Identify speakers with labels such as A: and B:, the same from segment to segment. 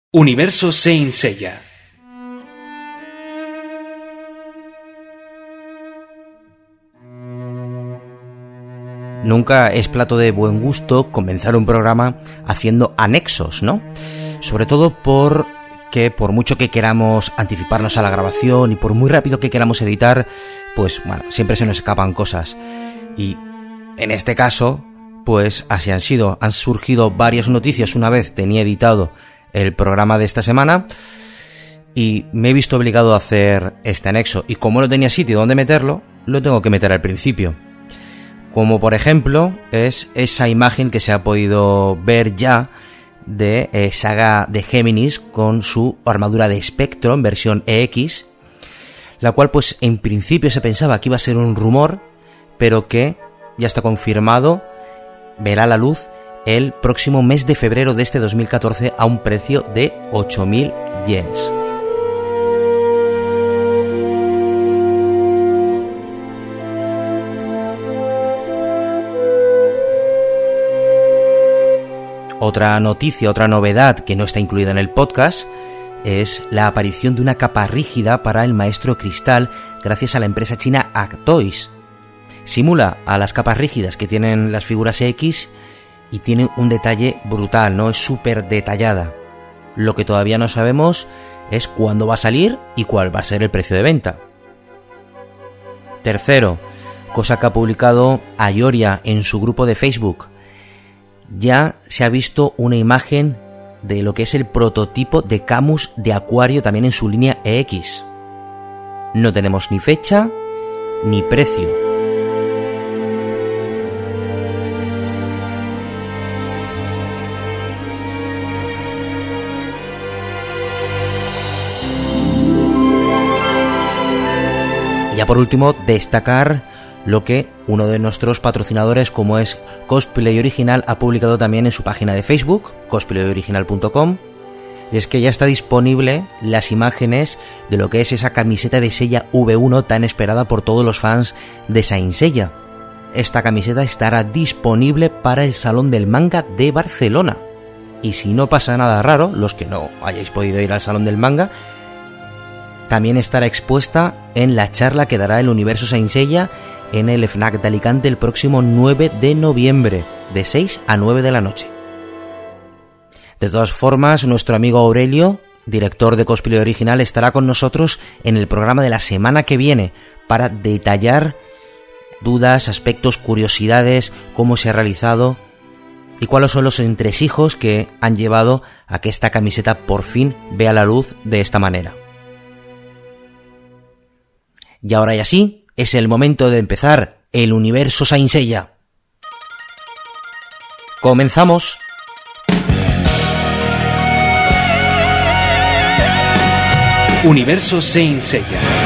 A: Universo Saint Seiya.
B: Nunca es plato de buen gusto comenzar un programa haciendo anexos, ¿no? Sobre todo porque por mucho que queramos anticiparnos a la grabación y por muy rápido que queramos editar, pues bueno, siempre se nos escapan cosas. Y en este caso, pues así han sido. Han surgido varias noticias una vez tenía editado el programa de esta semana y me he visto obligado a hacer este anexo. Y como no tenía sitio donde meterlo, lo tengo que meter al principio. Como por ejemplo es esa imagen que se ha podido ver ya de Saga de Géminis con su armadura de espectro en versión EX, la cual pues en principio se pensaba que iba a ser un rumor, pero que ya está confirmado, verá la luz el próximo mes de febrero de este 2014 a un precio de 8.000 yens. Otra noticia, otra novedad que no está incluida en el podcast es la aparición de una capa rígida para el Maestro Cristal gracias a la empresa china Actoys. Simula a las capas rígidas que tienen las figuras X y tiene un detalle brutal, ¿no? Es súper detallada. Lo que todavía no sabemos es cuándo va a salir y cuál va a ser el precio de venta. Tercero, cosa que ha publicado Ayoria en su grupo de Facebook. Ya se ha visto una imagen de lo que es el prototipo de Camus de Acuario también en su línea EX. No tenemos ni fecha ni precio. Y ya por último, destacar lo que uno de nuestros patrocinadores, como es Cosplay Original, ha publicado también en su página de Facebook, cosplayoriginal.com, y es que ya está disponible las imágenes de lo que es esa camiseta de Seiya V1 tan esperada por todos los fans de Saint Seiya. Esta camiseta estará disponible para el Salón del Manga de Barcelona. Y si no pasa nada raro, los que no hayáis podido ir al Salón del Manga, también estará expuesta en la charla que dará el Universo Saint Seiya en el FNAC de Alicante el próximo 9 de noviembre, de 6 a 9 de la noche. De todas formas, nuestro amigo Aurelio, director de Cosplay Original, estará con nosotros en el programa de la semana que viene para detallar dudas, aspectos, curiosidades, cómo se ha realizado y cuáles son los entresijos que han llevado a que esta camiseta por fin vea la luz de esta manera. Y ahora y así, es el momento de empezar el Universo Saint Seiya. ¡Comenzamos!
A: Universo Saint Seiya.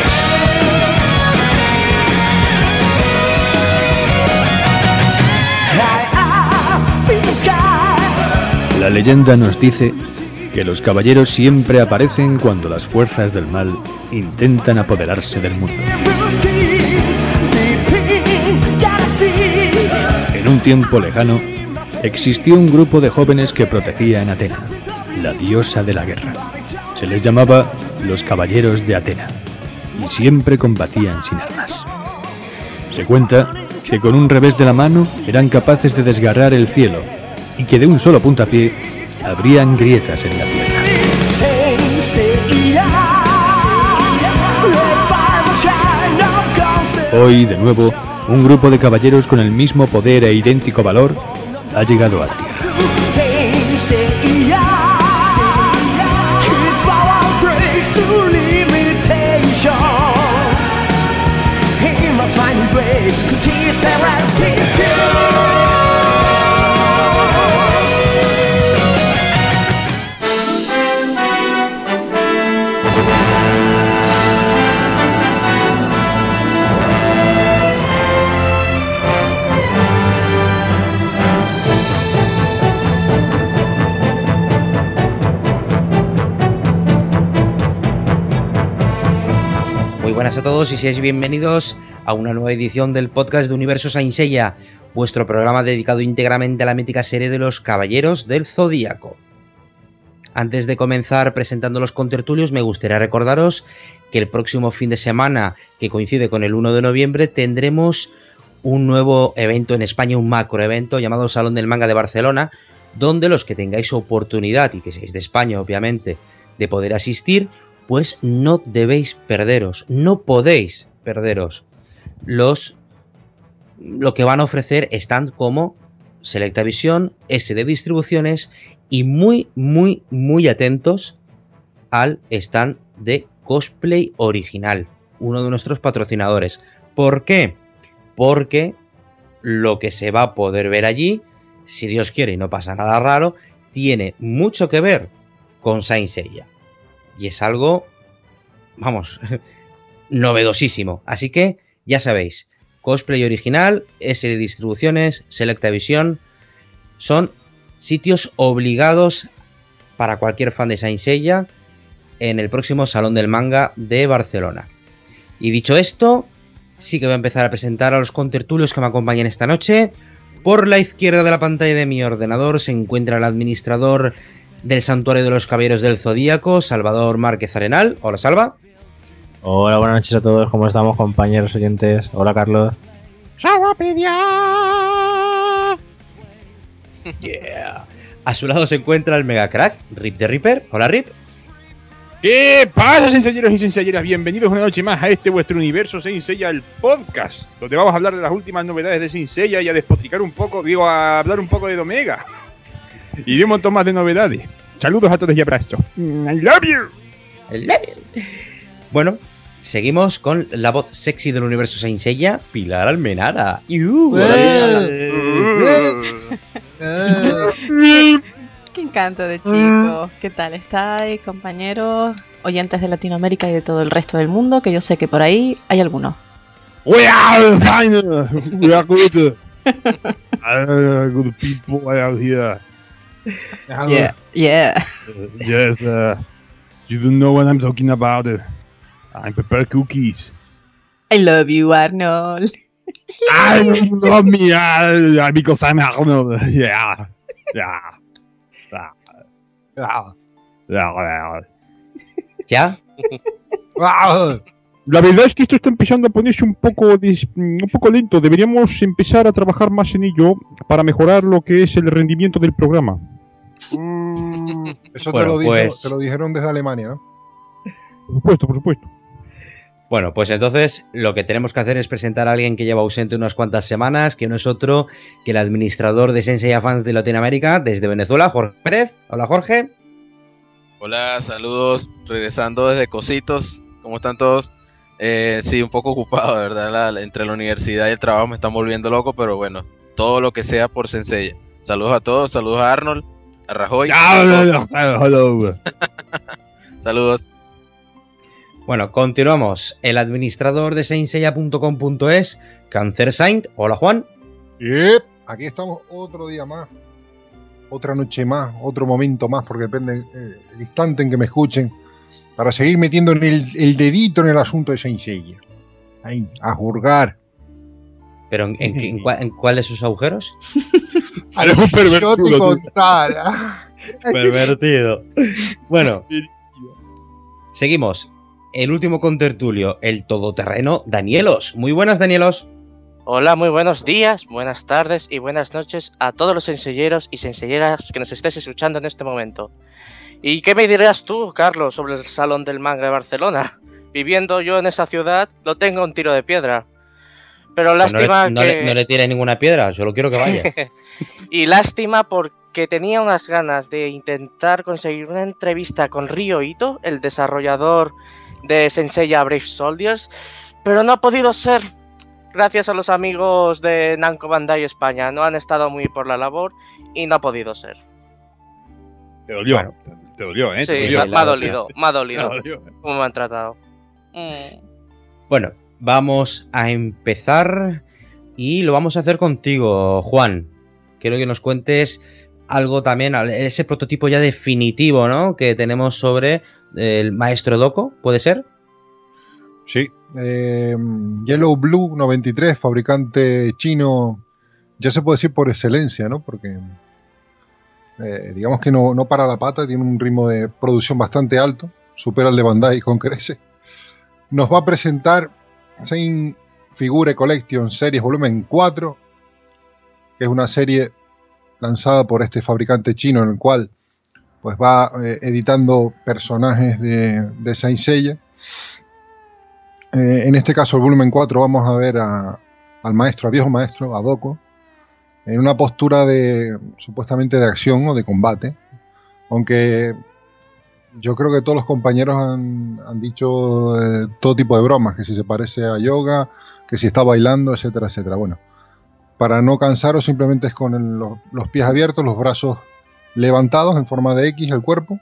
C: La leyenda nos dice que los caballeros siempre aparecen cuando las fuerzas del mal intentan apoderarse del mundo. En un tiempo lejano, existió un grupo de jóvenes que protegían a Atena, la diosa de la guerra. Se les llamaba los Caballeros de Atena, y siempre combatían sin armas. Se cuenta que con un revés de la mano eran capaces de desgarrar el cielo, y que de un solo puntapié abrían grietas en la tierra. Hoy, de nuevo, un grupo de caballeros con el mismo poder e idéntico valor ha llegado a la Tierra.
B: Buenas a todos y seáis bienvenidos a una nueva edición del podcast de Universo Saint Seiya, vuestro programa dedicado íntegramente a la mítica serie de los Caballeros del Zodíaco. Antes de comenzar presentando los contertulios, me gustaría recordaros que el próximo fin de semana, que coincide con el 1 de noviembre, tendremos un nuevo evento en España, un macroevento llamado Salón del Manga de Barcelona, donde los que tengáis oportunidad, y que seáis de España obviamente, de poder asistir, pues no debéis perderos, no podéis perderos lo que van a ofrecer stand como Selecta Visión, SD Distribuciones y muy atentos al stand de Cosplay Original, uno de nuestros patrocinadores. ¿Por qué? Porque lo que se va a poder ver allí, si Dios quiere y no pasa nada raro, tiene mucho que ver con Saint Seiya. Y es algo, vamos, novedosísimo. Así que, ya sabéis, Cosplay Original, SD Distribuciones, Selecta Visión, son sitios obligados para cualquier fan de Saint Seiya en el próximo Salón del Manga de Barcelona. Y dicho esto, sí que voy a empezar a presentar a los contertulios que me acompañan esta noche. Por la izquierda de la pantalla de mi ordenador se encuentra el administrador del Santuario de los Caballeros del Zodíaco, Salvador Márquez Arenal. Hola, Salva.
D: Hola, buenas noches a todos. ¿Cómo estamos, compañeros oyentes? Hola, Carlos.
E: ¡Salvapedia!
B: Yeah. A su lado se encuentra el mega crack, Rip the Ripper. Hola, Rip.
E: ¿Qué pasa, senseyeros y senselleras? Bienvenidos una noche más a este vuestro universo Saint Seiya, el podcast, donde vamos a hablar de las últimas novedades de Saint Seiya y a despotricar un poco, a hablar un poco de Omega y de un montón más de novedades. Saludos a todos y abrazos. I love you.
B: I love you. Bueno, seguimos con la voz sexy del universo Saint Seiya, Pilar Almenara.
F: Qué encanto de chicos. ¿Qué tal estáis, compañeros, oyentes de Latinoamérica y de todo el resto del mundo? Que yo sé que por ahí hay algunos.
E: We are fine. We are good. Good people out here.
F: Yeah.
E: Yes. You don't know what I'm talking about. I prepare cookies.
F: I love you, Arnold.
E: I love me because I'm Arnold. Yeah.
B: ¿Ya?
E: La verdad es que esto está empezando a ponerse un poco lento. Deberíamos empezar a trabajar más en ello para mejorar lo que es el rendimiento del programa.
G: Eso
B: Bueno,
G: te lo dijeron desde Alemania, ¿no?
E: Por supuesto.
B: Bueno, pues entonces lo que tenemos que hacer es presentar a alguien que lleva ausente unas cuantas semanas, que no es otro que el administrador de Saint Seiya Fans de Latinoamérica desde Venezuela, Jorge Pérez. Hola, Jorge.
H: Hola, saludos, regresando desde Cositos. ¿Cómo están todos? Sí, un poco ocupado, de verdad, entre la universidad y el trabajo me están volviendo loco, pero bueno, todo lo que sea por Saint Seiya. Saludos a todos, saludos a Arnold, a Rajoy. Saludos.
B: Bueno, continuamos. El administrador de saintseiya.com.es, Cancer Saint. Hola, Juan.
G: Aquí estamos otro día más, otra noche más, otro momento más, porque depende el instante en que me escuchen, para seguir metiendo el dedito en el asunto de Saint Seiya. Ahí, a juzgar.
B: ¿Pero en cuál de sus agujeros?
G: A lo que yo te contara.
B: Pervertido. Bueno, seguimos. El último contertulio, el todoterreno, Danielos. Muy buenas, Danielos.
I: Hola, muy buenos días, buenas tardes y buenas noches a todos los senselleros y senselleras que nos estés escuchando en este momento. ¿Y qué me dirás tú, Carlos, sobre el Salón del Manga de Barcelona? Viviendo yo en esa ciudad, lo tengo a un tiro de piedra. Pero lástima
B: no le tire ninguna piedra, solo quiero que vaya.
I: Y lástima porque tenía unas ganas de intentar conseguir una entrevista con Ryo Ito, el desarrollador de Saint Seiya Brave Soldiers, pero no ha podido ser. Gracias a los amigos de Namco Bandai España, no han estado muy por la labor y no ha podido ser.
E: Te dolió, bueno, te dolió, ¿eh?
I: Sí, me ha dolido. Cómo me han tratado.
B: Bueno, vamos a empezar y lo vamos a hacer contigo, Juan. Quiero que nos cuentes algo también, ese prototipo ya definitivo, ¿no? Que tenemos sobre el Maestro Doko, ¿puede ser?
G: Sí, Yellow Blue 93, fabricante chino, ya se puede decir por excelencia, ¿no? Porque digamos que no para la pata, tiene un ritmo de producción bastante alto, supera el de Bandai con creces. Nos va a presentar Saint Figure Collection Series Volumen 4, que es una serie lanzada por este fabricante chino en el cual pues va editando personajes de Saint Seiya. En este caso, el volumen 4, vamos a ver al maestro, al viejo maestro, a Doko, en una postura supuestamente de acción o de combate, aunque yo creo que todos los compañeros han dicho todo tipo de bromas, que si se parece a yoga, que si está bailando, etcétera, etcétera. Bueno, para no cansaros, simplemente es con los pies abiertos, los brazos levantados en forma de X el cuerpo,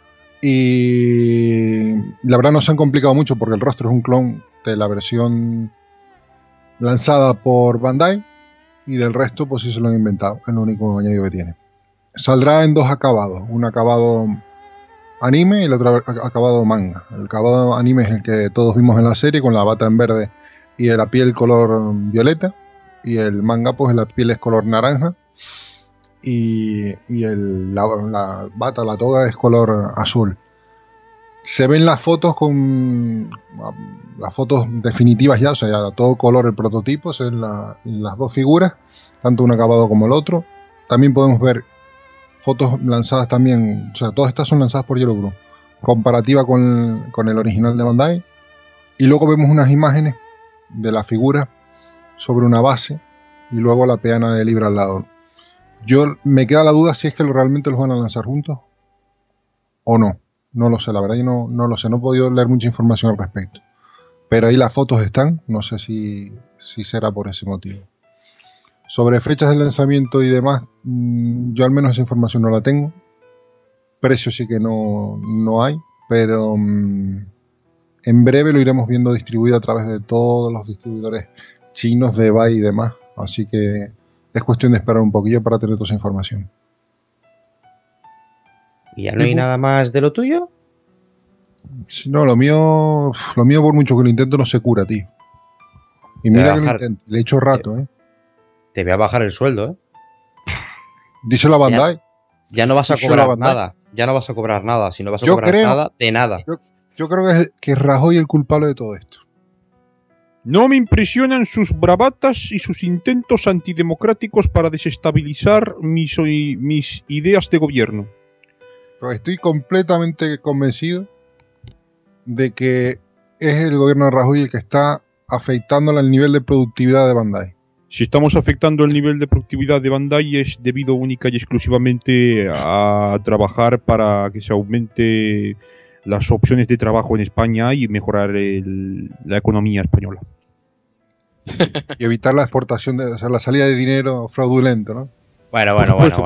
G: y la verdad no se han complicado mucho porque el rostro es un clon de la versión lanzada por Bandai, y del resto pues sí se lo han inventado, es lo único añadido que tiene. Saldrá en 2 acabados, un acabado anime y el otro acabado manga. El acabado anime es el que todos vimos en la serie, con la bata en verde y la piel color violeta, y el manga pues la piel es color naranja y la bata, la toga es color azul. Se ven las fotos las fotos definitivas ya, o sea, ya todo color el prototipo, se ven las dos figuras, tanto un acabado como el otro. También podemos ver fotos lanzadas también, o sea, todas estas son lanzadas por Yellow Group, comparativa con el original de Bandai, y luego vemos unas imágenes de la figura sobre una base y luego la peana de Libra al lado. Me queda la duda si es que realmente los van a lanzar juntos o no. No lo sé, la verdad yo no lo sé, no he podido leer mucha información al respecto. Pero ahí las fotos están, no sé si será por ese motivo. Sobre fechas de lanzamiento y demás, yo al menos esa información no la tengo. Precio sí que no hay, pero en breve lo iremos viendo distribuido a través de todos los distribuidores chinos de eBay y demás. Así que es cuestión de esperar un poquillo para tener toda esa información.
B: ¿Y ya no hay nada más de lo tuyo?
G: No, lo mío por mucho que lo intento no se cura, tío. Y mira que lo intento, le he hecho rato,
B: Te voy a bajar el sueldo,
G: Díselo a Bandai.
B: Ya no vas a cobrar nada. Ya no vas a cobrar nada. Si no vas a cobrar nada, de nada.
G: Yo creo que es Rajoy el culpable de todo esto.
E: No me impresionan sus bravatas y sus intentos antidemocráticos para desestabilizar mis ideas de gobierno.
G: Pero estoy completamente convencido de que es el gobierno de Rajoy el que está afectando al nivel de productividad de Bandai.
E: Si estamos afectando el nivel de productividad de Bandai es debido única y exclusivamente a trabajar para que se aumente las opciones de trabajo en España y mejorar la economía española.
G: Y evitar la exportación, o sea, la salida de dinero fraudulento, ¿no?
B: Bueno.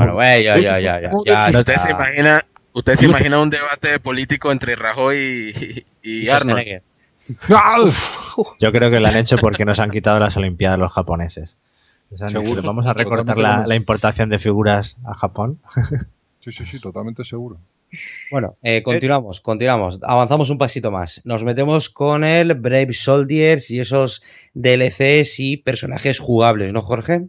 H: Ya. ¿Usted se imagina un debate político entre Rajoy y Arnold?
D: Yo creo que lo han hecho porque nos han quitado las Olimpiadas los japoneses. Seguro. Vamos a recortar la importación de figuras a Japón.
G: Sí, totalmente seguro.
B: Bueno, continuamos. Avanzamos un pasito más. Nos metemos con el Brave Soldiers y esos DLCs y personajes jugables, ¿no, Jorge?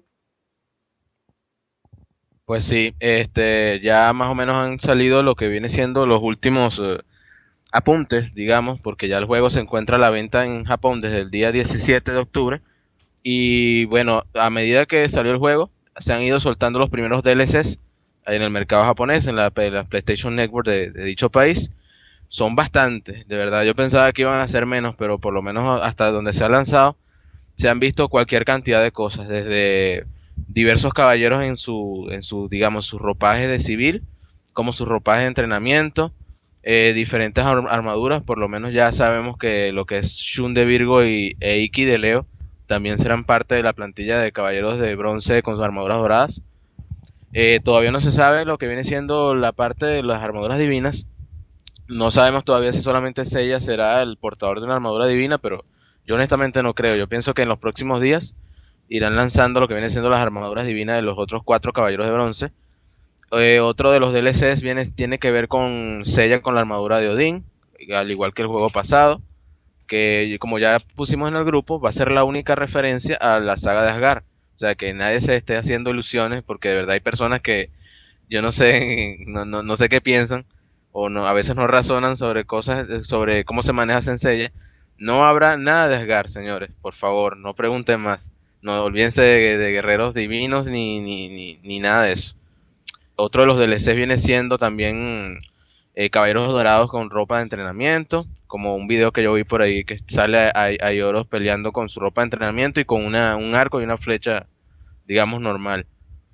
H: Pues sí, ya más o menos han salido lo que viene siendo los últimos apuntes, digamos, porque ya el juego se encuentra a la venta en Japón desde el día 17 de octubre. Y bueno, a medida que salió el juego, se han ido soltando los primeros DLCs en el mercado japonés, en la PlayStation Network de dicho país. Son bastantes, de verdad. Yo pensaba que iban a ser menos, pero por lo menos hasta donde se ha lanzado, se han visto cualquier cantidad de cosas, desde diversos caballeros en su digamos, sus ropajes de civil, como sus ropajes de entrenamiento, diferentes armaduras. Por lo menos ya sabemos que lo que es Shun de Virgo e Iki de Leo también serán parte de la plantilla de caballeros de bronce con sus armaduras doradas. Todavía no se sabe lo que viene siendo la parte de las armaduras divinas. No sabemos todavía si solamente Seiya será el portador de una armadura divina, pero yo honestamente no creo. Yo pienso que en los próximos días irán lanzando lo que viene siendo las armaduras divinas de los otros 4 caballeros de bronce. Otro de los DLCs tiene que ver con Seiya con la armadura de Odín, al igual que el juego pasado, que como ya pusimos en el grupo, va a ser la única referencia a la saga de Asgard. O sea, que nadie se esté haciendo ilusiones, porque de verdad hay personas que yo no sé, no sé qué piensan, o no, a veces no razonan sobre cosas, sobre cómo se maneja Senseiya. No habrá nada de Asgard, señores, por favor, no pregunten más. No olvídense de guerreros divinos ni nada de eso. Otro de los DLCs viene siendo también caballeros dorados con ropa de entrenamiento, como un video que yo vi por ahí que sale a Yoros peleando con su ropa de entrenamiento y con un arco y una flecha, digamos, normal.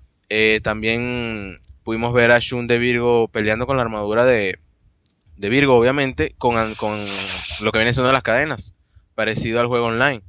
H: También pudimos ver a Shun de Virgo peleando con la armadura de Virgo, obviamente, con lo que viene siendo las cadenas, parecido al juego online.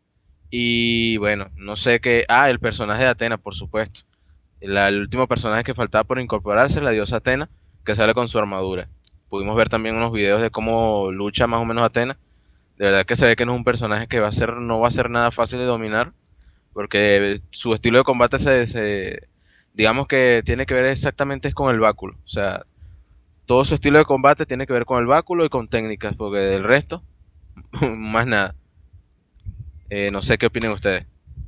H: Y bueno, no sé qué... el personaje de Athena, por supuesto. El último personaje que faltaba por incorporarse, la diosa Athena, que sale con su armadura. Pudimos ver también unos videos de cómo lucha más o menos Athena. De verdad que se ve que no es un personaje que no va a ser nada fácil de dominar, porque su estilo de combate digamos que tiene que ver exactamente con el báculo. O sea, todo su estilo de combate tiene que ver con el báculo y con técnicas, porque del resto, más nada. No sé qué opinan ustedes.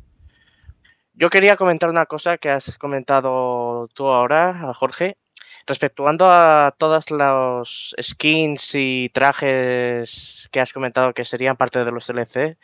I: Yo quería comentar una cosa que has comentado tú ahora, Jorge, respecto a todos los skins y trajes que has comentado que serían parte de los DLC.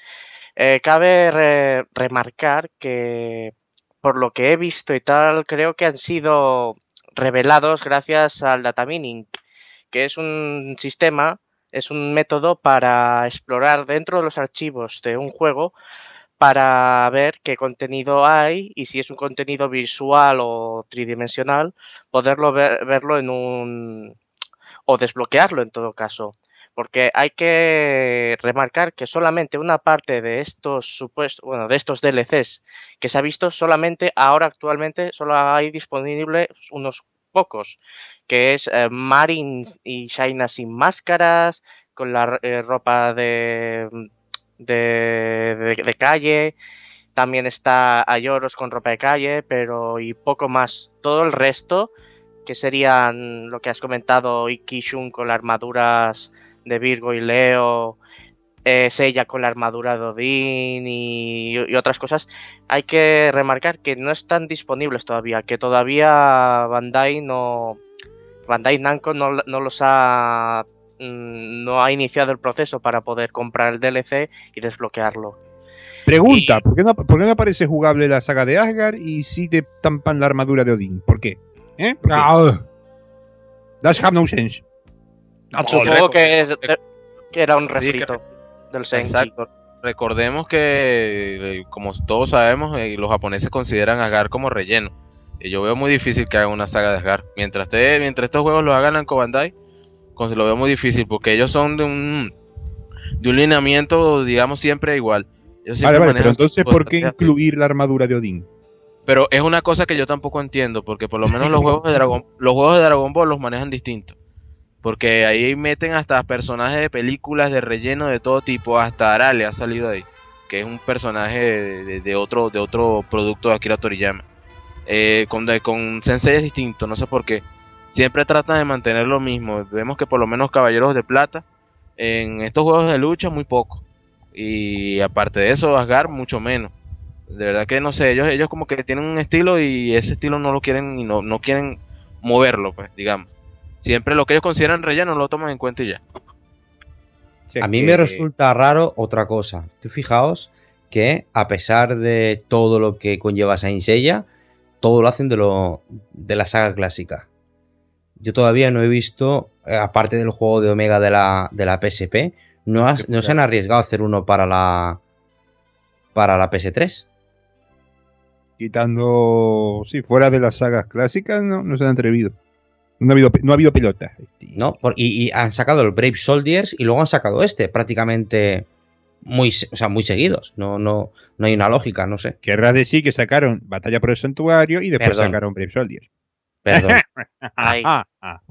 I: Cabe remarcar que, por lo que he visto y tal, creo que han sido revelados gracias al data mining, que es un sistema, es un método para explorar dentro de los archivos de un juego para ver qué contenido hay y si es un contenido visual o tridimensional, poderlo verlo o desbloquearlo en todo caso. Porque hay que remarcar que solamente una parte de estos de estos DLCs que se ha visto, solamente ahora actualmente solo hay disponibles unos pocos, que es Marin y Shaina sin máscaras, con la ropa de calle. También está Ayoros con ropa de calle, pero y poco más. Todo el resto, que serían lo que has comentado, Ikki y Shun con las armaduras de Virgo y Leo, Seiya con la armadura de Odín y otras cosas, hay que remarcar que no están disponibles todavía, que todavía Bandai Namco no los ha... no ha iniciado el proceso para poder comprar el DLC y desbloquearlo.
E: Pregunta, ¿por qué no aparece jugable la saga de Asgard y sí te tampan la armadura de Odín? ¿Por qué? ¿Por qué? That have no sense.
I: Supongo que era un refrito del Senki.
H: Exacto. Recordemos que, como todos sabemos, los japoneses consideran Asgard como relleno. Y yo veo muy difícil que hagan una saga de Asgard. Mientras estos juegos los hagan Namco Bandai, lo veo muy difícil, porque ellos son de un lineamiento, digamos, siempre igual.
E: Vale, pero entonces, ¿por qué incluir la armadura de Odín?
H: Pero es una cosa que yo tampoco entiendo, porque por lo menos los juegos de Dragon Ball los manejan distinto. Porque ahí meten hasta personajes de películas de relleno de todo tipo, hasta Arale ha salido ahí, que es un personaje de otro producto de Akira Toriyama. Con Sensei es distinto, no sé por qué. Siempre tratan de mantener lo mismo. Vemos que por lo menos Caballeros de Plata en estos juegos de lucha muy poco. Y aparte de eso, Asgard mucho menos. De verdad que no sé, ellos como que tienen un estilo y ese estilo no lo quieren y no quieren moverlo, pues, digamos. Siempre lo que ellos consideran relleno lo toman en cuenta y ya.
B: A mí me resulta raro otra cosa. Tú fijaos que a pesar de todo lo que conlleva Saint Seiya, todo lo hacen de la saga clásica. Yo todavía no he visto, aparte del juego de Omega de la PSP, no se han arriesgado a hacer uno para la PS3.
E: Quitando, fuera de las sagas clásicas, no se han atrevido. No ha habido pelota.
B: No, y han sacado el Brave Soldiers y luego han sacado prácticamente muy seguidos. No hay una lógica, no sé.
E: Querrás decir que sacaron Batalla por el Santuario y después sacaron Brave Soldiers.
B: Perdón.
H: A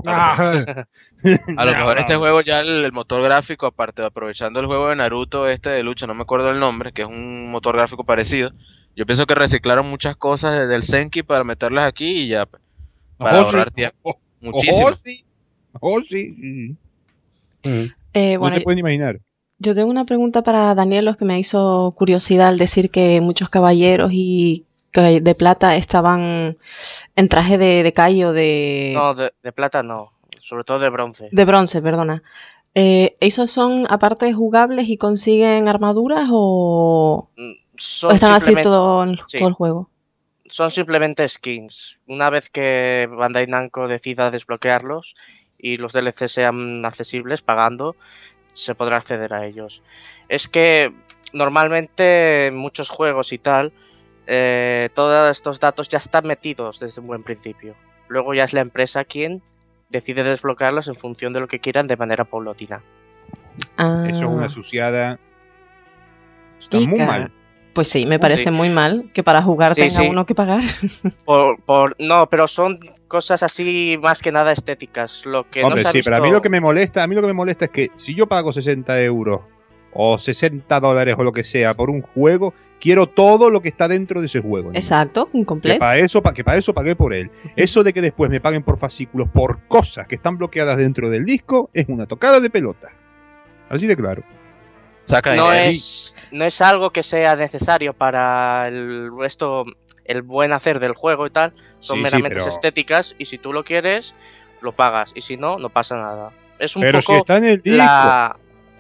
H: lo mejor este juego ya el motor gráfico, aparte de aprovechando el juego de Naruto de lucha, no me acuerdo el nombre, que es un motor gráfico parecido. Yo pienso que reciclaron muchas cosas desde el Senki para meterlas aquí y ya para ahorrar tiempo. Muchísimo.
E: Sí.
F: Bueno,
E: no te pueden imaginar.
F: Yo tengo una pregunta para Danielos que me hizo curiosidad al decir que muchos caballeros y que de plata estaban en traje de Kai o de...
I: No, de plata no, sobre todo de bronce.
F: De bronce, perdona. ¿Esos son aparte jugables y consiguen armaduras o están así todo el juego?
I: Son simplemente skins. Una vez que Bandai Namco decida desbloquearlos y los DLC sean accesibles pagando, se podrá acceder a ellos. Es que normalmente en muchos juegos y tal, todos estos datos ya están metidos desde un buen principio. Luego ya es la empresa quien decide desbloquearlos en función de lo que quieran de manera paulatina.
E: Eso es una suciada. Está muy mal.
F: Pues sí, me parece muy mal que para jugar tenga uno que pagar.
I: No, pero son cosas así más que nada estéticas. Lo que
E: Hombre,
I: no se ha visto...
E: pero a mí lo que me molesta es que si yo pago 60 euros o 60 dólares o lo que sea por un juego, quiero todo lo que está dentro de ese juego, ¿no?
F: Exacto, incompleto.
E: Que para eso pagué por él. Eso de que después me paguen por fascículos por cosas que están bloqueadas dentro del disco es una tocada de pelota. Así de claro.
I: No es algo que sea necesario para el buen hacer del juego y tal. Son meramente estéticas y si tú lo quieres, lo pagas. Y si no, no pasa nada. Es un poco
E: si está en el disco.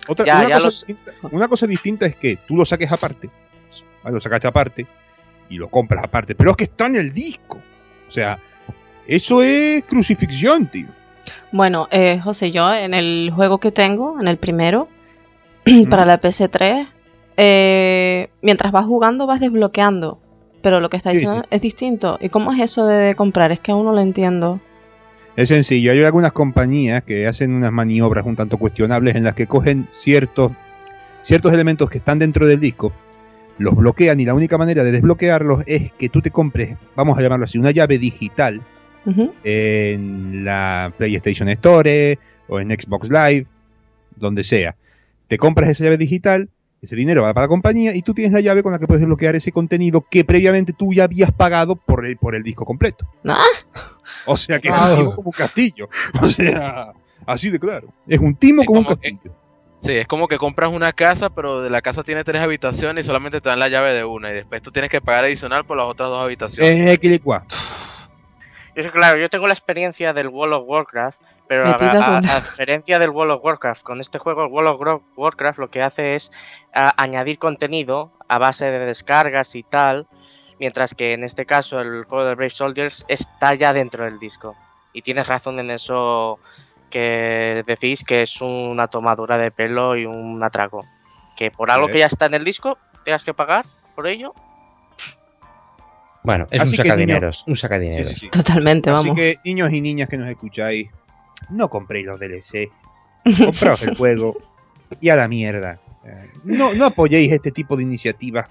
E: Una cosa distinta es que tú lo saques aparte. Lo sacaste aparte y lo compras aparte. Pero es que está en el disco. O sea, eso es crucifixión, tío.
F: Bueno, José, yo en el juego que tengo, en el primero, para la PS3, mientras vas jugando vas desbloqueando. Pero lo que está diciendo es distinto. ¿Y cómo es eso de comprar? Es que aún no lo entiendo.
E: Es sencillo, hay algunas compañías que hacen unas maniobras un tanto cuestionables en las que cogen ciertos elementos que están dentro del disco, los bloquean y la única manera de desbloquearlos es que tú te compres, vamos a llamarlo así, una llave digital en la PlayStation Store o en Xbox Live, donde sea. Te compras esa llave digital, ese dinero va para la compañía y tú tienes la llave con la que puedes desbloquear ese contenido que previamente tú ya habías pagado por el disco completo. O sea que es un timo como un castillo. O sea, así de claro. Es un timo como un castillo.
H: Sí, es como que compras una casa, pero de la casa tiene 3 habitaciones y solamente te dan la llave de una. Y después tú tienes que pagar adicional por las otras 2 habitaciones.
I: Claro, yo tengo la experiencia del World of Warcraft, pero a diferencia del World of Warcraft, con este juego el World of Warcraft lo que hace es añadir contenido a base de descargas y tal, mientras que en este caso el juego de Brave Soldiers está ya dentro del disco. Y tienes razón en eso que decís, que es una tomadura de pelo y un atraco. Que por algo que ya está en el disco tengas que pagar por ello.
B: Bueno, es un sacadineros.
E: Sí.
F: Totalmente, vamos.
E: Así que niños y niñas que nos escucháis, no compréis los DLC. Compraos el juego y a la mierda. No apoyéis este tipo de iniciativas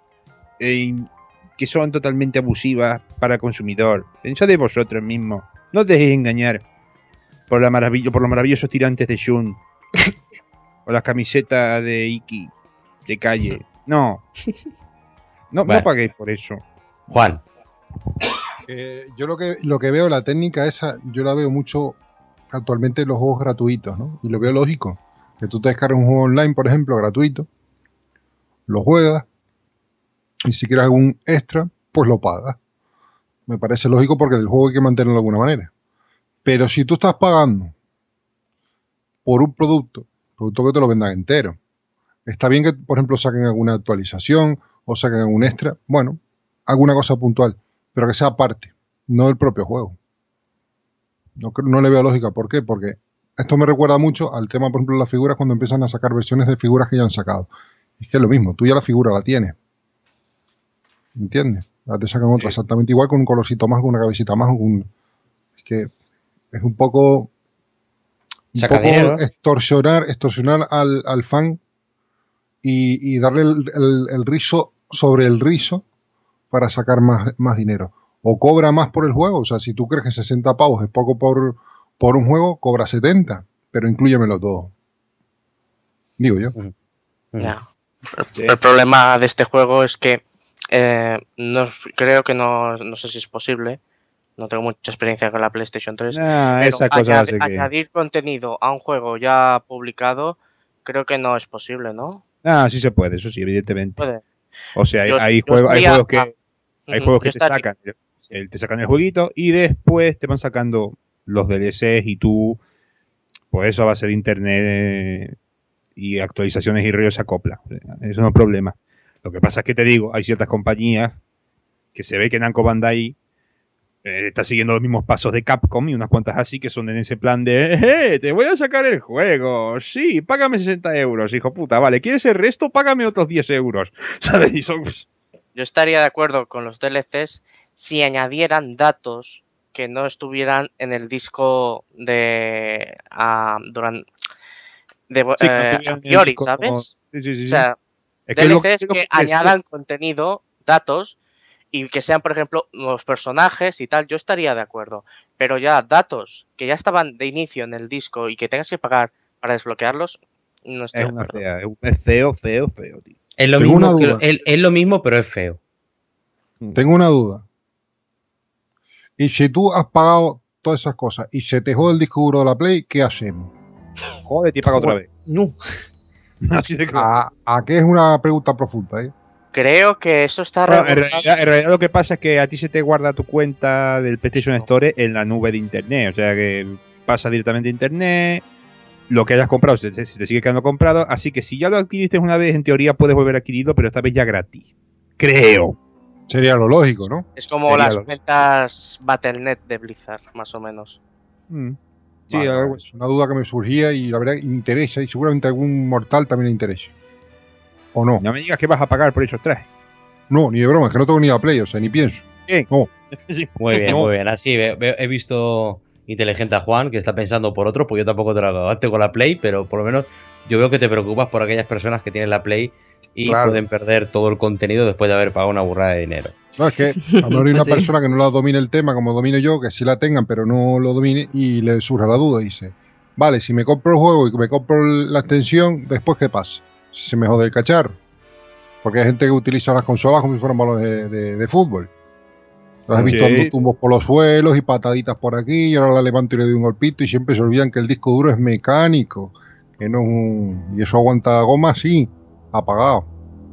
E: que son totalmente abusivas para el consumidor. Pensad de vosotros mismos. No os dejéis engañar por los maravillosos tirantes de Shun o las camisetas de Iki de calle. No paguéis por eso.
B: Juan.
G: Yo lo que veo, la técnica esa, yo la veo mucho actualmente en los juegos gratuitos, ¿no? Y lo veo lógico. Que tú te descargas un juego online, por ejemplo, gratuito, lo juegas, y si quieres algún extra, pues lo pagas. Me parece lógico porque el juego hay que mantenerlo de alguna manera. Pero si tú estás pagando por un producto que te lo vendan entero, está bien que, por ejemplo, saquen alguna actualización o saquen algún extra, bueno, alguna cosa puntual, pero que sea aparte, no del propio juego. No le veo lógica. ¿Por qué? Porque esto me recuerda mucho al tema, por ejemplo, de las figuras cuando empiezan a sacar versiones de figuras que ya han sacado. Es que es lo mismo, tú ya la figura la tienes. ¿Me entiendes? Ya te sacan otra exactamente igual, con un colorcito más, con una cabecita más. Es que es un poco extorsionar al fan y darle el rizo sobre el rizo para sacar más dinero. O cobra más por el juego. O sea, si tú crees que 60 pavos es poco por un juego, cobra 70, pero inclúyemelo todo. Digo yo.
I: No. El problema de este juego es que creo que no sé si es posible. No tengo mucha experiencia con la PlayStation 3. Pero añadir contenido a un juego ya publicado, creo que no es posible, ¿no?
E: Sí se puede, eso sí, evidentemente.
I: Puede.
E: O sea, hay juegos que... Hay juegos que te sacan el jueguito y después te van sacando los DLCs y tú, pues eso a base de internet y actualizaciones y ríos se acopla. Eso no es problema. Lo que pasa es que te digo, hay ciertas compañías que se ve que Namco Bandai está siguiendo los mismos pasos de Capcom y unas cuantas así que son en ese plan de te voy a sacar el juego, sí, págame 60 euros, hijo puta, vale, ¿quieres el resto? Págame otros 10 euros, ¿sabes? Y son...
I: Yo estaría de acuerdo con los DLCs si añadieran datos que no estuvieran en el disco de Fiori, ¿sabes?
E: Sí.
I: O sea,
E: es
I: DLCs que añadan contenido, datos, y que sean, por ejemplo, los personajes y tal, yo estaría de acuerdo. Pero ya datos que ya estaban de inicio en el disco y que tengas que pagar para desbloquearlos, no estoy de acuerdo.
E: Es feo, tío.
B: Es lo, mismo es lo mismo, pero es feo.
G: Tengo una duda. Y si tú has pagado todas esas cosas y se te jode el disco duro de la Play, ¿qué hacemos?
E: Joder, te paga otra vez.
F: No.
G: ¿A qué es una pregunta profunda, eh?
I: Creo que eso está
E: en realidad lo que pasa es que a ti se te guarda tu cuenta del PlayStation Store en la nube de internet. O sea que pasa directamente a internet. Lo que hayas comprado se te sigue quedando comprado. Así que si ya lo adquiriste una vez, en teoría puedes volver a adquirirlo, pero esta vez ya gratis. Creo.
G: Sería lo lógico, ¿no?
I: Es como las cuentas Battle.net de Blizzard, más o menos.
E: Sí,
G: vale, es una duda que me surgía y la verdad interesa y seguramente a algún mortal también le interesa. ¿O no?
E: No me digas que vas a pagar por esos trajes.
G: No, ni de broma, es que no tengo ni la Play, o sea, ni pienso.
E: ¿Qué?
G: No.
B: Muy bien. Así he visto inteligente a Juan, que está pensando por otro, porque yo tampoco tengo la Play, pero por lo menos yo veo que te preocupas por aquellas personas que tienen la Play y pueden perder todo el contenido después de haber pagado una burrada de dinero.
G: No, es que a lo mejor hay una persona que no la domine el tema como domino yo, que sí la tengan, pero no lo domine y le surja la duda y dice, vale, si me compro el juego y me compro la extensión, ¿después qué pasa? Si se me jode el cacharro. Porque hay gente que utiliza las consolas como si fueran balones de fútbol. Las he visto dando tumbos por los suelos y pataditas por aquí, y ahora la levanto y le doy un golpito y siempre se olvidan que el disco duro es mecánico, que no es y eso aguanta goma, sí, apagado.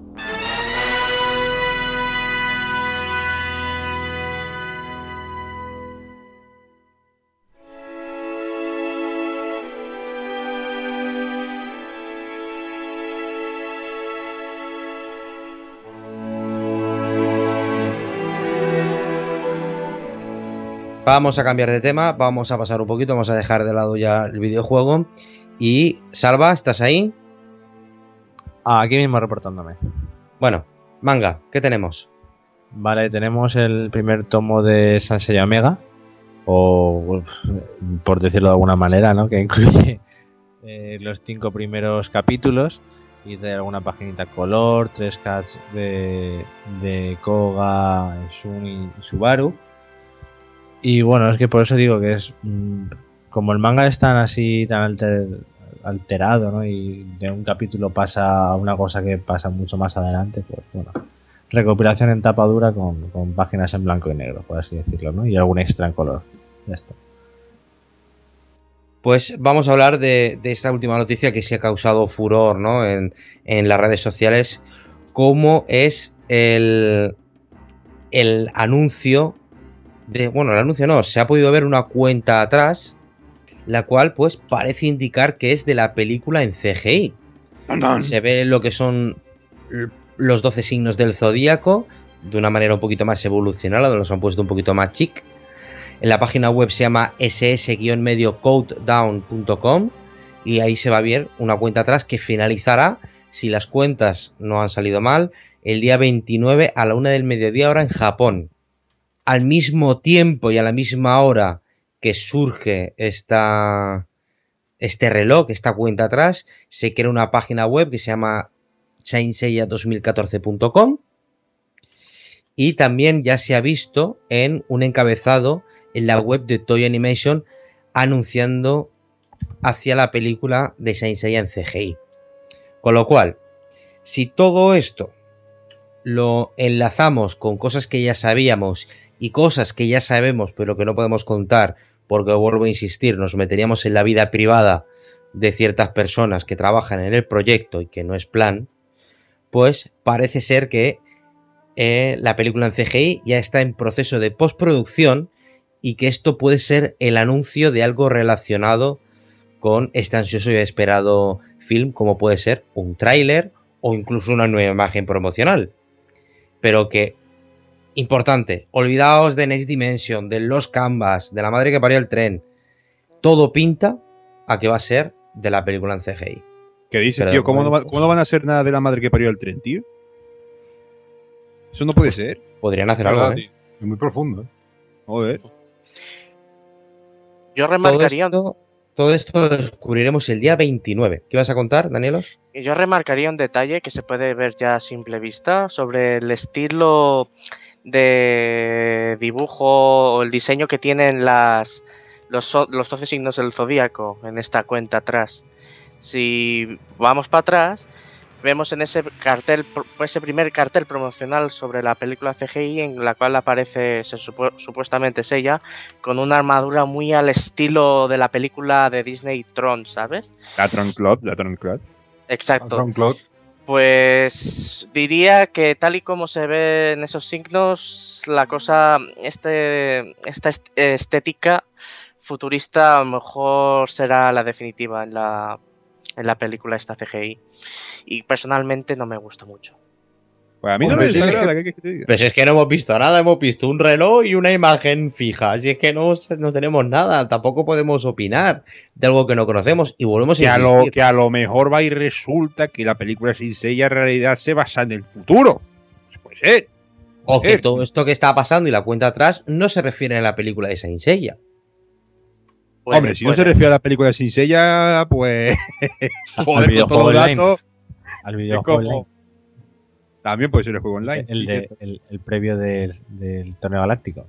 B: Vamos a cambiar de tema, vamos a pasar un poquito, vamos a dejar de lado ya el videojuego. Y Salva, ¿estás ahí?
D: Aquí mismo reportándome.
B: Bueno, manga, ¿qué tenemos?
D: Vale, tenemos el primer tomo de Saint Seiya Omega, o por decirlo de alguna manera, ¿no? Que incluye los 5 primeros capítulos y trae alguna paginita color, 3 cats de Koga, Shun y Subaru. Y bueno, es que por eso digo que es como el manga es tan así, tan alterado, ¿no? Y de un capítulo pasa a una cosa que pasa mucho más adelante, pues bueno, recopilación en tapa dura con páginas en blanco y negro, por así decirlo, ¿no? Y algún extra en color. Ya está.
B: Pues vamos a hablar de esta última noticia que se ha causado furor, ¿no? En las redes sociales, como es el anuncio bueno, el anuncio no, se ha podido ver una cuenta atrás, la cual pues parece indicar que es de la película en CGI. Se ve lo que son los 12 signos del zodíaco de una manera un poquito más evolucionada, los han puesto un poquito más chic. En la página web se llama ss-countdown.com y ahí se va a ver una cuenta atrás que finalizará, si las cuentas no han salido mal, el día 29 a la 1 del mediodía hora en Japón. Al mismo tiempo y a la misma hora que surge este reloj, esta cuenta atrás, se crea una página web que se llama sainseiya2014.com y también ya se ha visto en un encabezado en la web de Toei Animation anunciando hacia la película de Saint Seiya en CGI. Con lo cual, si todo esto lo enlazamos con cosas que ya sabíamos y cosas que ya sabemos pero que no podemos contar porque, vuelvo a insistir, nos meteríamos en la vida privada de ciertas personas que trabajan en el proyecto y que no es plan, pues parece ser que la película en CGI ya está en proceso de postproducción y que esto puede ser el anuncio de algo relacionado con este ansioso y esperado film, como puede ser un tráiler o incluso una nueva imagen promocional. Pero que, importante, olvidaos de Next Dimension, de los Canvas, de la madre que parió el tren. Todo pinta a que va a ser de la película en CGI.
E: ¿Qué dices,
B: Pero
E: tío? ¿Cómo no van a hacer nada de la madre que parió el tren, tío? Eso no puede ser.
B: Podrían hacer
G: ¿Verdad,
B: algo,
G: tío? Es muy profundo, ¿eh?
E: Joder.
I: Yo remarcaría,
B: Todo esto lo descubriremos el día 29. ¿Qué vas a contar, Danielos?
I: yo remarcaría un detalle que se puede ver ya a simple vista sobre el estilo de dibujo o el diseño que tienen los 12 signos del zodíaco en esta cuenta atrás. Si vamos para atrás, vemos en ese cartel, ese primer cartel promocional sobre la película CGI en la cual aparece supuestamente Seiya con una armadura muy al estilo de la película de Disney Tron, ¿sabes?
E: La Tronclot.
I: Exacto.
G: Jean-Claude.
I: Pues diría que tal y como se ve en esos signos, la cosa, esta estética futurista a lo mejor será la definitiva en la película esta CGI. Y personalmente no me gusta mucho.
E: Pues a mí no me desagrada, ¿qué quieres que te diga?
B: Pues es que no hemos visto nada, hemos visto un reloj y una imagen fija. Así es que no tenemos nada, tampoco podemos opinar de algo que no conocemos. Y volvemos a insistir.
E: Que a lo mejor va y resulta que la película Saint Seiya en realidad se basa en el futuro. Puede ser.
B: O que todo esto que está pasando y la cuenta atrás no se refiere a la película de Saint Seiya.
E: Hombre, si no se refiere a la película de Saint Seiya, pues joder, con todos los datos.
D: Al videojuego online.
E: También puede ser el juego online.
D: El previo del torneo galáctico.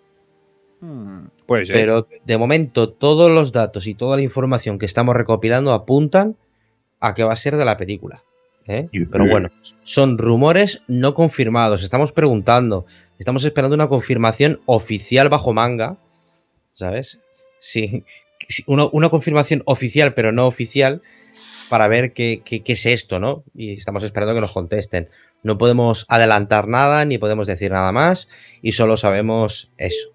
E: Puede ser.
B: Pero de momento todos los datos y toda la información que estamos recopilando apuntan a que va a ser de la película. Pero bueno, son rumores no confirmados. Estamos preguntando. Estamos esperando una confirmación oficial bajo manga. ¿Sabes? Sí. Una confirmación oficial pero no oficial para ver qué es esto, ¿no? Y estamos esperando que nos contesten. No podemos adelantar nada, ni podemos decir nada más, y solo sabemos eso.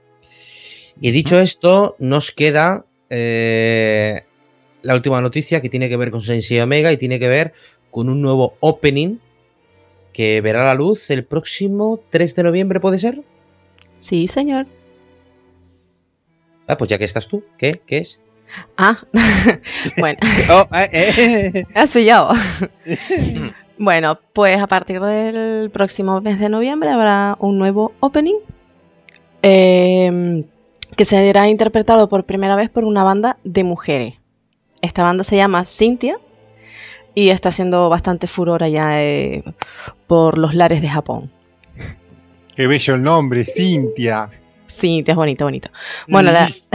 B: Y dicho esto, nos queda la última noticia que tiene que ver con Saint Seiya Omega y tiene que ver con un nuevo opening que verá la luz el próximo 3 de noviembre, ¿puede ser?
F: Sí, señor.
B: Ah, pues ya que estás tú, ¿qué es?
F: Bueno. Has pillado. Bueno, pues a partir del próximo mes de noviembre habrá un nuevo opening que será interpretado por primera vez por una banda de mujeres. Esta banda se llama Cynthia y está haciendo bastante furor allá por los lares de Japón.
G: Qué bello el nombre, Cynthia.
F: Cynthia es bonito. Bueno,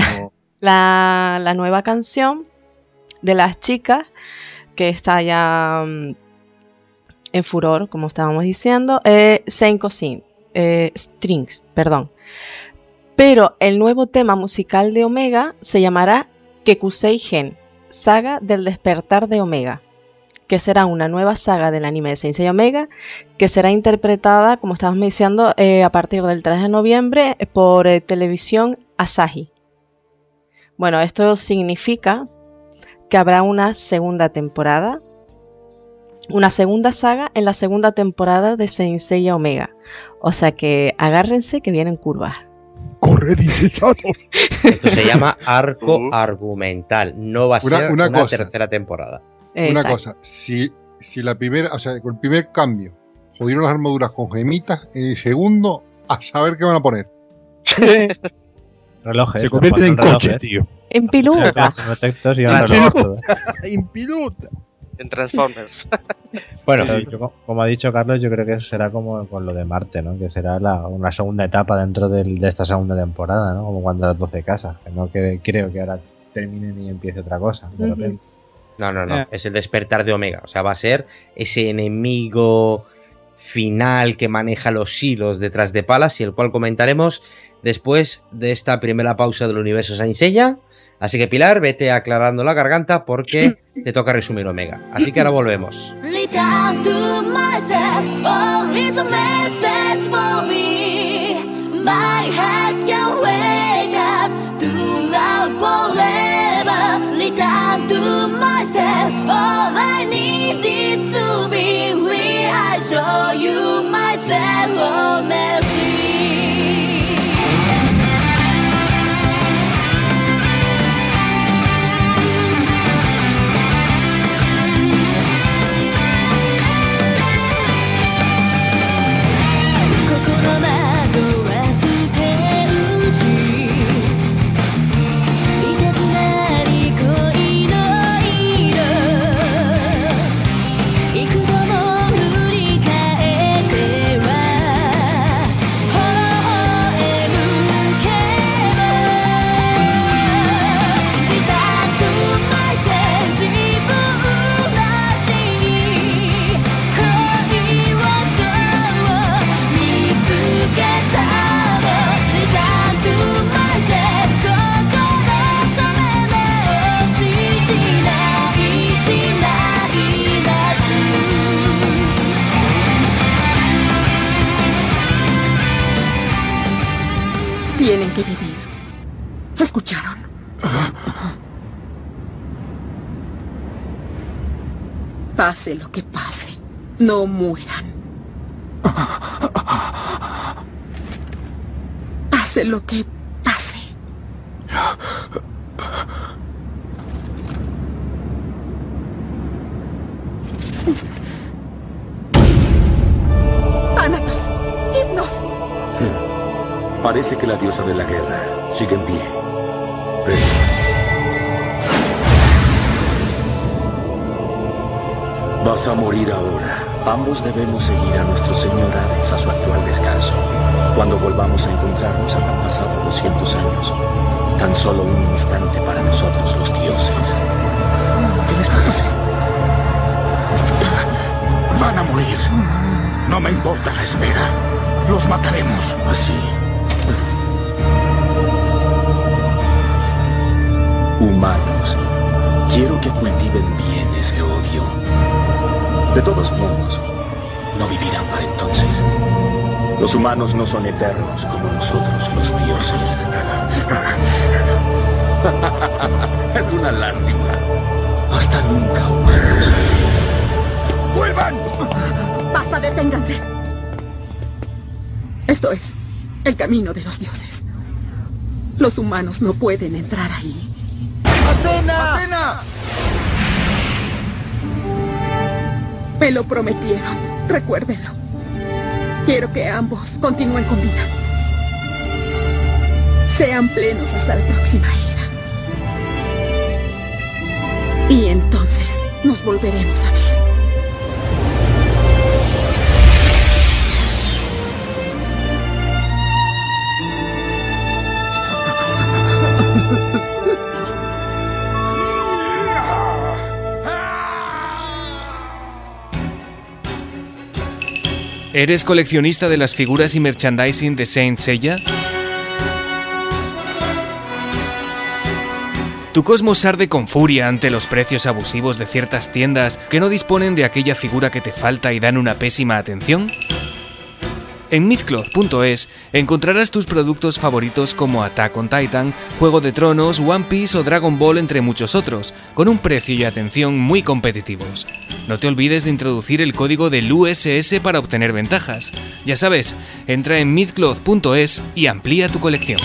F: la nueva canción de las chicas que está ya en furor, como estábamos diciendo, Senko Strings, perdón. Pero el nuevo tema musical de Omega se llamará Kekusei Gen, Saga del Despertar de Omega, que será una nueva saga del anime de Saint Seiya Omega, que será interpretada, como estábamos diciendo, a partir del 3 de noviembre por televisión Asahi. Bueno, esto significa que habrá una segunda temporada, una segunda saga en la segunda temporada de Saint Seiya Omega. O sea que agárrense que vienen curvas.
E: ¡Corred, insensatos!
B: Esto se llama arco argumental. No va a ser una tercera temporada.
G: Una cosa, si la primera, o sea, con el primer cambio jodieron las armaduras con gemitas, en el segundo, a saber qué van a poner.
D: Relojes.
E: Se convierten en coches, tío.
F: En piluta.
E: En piluta.
I: En Transformers.
B: Bueno,
D: como ha dicho Carlos, yo creo que será como con lo de Marte, ¿no? Que será una segunda etapa dentro de esta segunda temporada, ¿no? Como cuando las 12 casas. Que no creo que ahora terminen y empiece otra cosa, de repente.
B: No. Es el despertar de Omega. O sea, va a ser ese enemigo final que maneja los hilos detrás de Palas y el cual comentaremos después de esta primera pausa del universo Saint Seiya. Así que Pilar, vete aclarando la garganta porque te toca resumir Omega. Así que ahora volvemos.
J: Return to myself, all is a message for me. My heart can wake up to love forever. Return to myself, all I need is to be free. I show you myself, oh mercy.
K: Tienen que vivir. ¿Escucharon? Pase lo que pase, no mueran. Pase lo que pase. Anatas, Hipnos.
L: Parece que la diosa de la guerra sigue en pie. Pero... vas a morir ahora. Ambos debemos seguir a nuestro señor Hades a su actual descanso. Cuando volvamos a encontrarnos habrán pasado 200 años. Tan solo un instante para nosotros los dioses. ¿Qué les parece? Van a morir. No me importa la espera. Los mataremos. Así. Humanos, quiero que cultiven bien ese odio. De todos modos, no vivirán para entonces. Los humanos no son eternos como nosotros, los dioses. Es una lástima. Hasta nunca, humanos. ¡Vuelvan!
K: ¡Basta, deténganse! Esto es el camino de los dioses. Los humanos no pueden entrar ahí.
L: ¡Atena! ¡Atena!
K: Me lo prometieron, recuérdenlo. Quiero que ambos continúen con vida. Sean plenos hasta la próxima era. Y entonces nos volveremos a ver.
A: ¿Eres coleccionista de las figuras y merchandising de Saint Seiya? ¿Tu cosmos arde con furia ante los precios abusivos de ciertas tiendas que no disponen de aquella figura que te falta y dan una pésima atención? En Mythcloth.es encontrarás tus productos favoritos como Attack on Titan, Juego de Tronos, One Piece o Dragon Ball, entre muchos otros, con un precio y atención muy competitivos. No te olvides de introducir el código del USS para obtener ventajas. Ya sabes, entra en Mythcloth.es y amplía tu colección.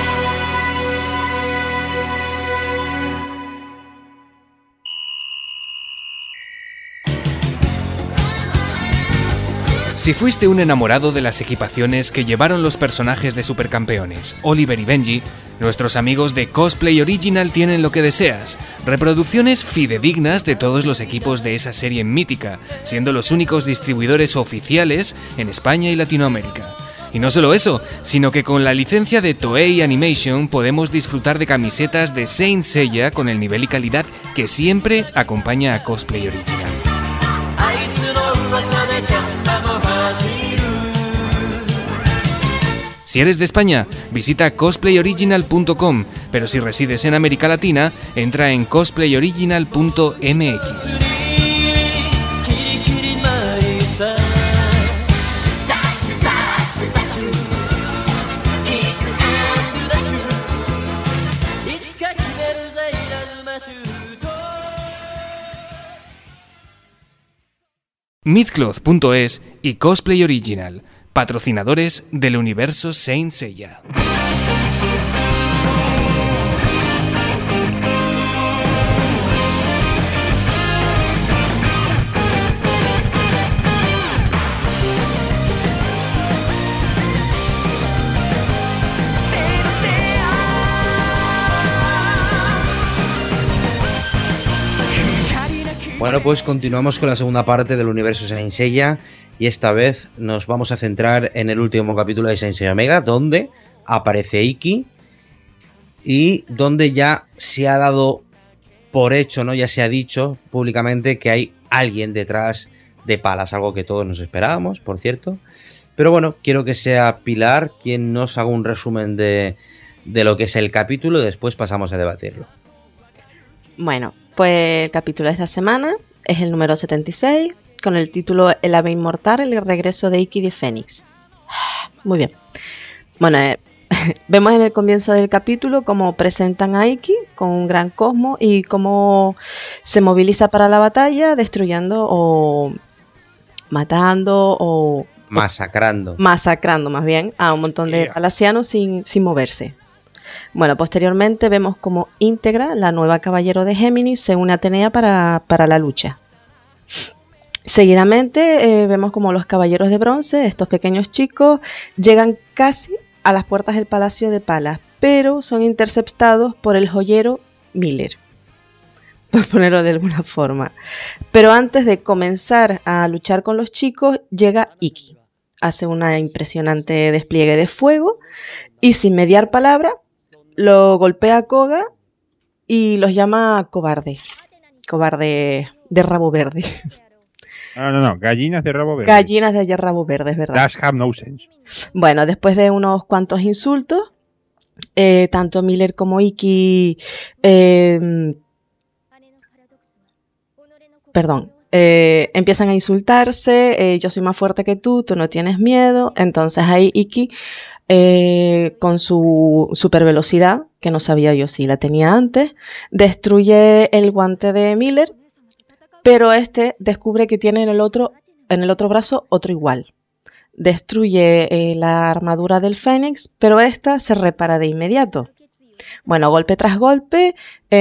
A: Si fuiste un enamorado de las equipaciones que llevaron los personajes de Supercampeones, Oliver y Benji, nuestros amigos de Cosplay Original tienen lo que deseas: reproducciones fidedignas de todos los equipos de esa serie mítica, siendo los únicos distribuidores oficiales en España y Latinoamérica. Y no solo eso, sino que con la licencia de Toei Animation podemos disfrutar de camisetas de Saint Seiya con el nivel y calidad que siempre acompaña a Cosplay Original. Si eres de España, visita cosplayoriginal.com, pero si resides en América Latina, entra en cosplayoriginal.mx. Midcloth.es y Cosplay Original, patrocinadores del universo Saint Seiya.
B: Bueno, pues continuamos con la segunda parte del universo Saint Seiya y esta vez nos vamos a centrar en el último capítulo de Saint Seiya Omega, donde aparece Ikki y donde ya se ha dado por hecho, ¿no? Ya se ha dicho públicamente que hay alguien detrás de Palas, algo que todos nos esperábamos, por cierto. Pero bueno, quiero que sea Pilar quien nos haga un resumen de lo que es el capítulo y después pasamos a debatirlo.
F: Bueno, pues el capítulo de esta semana es el número 76, con el título El ave inmortal, el regreso de Ikki de Fénix. Muy bien. Bueno, vemos en el comienzo del capítulo cómo presentan a Ikki con un gran cosmo y cómo se moviliza para la batalla, destruyendo o matando o...
B: Masacrando
F: más bien a un montón de palasianos sin moverse. Bueno, posteriormente vemos cómo Íntegra, la nueva caballero de Géminis, se une a Atenea para la lucha. Seguidamente vemos como los caballeros de bronce, estos pequeños chicos, llegan casi a las puertas del Palacio de Palas, pero son interceptados por el joyero Miller, por ponerlo de alguna forma. Pero antes de comenzar a luchar con los chicos, llega Ikki. Hace una impresionante despliegue de fuego y sin mediar palabra lo golpea a Koga y los llama cobarde de rabo verde.
E: No, gallinas de rabo verde.
F: Gallinas de rabo verde, es verdad.
E: That have no sense.
F: Bueno, después de unos cuantos insultos, tanto Miller como Ikki empiezan a insultarse. Yo soy más fuerte que tú no tienes miedo. Entonces ahí Ikki, con su super velocidad, que no sabía yo si la tenía antes, destruye el guante de Miller, pero este descubre que tiene en el otro brazo otro igual. Destruye la armadura del Fénix, pero esta se repara de inmediato. Bueno, golpe tras golpe,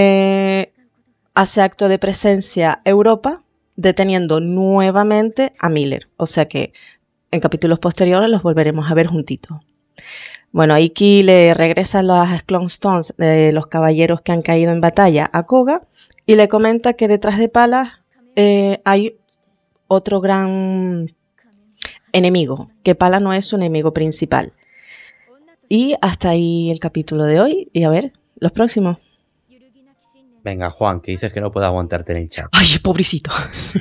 F: hace acto de presencia Europa, deteniendo nuevamente a Miller. O sea que en capítulos posteriores los volveremos a ver juntitos. Bueno, a Ikki le regresa las Clone Stones de los caballeros que han caído en batalla a Koga y le comenta que detrás de Palas hay otro gran enemigo, que Palas no es su enemigo principal. Y hasta ahí el capítulo de hoy. Y a ver, los próximos.
B: Venga, Juan, que dices que no puedo aguantarte en el chat.
F: Ay, pobrecito.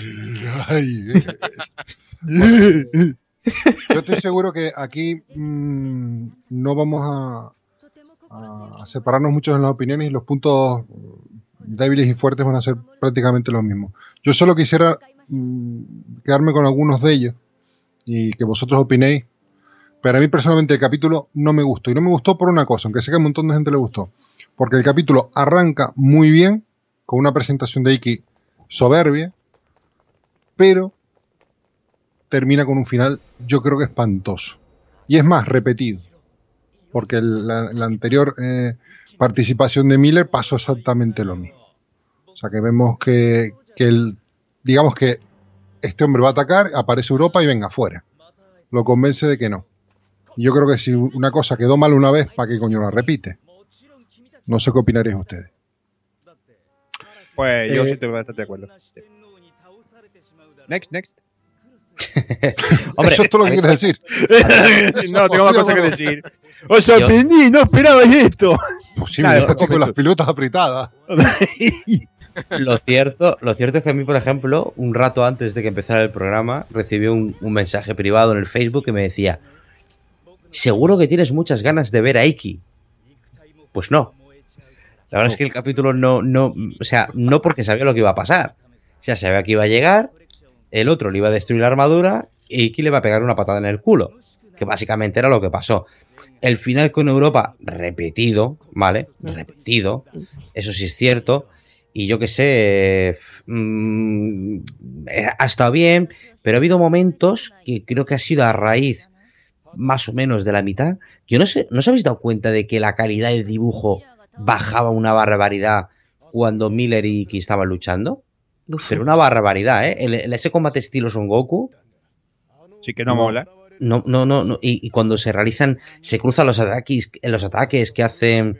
G: Yo estoy seguro que aquí no vamos a separarnos mucho en las opiniones y los puntos débiles y fuertes van a ser prácticamente los mismos. Yo solo quisiera quedarme con algunos de ellos y que vosotros opinéis, pero a mí personalmente el capítulo no me gustó, y no me gustó por una cosa, aunque sé que a un montón de gente le gustó, porque el capítulo arranca muy bien con una presentación de Ikki soberbia, pero termina con un final, yo creo que espantoso. Y es más, repetido. Porque la anterior participación de Miller pasó exactamente lo mismo. O sea que vemos que digamos que este hombre va a atacar, aparece Europa y venga, fuera. Lo convence de que no. Y yo creo que si una cosa quedó mal una vez, ¿para qué coño la repite? No sé qué opinaréis ustedes.
E: Pues yo sí estoy bastante de acuerdo. Next.
G: Hombre, eso es todo lo que quieres decir.
E: No, tengo más cosas que decir. Os sorprendí, no esperabais esto.
G: Pues sí, me dejaste con las pilotas apretadas.
B: Lo cierto es que a mí, por ejemplo, un rato antes de que empezara el programa, recibí un mensaje privado en el Facebook que me decía: seguro que tienes muchas ganas de ver a Iki. Pues no. La verdad es que el capítulo o sea, no porque sabía lo que iba a pasar. O sea, sabía que iba a llegar, el otro le iba a destruir la armadura y Iki le va a pegar una patada en el culo. Que básicamente era lo que pasó. El final con Europa, repetido, ¿vale? Repetido. Eso sí es cierto. Y yo qué sé, ha estado bien, pero ha habido momentos que creo que ha sido a raíz más o menos de la mitad. Yo no sé, ¿no os habéis dado cuenta de que la calidad de dibujo bajaba una barbaridad cuando Miller y Iki estaban luchando? Pero una barbaridad, ¿eh? Ese combate estilo Son Goku.
E: Sí que no mola.
B: No. Y cuando se cruzan los ataques que hacen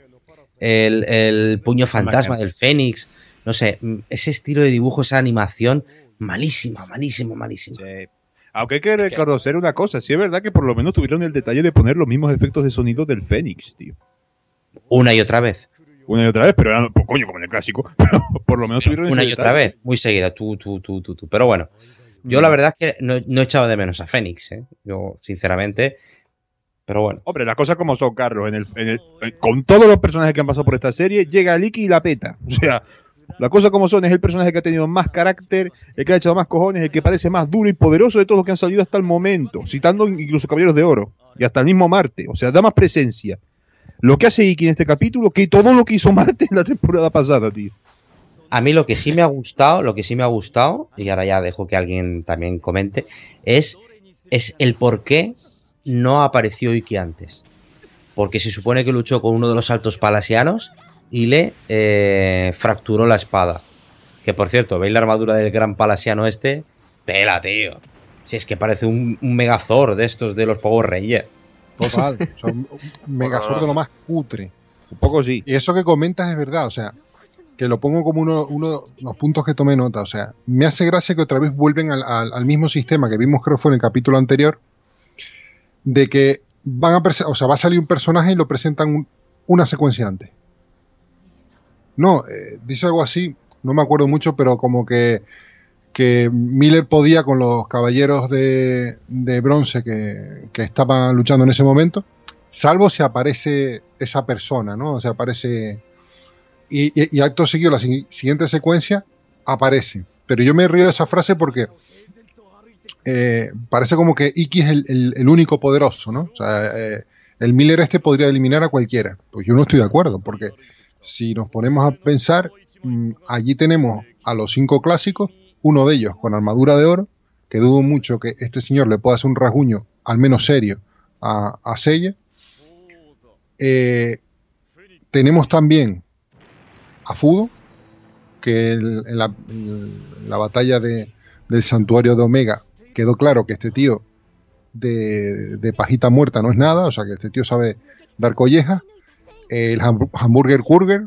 B: el puño fantasma del Fénix. No sé, ese estilo de dibujo, esa animación, malísima.
E: Sí. Aunque hay que reconocer una cosa, sí es verdad que por lo menos tuvieron el detalle de poner los mismos efectos de sonido del Fénix, tío.
B: Una y otra vez,
E: pero eran, pues, coño, como en el clásico, pero por lo menos tuvieron ese
B: una y
E: detalle.
B: otra vez, muy seguida, tú. Pero bueno, yo la verdad es que no echaba de menos a Fénix, yo sinceramente, pero bueno.
E: Hombre, las cosas como son, Carlos, con todos los personajes que han pasado por esta serie, llega Iki y la peta, o sea... Las cosas como son, es el personaje que ha tenido más carácter, el que ha echado más cojones, el que parece más duro y poderoso de todos los que han salido hasta el momento, citando incluso Caballeros de Oro y hasta el mismo Marte, o sea, da más presencia lo que hace Iki en este capítulo que todo lo que hizo Marte en la temporada pasada, tío.
B: A mí lo que sí me ha gustado, y ahora ya dejo que alguien también comente, es el por qué no apareció Iki antes. Porque se supone que luchó con uno de los altos palasianos y le fracturó la espada. Que por cierto, ¿veis la armadura del gran palasiano este? Pela, tío. Si es que parece un Megazord de estos de los Power Rangers.
G: Total, o sea, un Megazord de lo más cutre.
E: Un poco sí.
G: Y eso que comentas es verdad, o sea, que lo pongo como uno de los puntos que tomé nota. O sea, me hace gracia que otra vez vuelven al mismo sistema que vimos, creo que fue en el capítulo anterior, de que va a salir un personaje y lo presentan una secuencia antes. No, dice algo así, no me acuerdo mucho, pero como que Miller podía con los caballeros de bronce que estaban luchando en ese momento, salvo si aparece esa persona, ¿no? O sea, aparece... Y acto seguido, la siguiente secuencia aparece. Pero yo me río de esa frase porque parece como que Iki es el único poderoso, ¿no? O sea, el Miller este podría eliminar a cualquiera. Pues yo no estoy de acuerdo, porque... Si nos ponemos a pensar, allí tenemos a los 5 clásicos, uno de ellos con armadura de oro, que dudo mucho que este señor le pueda hacer un rasguño, al menos serio, a Seiya. Tenemos también a Fudo, que en la batalla del santuario de Omega quedó claro que este tío de pajita muerta no es nada, o sea que este tío sabe dar collejas. El hamburger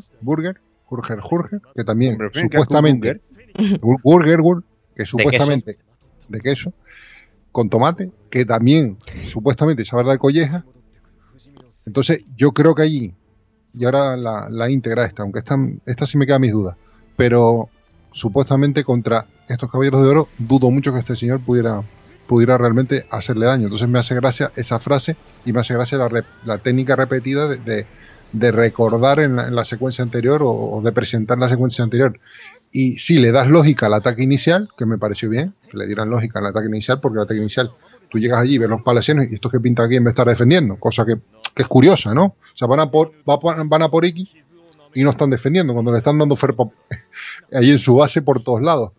G: que también supuestamente que supuestamente de queso con tomate, que también supuestamente sabe dar colleja. Entonces yo creo que allí, y ahora la íntegra esta, aunque esta sí me quedan mis dudas, pero supuestamente contra estos caballeros de oro dudo mucho que este señor pudiera realmente hacerle daño. Entonces me hace gracia esa frase y me hace gracia la técnica repetida de recordar en la secuencia anterior o de presentar la secuencia anterior. Y si le das lógica al ataque inicial, que me pareció bien, que le dieran lógica al ataque inicial, porque el ataque inicial, tú llegas allí, ves los palasianos y estos que pintan aquí en vez de estar defendiendo, cosa que es curiosa, ¿no? O sea, van a por Iki y no están defendiendo, cuando le están dando ferpo ahí en su base por todos lados.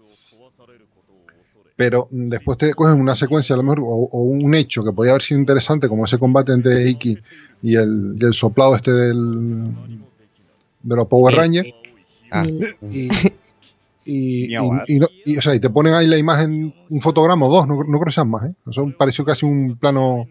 G: Pero después te cogen una secuencia a lo mejor, o un hecho que podía haber sido interesante, como ese combate entre Iki y el soplado este de los Power Rangers. Y o sea, y te ponen ahí la imagen, un fotograma o dos, no creo que sean más, ¿eh? O sea, pareció casi un plano,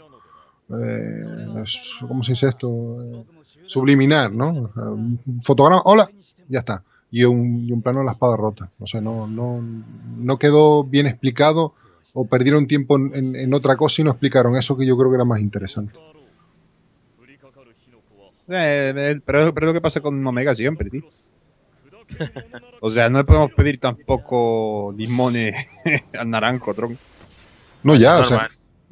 G: ¿cómo se dice esto? Subliminar, ¿no? O sea, un fotograma, hola, ya está. Y un plano de la espada rota. O sea, no quedó bien explicado, o perdieron tiempo en otra cosa y no explicaron eso, que yo creo que era más interesante.
E: Pero es lo que pasa con Omega siempre, tío. O sea, no le podemos pedir tampoco limones al naranjo, tronco.
G: No, ya, o sea,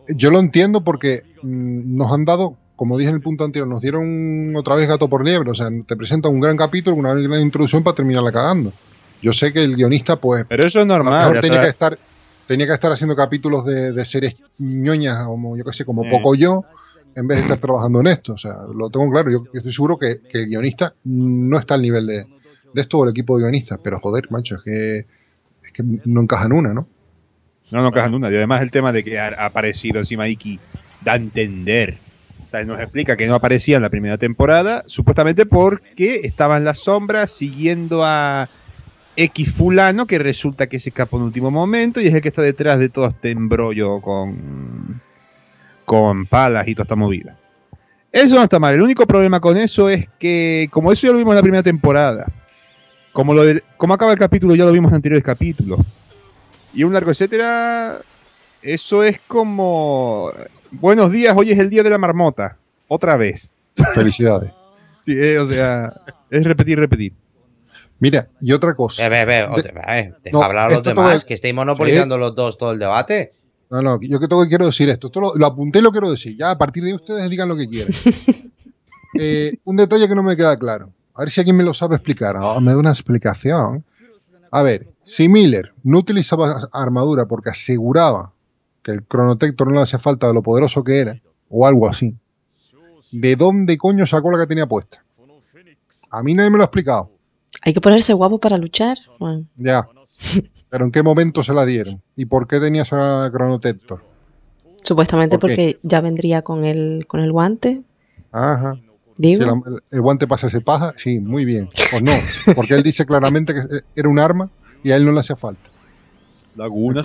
G: yo lo entiendo porque nos han dado, como dije en el punto anterior, nos dieron otra vez gato por liebre. O sea, te presentan un gran capítulo, una gran introducción para terminarla cagando. Yo sé que el guionista, pues.
E: Pero eso es normal.
G: A lo mejor tenía que estar haciendo capítulos de series ñoñas, como yo qué sé, como Poco Yo, en vez de estar trabajando en esto. O sea, lo tengo claro. Yo estoy seguro que el guionista no está al nivel de esto o el equipo de guionistas. Pero joder, macho, es que no encajan una, ¿no?
E: No encajan una. Y además el tema de que ha aparecido encima Iki da a entender. O sea, nos explica que no aparecía en la primera temporada, supuestamente porque estaba en las sombras siguiendo a X fulano, que resulta que se escapó en último momento y es el que está detrás de todo este embrollo con palas y toda esta movida. Eso no está mal. El único problema con eso es que, como eso ya lo vimos en la primera temporada, como acaba el capítulo ya lo vimos en anteriores capítulos, y un largo etcétera, eso es como... Buenos días, hoy es el día de la marmota. Otra vez.
G: Felicidades.
E: Sí, o sea, es repetir.
G: Mira, y otra cosa.
B: Deja hablar a los demás, que estéis monopolizando los dos todo el debate.
G: No, yo quiero decir esto. Esto lo apunté y lo quiero decir. Ya a partir de ahí ustedes digan lo que quieran. Un detalle que no me queda claro. A ver si alguien me lo sabe explicar. Me da una explicación. A ver, si Miller no utilizaba armadura porque aseguraba que el cronotector no le hacía falta de lo poderoso que era, o algo así, ¿de dónde coño sacó la que tenía puesta? A mí nadie me lo ha explicado.
F: Hay que ponerse guapo para luchar. Bueno.
G: Ya. Pero ¿en qué momento se la dieron? ¿Y por qué tenía ese cronotector?
F: Supuestamente porque ya vendría con el guante.
G: Ajá.
F: ¿Digo?
G: Si el guante pasa ese paja, sí, muy bien. Pues no, porque él dice claramente que era un arma y a él no le hacía falta.
E: Lagunas.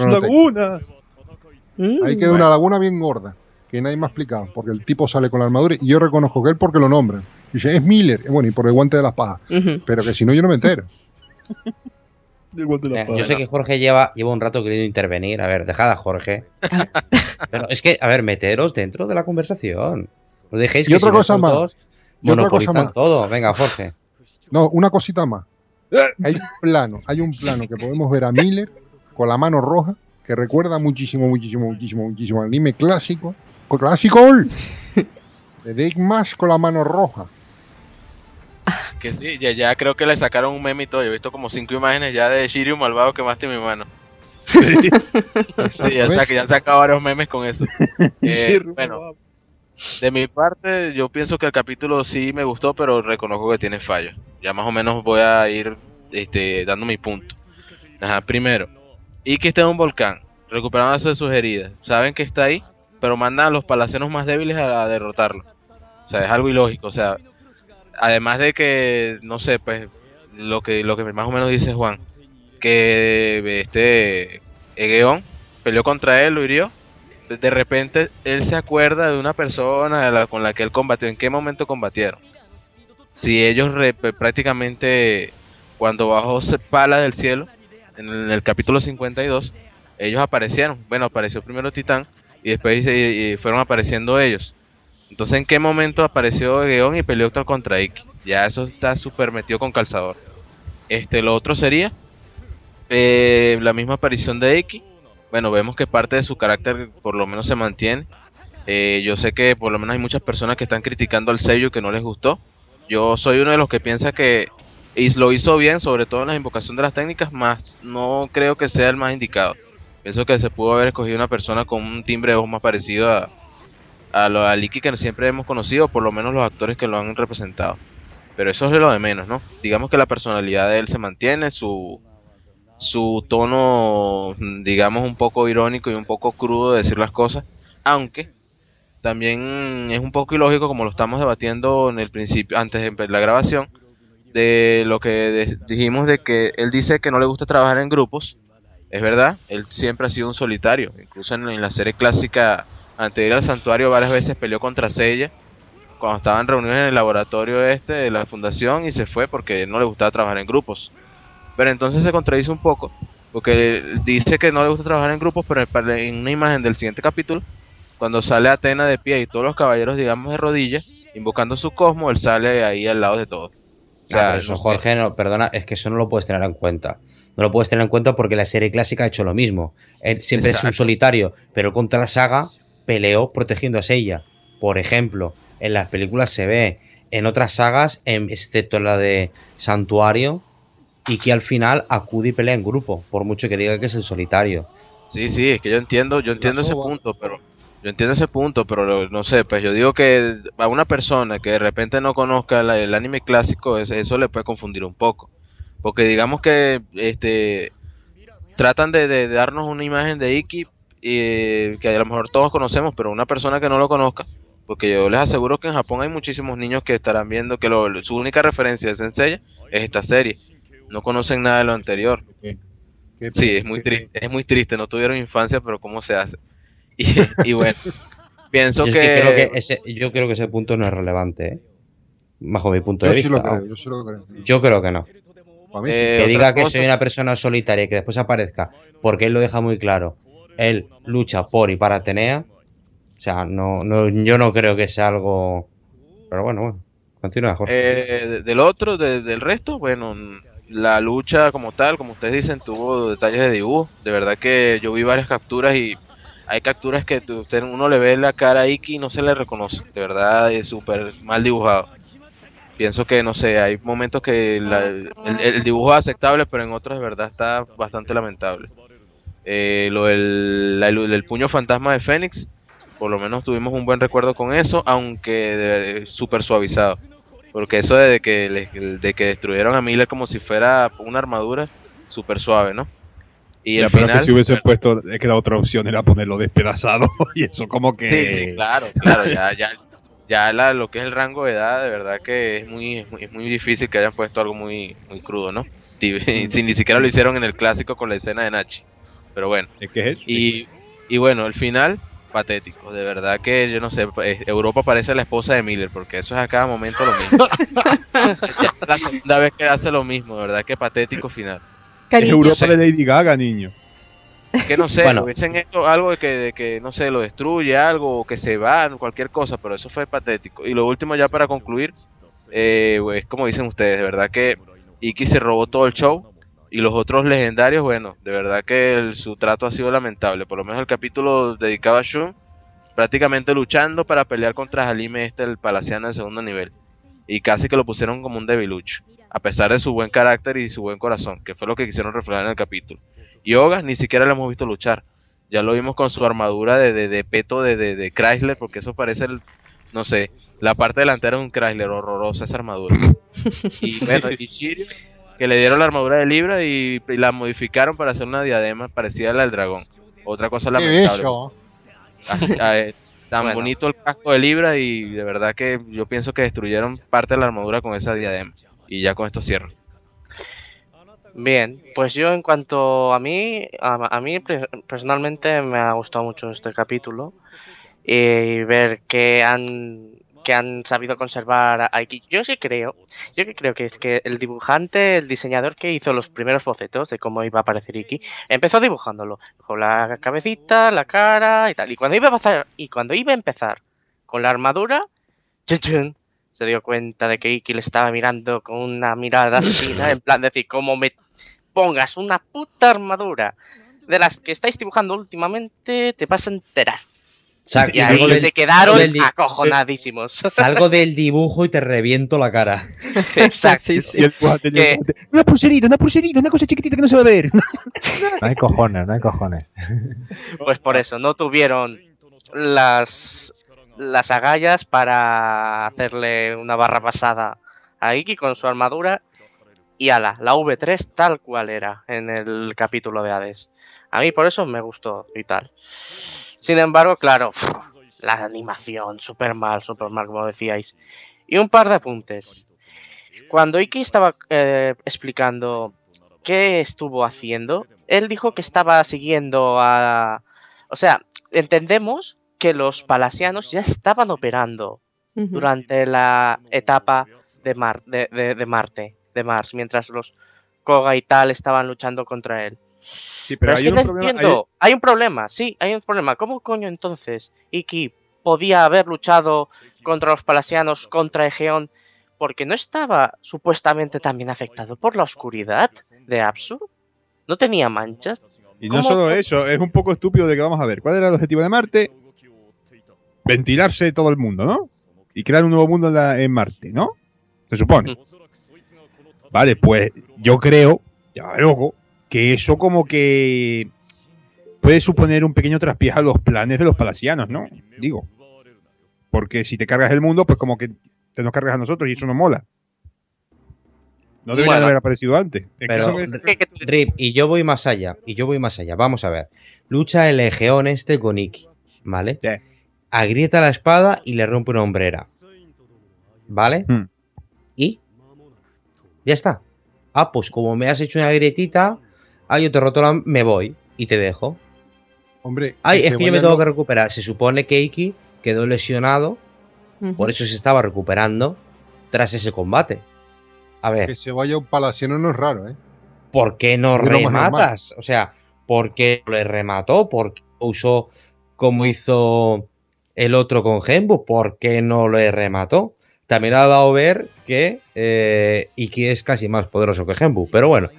G: Ahí queda una laguna bien gorda, que nadie me ha explicado, porque el tipo sale con la armadura y yo reconozco que él porque lo nombran. Dice, es Miller, bueno, y por el guante de las pajas. Pero que si no, yo no me entero.
B: Yo sé que Jorge lleva un rato queriendo intervenir. A ver, dejad a Jorge. Pero es que, a ver, meteros dentro de la conversación. No dejéis que
G: otra cosa más.
B: Dos monopolizan todo. Venga, Jorge.
G: No, una cosita más. Hay un plano que podemos ver a Miller con la mano roja, que recuerda muchísimo al anime clásico. ¡Clásico! De Dave Mash con la mano roja.
H: Que sí, ya creo que le sacaron un meme y todo. Yo he visto como 5 imágenes ya de Shiryu malvado que quemaste mi mano. Sí, ya han sacado varios memes con eso. Bueno, de mi parte, yo pienso que el capítulo sí me gustó, pero reconozco que tiene fallos. Ya más o menos voy a ir dando mi punto. Primero, Iki está en un volcán, recuperándose de sus heridas. Saben que está ahí, pero mandan a los palacenos más débiles a derrotarlo. O sea, es algo ilógico. O sea, además de que, no sé, pues, lo que más o menos dice Juan, que Egeon peleó contra él, lo hirió. De repente él se acuerda de una persona con la que él combatió. ¿En qué momento combatieron? Si ellos prácticamente, cuando bajó Pala del cielo, en el capítulo 52, ellos aparecieron. Bueno, apareció primero Titán y después fueron apareciendo ellos. Entonces, ¿en qué momento apareció Egeon y peleó contra Iki? Ya eso está súper metido con calzador. Lo otro sería la misma aparición de Iki. Bueno, vemos que parte de su carácter por lo menos se mantiene. Yo sé que por lo menos hay muchas personas que están criticando al sello que no les gustó. Yo soy uno de los que piensa que lo hizo bien, sobre todo en la invocación de las técnicas, más no creo que sea el más indicado. Pienso que se pudo haber escogido una persona con un timbre de voz más parecido a Iki que siempre hemos conocido, por lo menos los actores que lo han representado. Pero eso es lo de menos, ¿no? Digamos que la personalidad de él se mantiene, su tono, digamos, un poco irónico y un poco crudo de decir las cosas, aunque también es un poco ilógico, como lo estamos debatiendo en el principio, antes de la grabación, de lo que dijimos de que él dice que no le gusta trabajar en grupos. Es verdad, él siempre ha sido un solitario, incluso en la serie clásica antes de ir al santuario varias veces peleó contra Seiya cuando estaban reunidos en el laboratorio de la fundación, y se fue porque no le gustaba trabajar en grupos. Pero entonces se contradice un poco, porque dice que no le gusta trabajar en grupos, pero en una imagen del siguiente capítulo, cuando sale Atena de pie y todos los caballeros, digamos, de rodillas, invocando su cosmo, él sale ahí al lado de todos. O sea,
B: pero eso, Jorge, no, perdona, es que eso no lo puedes tener en cuenta. No lo puedes tener en cuenta porque la serie clásica ha hecho lo mismo. Él siempre es un solitario, pero contra la saga peleó protegiendo a Seiya. Por ejemplo, en las películas se ve, en otras sagas, excepto la de Santuario, Ikki al final acude y pelea en grupo, por mucho que diga que es el solitario.
H: Sí, es que yo entiendo ese punto, pero no sé, pues yo digo que a una persona que de repente no conozca el anime clásico, eso le puede confundir un poco. Porque digamos que tratan de darnos una imagen de Ikki que a lo mejor todos conocemos, pero una persona que no lo conozca, porque yo les aseguro que en Japón hay muchísimos niños que estarán viendo que su única referencia de Senseiya es esta serie. No conocen nada de lo anterior. Sí, es muy triste, no tuvieron infancia, pero ¿cómo se hace? Y bueno, pienso
B: yo creo que ese punto no es relevante, ¿eh? Bajo mi punto de vista. Yo creo que no. Que diga que soy una persona solitaria y que después aparezca, porque él lo deja muy claro. Él lucha por y para Atenea. O sea, yo no creo que sea algo. Pero bueno, continúa, Jorge.
H: Del resto, bueno, la lucha como tal, como ustedes dicen, tuvo detalles de dibujo. De verdad que yo vi varias capturas y hay capturas que uno le ve la cara a Ikki y no se le reconoce. De verdad es súper mal dibujado. Pienso que, no sé, hay momentos que el dibujo es aceptable, pero en otros de verdad está bastante lamentable. Lo del puño fantasma de Fénix, por lo menos tuvimos un buen recuerdo con eso, aunque súper suavizado. Porque eso de que destruyeron a Miller como si fuera una armadura, súper suave, ¿no? Y
E: ya,
H: el
E: pero
H: final,
E: que si hubiese puesto, es que la otra opción era ponerlo despedazado, y eso como que...
H: Sí, claro, ya lo que es el rango de edad, de verdad que es muy difícil que hayan puesto algo muy crudo, ¿no? Si ni siquiera lo hicieron en el clásico con la escena de Nachi. Pero bueno.
E: ¿Qué es eso?
H: Y bueno, el final, patético. De verdad que yo no sé, Europa parece la esposa de Miller, porque eso es a cada momento lo mismo. Ya es la segunda vez que hace lo mismo, de verdad que patético final.
E: Es Europa de Lady Gaga, niño.
H: Que no sé,
B: Bueno.
H: hubiesen hecho algo de que no sé, lo destruye algo, o que se va, cualquier cosa, pero eso fue patético. Y lo último ya para concluir, es como dicen ustedes, de verdad que Ikki se robó todo el show. Y los otros legendarios, bueno, de verdad que su trato ha sido lamentable. Por lo menos el capítulo dedicado a Shun, prácticamente luchando para pelear contra Jalime, el palaciano de segundo nivel. Y casi que lo pusieron como un debilucho, a pesar de su buen carácter y su buen corazón, que fue lo que quisieron reflejar en el capítulo. Y Oga ni siquiera lo hemos visto luchar. Ya lo vimos con su armadura de peto de Chrysler, porque eso parece, no sé, la parte delantera de un Chrysler, horrorosa esa armadura. Y bueno, y Shiryu, que le dieron la armadura de Libra y la modificaron para hacer una diadema parecida a la del dragón. Otra cosa lamentable. Tan bonito el casco de Libra, y de verdad que yo pienso que destruyeron parte de la armadura con esa diadema. Y ya con esto cierro.
I: Bien, pues yo en cuanto a mí personalmente me ha gustado mucho este capítulo y ver que han sabido conservar a Ikki. Yo que creo que es que el dibujante, el diseñador que hizo los primeros bocetos de cómo iba a aparecer Ikki, empezó dibujándolo con la cabecita, la cara y tal. Y cuando iba a empezar con la armadura, ¡chun! Se dio cuenta de que Ikki le estaba mirando con una mirada asesina, en plan decir, como me pongas una puta armadura de las que estáis dibujando últimamente, te vas a enterar. Y ahí se quedaron acojonadísimos.
B: Salgo del dibujo y te reviento la cara.
I: Exacto. Sí.
E: Una pulserita, una cosa chiquitita que no se va a ver.
D: No hay cojones.
I: Pues por eso, no tuvieron las agallas para hacerle una barra pasada a Ikki con su armadura. Y ala, la V3 tal cual era en el capítulo de Hades. A mí por eso me gustó y tal. Sin embargo, claro, la animación, súper mal, como decíais. Y un par de apuntes. Cuando Ikki estaba explicando qué estuvo haciendo, él dijo que estaba siguiendo a... O sea, entendemos que los palasianos ya estaban operando durante la etapa de Mars, mientras los Koga y tal estaban luchando contra él.
E: Sí, pero
I: hay un problema. ¿Cómo coño entonces Ikki podía haber luchado contra los palasianos, contra Egeon, porque no estaba supuestamente también afectado por la oscuridad de Apsu? ¿No tenía manchas?
E: Y no solo eso, es un poco estúpido de que vamos a ver, ¿cuál era el objetivo de Marte? ventilarse todo el mundo, ¿no? Y crear un nuevo mundo en Marte, ¿no? Se supone. Vale, pues yo creo, ya luego, que eso como que puede suponer un pequeño traspiés a los planes de los palacianos, ¿no? Digo. Porque si te cargas el mundo, pues como que te nos cargas a nosotros y eso no mola. No debería de haber aparecido antes.
B: Pero, Rip, y yo voy más allá. Vamos a ver. Lucha el Egeón con Iki, ¿vale?
E: Sí.
B: Agrieta la espada y le rompe una hombrera. ¿Vale? Y ya está. Ah, pues como me has hecho una grietita, yo te he roto me voy y te dejo.
G: Hombre,
B: es que yo me tengo que recuperar. Se supone que Iki quedó lesionado, por eso se estaba recuperando tras ese combate. A ver.
G: Que se vaya un palaciano no es raro, ¿eh?
B: ¿Por qué no rematas? O sea, ¿por qué le remató? ¿Por qué usó como hizo el otro con Genbu? ¿Por qué no le remató? También ha dado a ver que Iki es casi más poderoso que Genbu, pero bueno.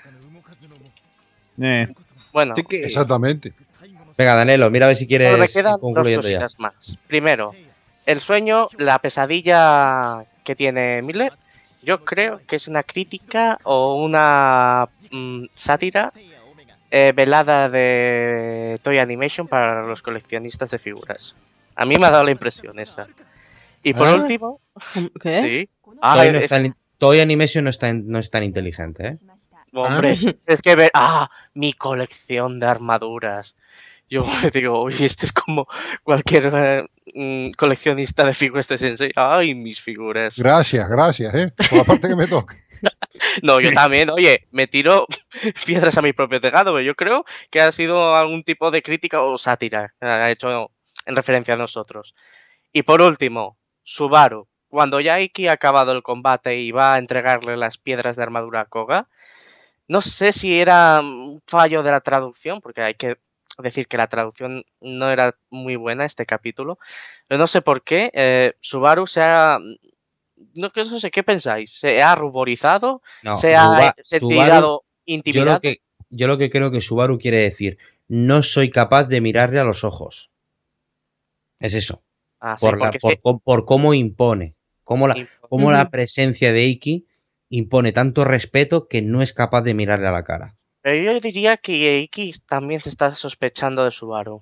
I: Bueno,
G: sí que... exactamente.
B: Venga, Danilo, mira a ver si quieres
I: solo me quedan
B: concluyendo
I: dos
B: ya.
I: cositas más. Primero, el sueño, la pesadilla que tiene Miller, yo creo que es una crítica o una sátira velada de Toy Animation para los coleccionistas de figuras. A mí me ha dado la impresión esa. Y por último...
F: ¿Qué?
I: Sí.
B: Toy Animation no es tan inteligente, ¿eh?
I: Hombre, es que ver... mi colección de armaduras. Yo me digo, oye, este es como cualquier coleccionista de figuras de Sensei. ¡Ay, mis figuras!
G: Gracias, por la parte que me toca.
I: No, yo también, oye, me tiro piedras a mi propio tejado, pero yo creo que ha sido algún tipo de crítica o sátira que ha hecho en referencia a nosotros. Y por último, Subaru. Cuando ya Iki ha acabado el combate y va a entregarle las piedras de armadura a Koga, no sé si era un fallo de la traducción, porque hay que decir que la traducción no era muy buena este capítulo, pero no sé por qué Subaru se ha... No sé, ¿qué pensáis? ¿Se ha ruborizado?
B: No,
I: ¿Se ha sentido intimidado?
B: Yo lo que creo que Subaru quiere decir, no soy capaz de mirarle a los ojos. Es eso. Por cómo impone. Cómo la presencia de Iki impone tanto respeto que no es capaz de mirarle a la cara.
I: Pero yo diría que Iki también se está sospechando de Subaru.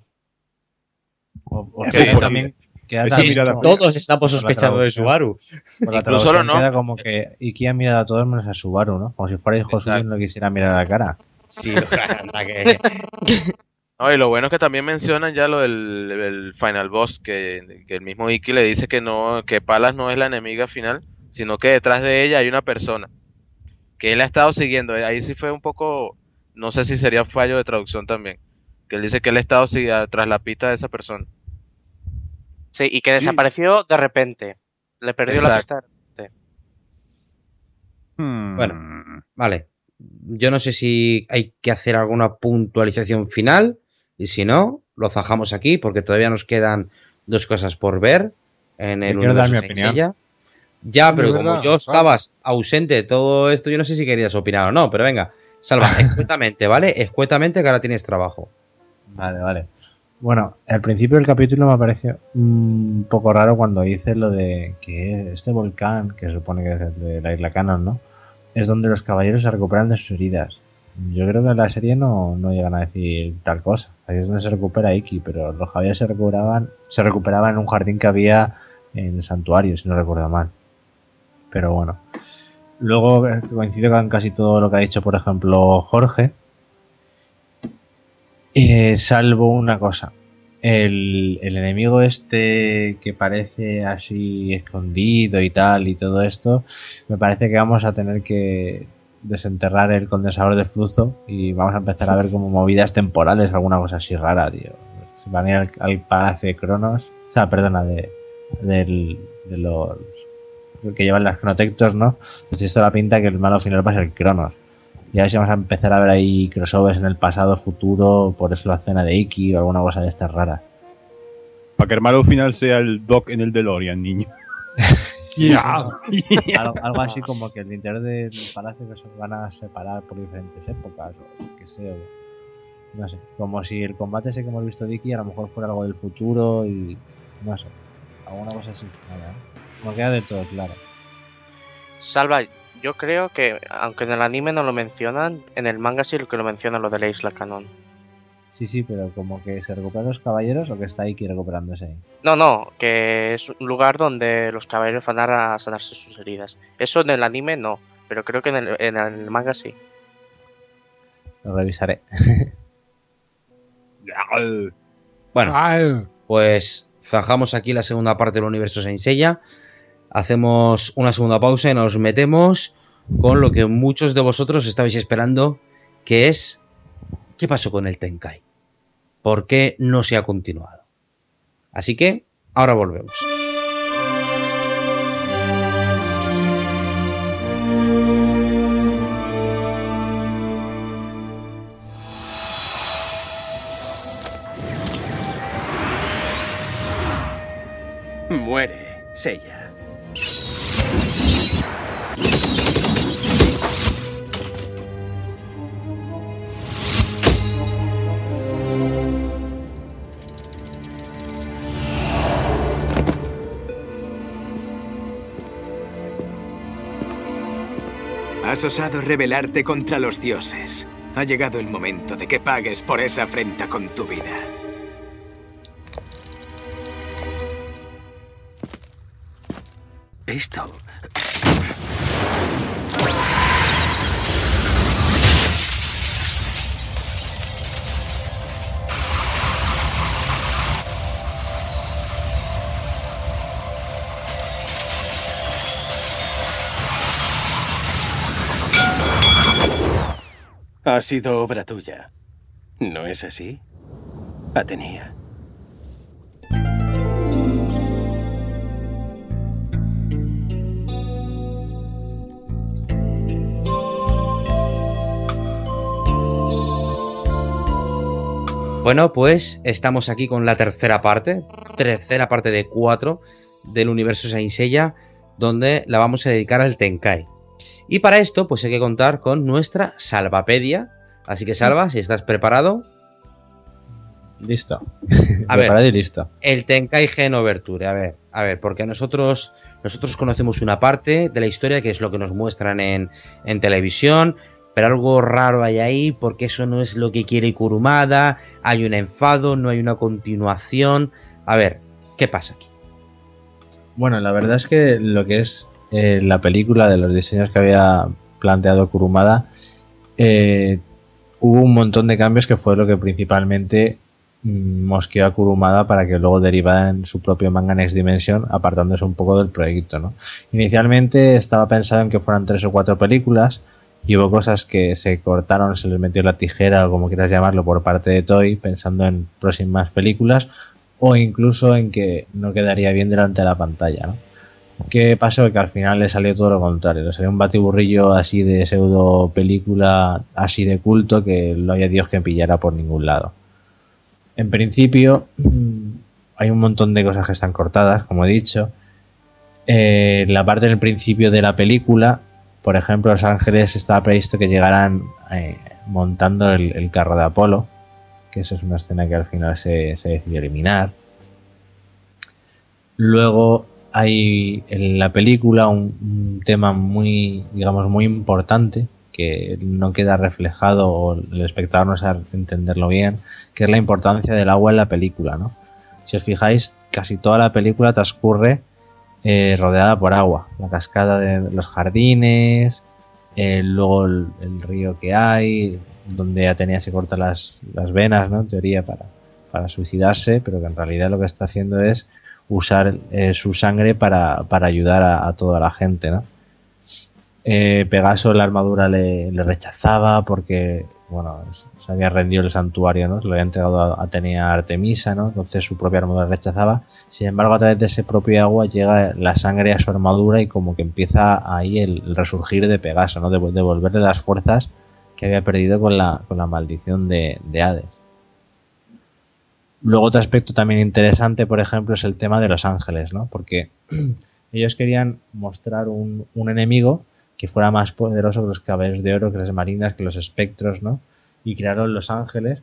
C: También
B: todos estamos sospechando de Subaru.
C: Incluso no. Queda como que Iki ha mirado a todos menos a Subaru, ¿no? Como si fuera hijo suyo y no quisiera mirar a la cara.
B: Sí, anda que...
H: No, y lo bueno es que también mencionan ya lo del Final Boss, que el mismo Iki le dice que Palas no es la enemiga final, sino que detrás de ella hay una persona que él ha estado siguiendo. Ahí sí fue un poco, no sé si sería fallo de traducción también, que él dice que él ha estado tras la pista de esa persona.
I: Sí, y que desapareció de repente. Le perdió la pista de repente.
B: Bueno, vale. Yo no sé si hay que hacer alguna puntualización final. Y si no, lo zajamos aquí porque todavía nos quedan dos cosas por ver en el universo de Saint Seiya. Ya, pero como yo estabas ausente de todo esto, yo no sé si querías opinar o no, pero venga, Salva, escuetamente, ¿vale? Escuetamente que ahora tienes trabajo.
D: Vale. Bueno, al principio del capítulo me pareció un poco raro cuando dice lo de que este volcán, que se supone que es el de la isla Canon, ¿no? Es donde los caballeros se recuperan de sus heridas. Yo creo que en la serie no llegan a decir tal cosa. Ahí es donde se recupera Iki, pero los caballeros se recuperaban en un jardín que había en el santuario, si no recuerdo mal. Pero bueno. Luego coincido con casi todo lo que ha dicho, por ejemplo, Jorge. Salvo una cosa. El enemigo este que parece así escondido y tal y todo esto, me parece que vamos a tener que desenterrar el condensador de flujo y vamos a empezar a ver como movidas temporales, alguna cosa así rara, tío. Se van a ir al palacio de Cronos, o sea, perdona, de los que llevan las Cronotectos, ¿no? Pues esto da pinta que el malo final va a ser Cronos. Y a ver si vamos a empezar a ver ahí crossovers en el pasado, futuro, por eso la escena de Iki o alguna cosa de estas raras.
E: Para que el malo final sea el Doc en el DeLorean, niño.
D: Algo así como que el interior del palacio que se van a separar por diferentes épocas o qué sé, no sé, como si el combate ese que hemos visto de Iki a lo mejor fuera algo del futuro y No sé. Alguna cosa así extraña, ¿eh? No queda del todo claro.
I: Salva, yo creo que, aunque en el anime no lo mencionan, en el manga sí que lo mencionan lo de la isla Canon.
D: Sí, pero como que se recuperan los caballeros o que está Iki recuperándose ahí.
I: No, que es un lugar donde los caballeros van a sanarse sus heridas. Eso en el anime no, pero creo que en el manga sí.
D: Lo revisaré.
B: Bueno, pues zanjamos aquí la segunda parte del universo Saint Seiya. Hacemos una segunda pausa y nos metemos con lo que muchos de vosotros estabais esperando, que es ¿qué pasó con el Tenkai? ¿Por qué no se ha continuado? Así que ahora volvemos.
M: Muere, Seiya.
N: Has osado rebelarte contra los dioses. Ha llegado el momento de que pagues por esa afrenta con tu vida.
M: Esto... Ha sido obra tuya. ¿No es así, Atenea?
B: Bueno, pues estamos aquí con la tercera parte de 4 del universo Saint Seiya, donde la vamos a dedicar al Tenkai. Y para esto, pues hay que contar con nuestra Salvapedia. Así que Salva, si estás preparado.
D: Listo.
B: Preparado
D: y listo.
B: El Tenkai Gen Overture. A ver, porque nosotros conocemos una parte de la historia que es lo que nos muestran en televisión, pero algo raro hay ahí, porque eso no es lo que quiere Kurumada. Hay un enfado, no hay una continuación. A ver, ¿qué pasa aquí?
D: Bueno, la verdad es que lo que es la película, de los diseños que había planteado Kurumada, hubo un montón de cambios que fue lo que principalmente mosqueó a Kurumada para que luego derivara en su propio manga Next Dimension, apartándose un poco del proyecto, ¿no? Inicialmente estaba pensado en que fueran 3 o 4 películas y hubo cosas que se cortaron, se les metió la tijera o como quieras llamarlo por parte de Toei, pensando en próximas películas o incluso en que no quedaría bien delante de la pantalla, ¿no? ¿Qué pasó? Que al final le salió todo lo contrario. Le salió un batiburrillo así de pseudo película, así de culto, que no había Dios que pillara por ningún lado. En principio, hay un montón de cosas que están cortadas, como he dicho. La parte del principio de la película, por ejemplo, Los Ángeles estaba previsto que llegaran montando el carro de Apolo, que eso es una escena que al final se decidió eliminar. Luego hay en la película un tema muy, digamos, muy importante que no queda reflejado o el espectador no sabe entenderlo bien, que es la importancia del agua en la película, ¿no? Si os fijáis, casi toda la película transcurre rodeada por agua. La cascada de los jardines, luego el río que hay, donde Atenea se corta las venas, ¿no? En teoría para suicidarse, pero que en realidad lo que está haciendo es usar su sangre para ayudar a toda la gente, ¿no? Pegaso la armadura le rechazaba porque, bueno, se había rendido el santuario, ¿no? Se lo había entregado a Atenea Artemisa, ¿no? Entonces su propia armadura rechazaba. Sin embargo, a través de ese propio agua llega la sangre a su armadura y como que empieza ahí el resurgir de Pegaso, ¿no? De devolverle las fuerzas que había perdido con la maldición de Hades. Luego otro aspecto también interesante, por ejemplo, es el tema de los ángeles, ¿no? Porque ellos querían mostrar un enemigo que fuera más poderoso que los caballeros de oro, que las marinas, que los espectros, ¿no? Y crearon los ángeles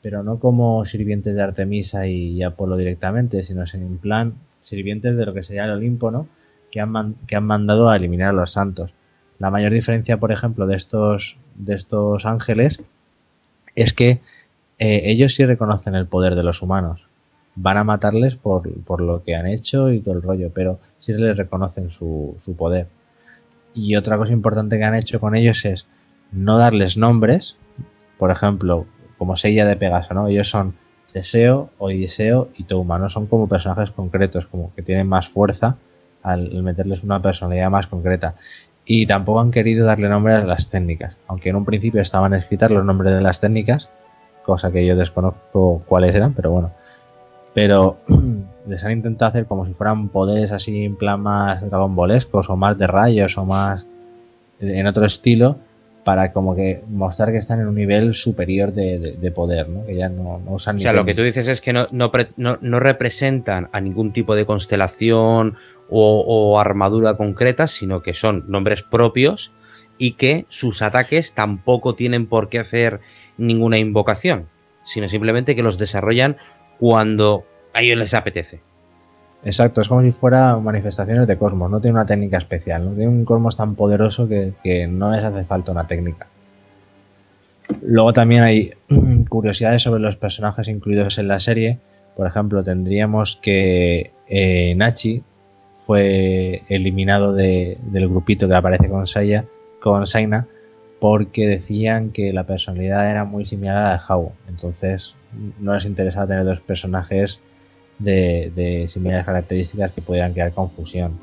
D: pero no como sirvientes de Artemisa y Apolo directamente, sino en plan sirvientes de lo que sería el Olimpo, ¿no? Que han mandado a eliminar a los santos. La mayor diferencia, por ejemplo, de estos ángeles es que ellos sí reconocen el poder de los humanos. Van a matarles por lo que han hecho y todo el rollo, pero sí les reconocen su poder. Y otra cosa importante que han hecho con ellos es no darles nombres, por ejemplo, como Seiya de Pegaso, ¿no? Ellos son Teseo, Odiseo y Touma, no son como personajes concretos, como que tienen más fuerza al meterles una personalidad más concreta. Y tampoco han querido darle nombre a las técnicas, aunque en un principio estaban escritas los nombres de las técnicas, cosa que yo desconozco cuáles eran, pero bueno. Pero les han intentado hacer como si fueran poderes así en plan más dragonbolescos o más de rayos o más en otro estilo, para como que mostrar que están en un nivel superior de poder, ¿no? Que ya no usan.
B: O sea, lo que tú dices es que no representan a ningún tipo de constelación o armadura concreta, sino que son nombres propios y que sus ataques tampoco tienen por qué hacer ninguna invocación, sino simplemente que los desarrollan cuando a ellos les apetece.
D: Exacto, es como si fueran manifestaciones de cosmos, no tiene una técnica especial, no tiene un cosmos tan poderoso que no les hace falta una técnica. Luego también hay curiosidades sobre los personajes incluidos en la serie. Por ejemplo, tendríamos que Nachi fue eliminado del grupito que aparece con Saina, porque decían que la personalidad era muy similar a la de Hau, entonces no les interesaba tener dos personajes de similares características que pudieran crear confusión.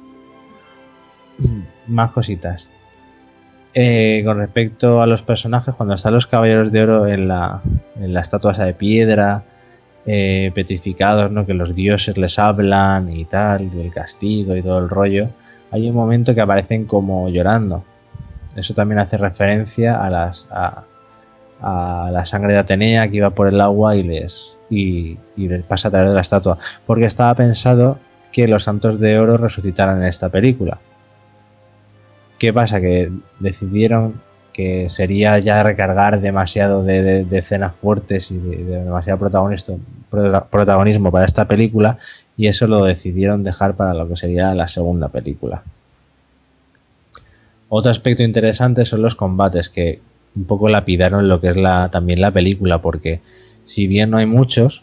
D: Más cositas. Con respecto a los personajes, cuando están los caballeros de oro en la estatua esa de piedra, petrificados, ¿no? Que los dioses les hablan y tal, del castigo y todo el rollo, hay un momento que aparecen como llorando. Eso también hace referencia a la sangre de Atenea que iba por el agua y les pasa a través de la estatua, porque estaba pensado que los santos de oro resucitaran en esta película. ¿Qué pasa? Que decidieron que sería ya recargar demasiado de escenas fuertes y de demasiado protagonismo para esta película, y eso lo decidieron dejar para lo que sería la segunda película. Otro aspecto interesante son los combates, que un poco lapidaron lo que es también la película, porque si bien no hay muchos,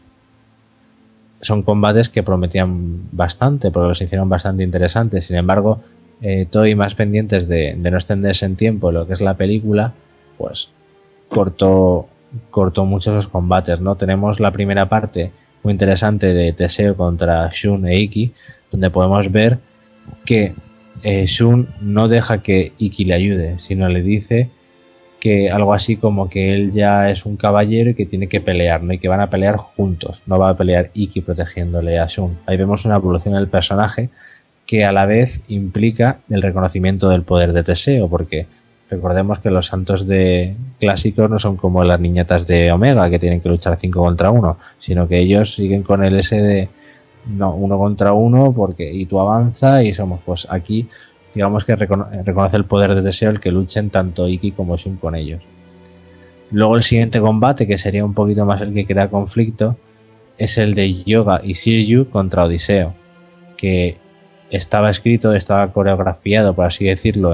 D: son combates que prometían bastante, porque los hicieron bastante interesantes. Sin embargo, Toei, más pendientes de no extenderse en tiempo lo que es la película, pues cortó mucho esos combates, ¿no? Tenemos la primera parte muy interesante de Teseo contra Shun e Ikki, donde podemos ver que Shun no deja que Ikki le ayude, sino le dice que algo así como que él ya es un caballero y que tiene que pelear, ¿no? Y que van a pelear juntos, no va a pelear Ikki protegiéndole a Shun. Ahí vemos una evolución del personaje que a la vez implica el reconocimiento del poder de Teseo, porque recordemos que los santos clásicos no son como las niñatas de Omega, que tienen que luchar 5 contra 1, sino que ellos siguen con el S de 1 contra 1, y tú avanza y somos, pues aquí digamos que reconoce el poder de Teseo el que luchen tanto Ikki como Shun con ellos. Luego el siguiente combate, que sería un poquito más el que crea conflicto, es el de Yoga y Shiryu contra Odiseo, que estaba coreografiado, por así decirlo,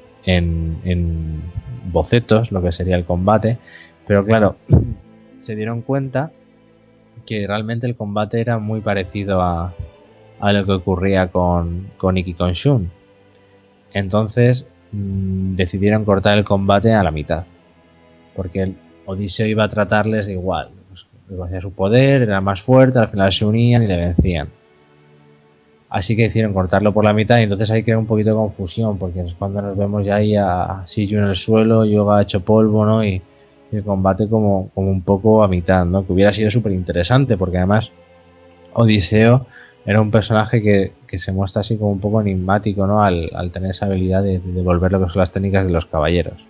D: en bocetos, lo que sería el combate, pero claro, se dieron cuenta que realmente el combate era muy parecido a lo que ocurría con Ikki y con Shun. Entonces decidieron cortar el combate a la mitad, porque el Odiseo iba a tratarles de igual, pues, reconocía su poder, era más fuerte, al final se unían y le vencían. Así que decidieron cortarlo por la mitad, y entonces ahí crea un poquito de confusión, porque es cuando nos vemos ya ahí a Shiryu en el suelo, Yoga hecho polvo, ¿no? Y el combate como un poco a mitad, ¿no? Que hubiera sido súper interesante, porque además Odiseo era un personaje que se muestra así como un poco enigmático, ¿no? Al tener esa habilidad de devolver lo que son las técnicas de los caballeros.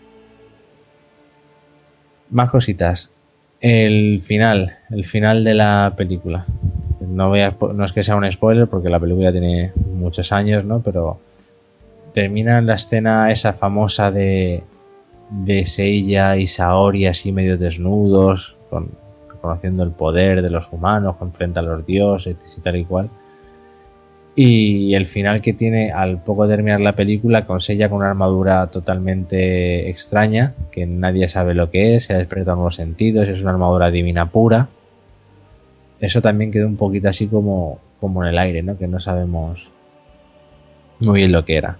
D: Más cositas. El final de la película. No es que sea un spoiler, porque la película tiene muchos años, ¿no? Pero termina en la escena esa famosa de Seiya y Saori así medio desnudos, con conociendo el poder de los humanos, que enfrenta a los dioses y tal y cual. Y el final que tiene al poco de terminar la película, con Seiya con una armadura totalmente extraña, que nadie sabe lo que es, se ha despertado nuevos sentidos, es una armadura divina pura. Eso también quedó un poquito así como en el aire, ¿no? Que no sabemos muy bien lo que era.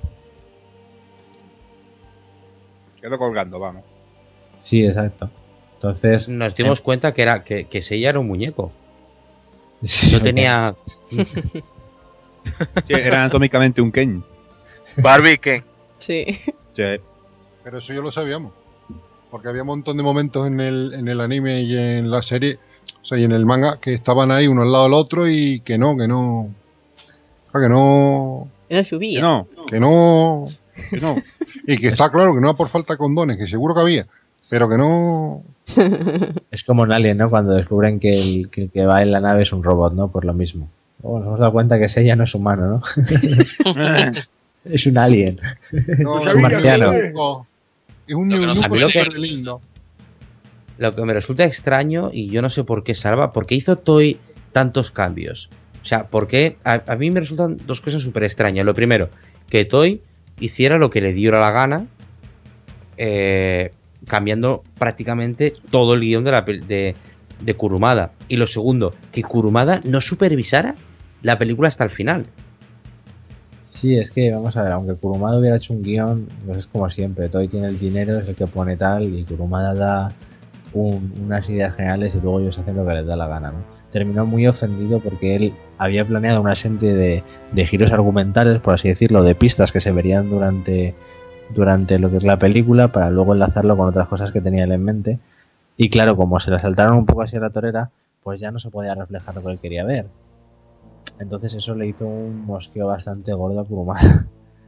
E: Quedó colgando, vamos.
D: Sí, exacto. Entonces
B: nos dimos cuenta que era que Seiya era un muñeco.
D: Sí,
B: no tenía...
E: Sí, era anatómicamente un Ken.
H: Barbie Ken.
F: Sí.
E: Sí.
G: Pero eso ya lo sabíamos. Porque había un montón de momentos en el anime y en la serie, o sea, y en el manga, que estaban ahí uno al lado del otro y que no.
F: Era lluvia.
G: Que no. Y que está claro que no era por falta de condones, que seguro que había, pero que no.
D: Es como en Alien, ¿no? Cuando descubren que el que va en la nave es un robot, ¿no? Por lo mismo. Bueno, nos hemos dado cuenta que Seiya no es humano, ¿no? Es un alien.
G: No,
D: es un marciano.
G: Es un ñuñuco súper lindo.
B: Lo que me resulta extraño, y yo no sé por qué Salva, ¿por qué hizo Toei tantos cambios? O sea, ¿por qué? A mí me resultan dos cosas súper extrañas. Lo primero, que Toei hiciera lo que le diera la gana, cambiando prácticamente todo el guión de Kurumada. Y lo segundo, que Kurumada no supervisara la película hasta el final.
D: Sí, es que, vamos a ver, aunque Kurumada hubiera hecho un guión, pues es como siempre, Toei tiene el dinero, es el que pone tal, y Kurumada da unas ideas generales y luego ellos hacen lo que les da la gana, ¿no? Terminó muy ofendido porque él había planeado una serie de giros argumentales, por así decirlo, de pistas que se verían durante lo que es la película, para luego enlazarlo con otras cosas que tenía él en mente. Y claro, como se la saltaron un poco así a la torera, pues ya no se podía reflejar lo que él quería ver. Entonces eso le hizo un mosqueo bastante gordo a Kurumada.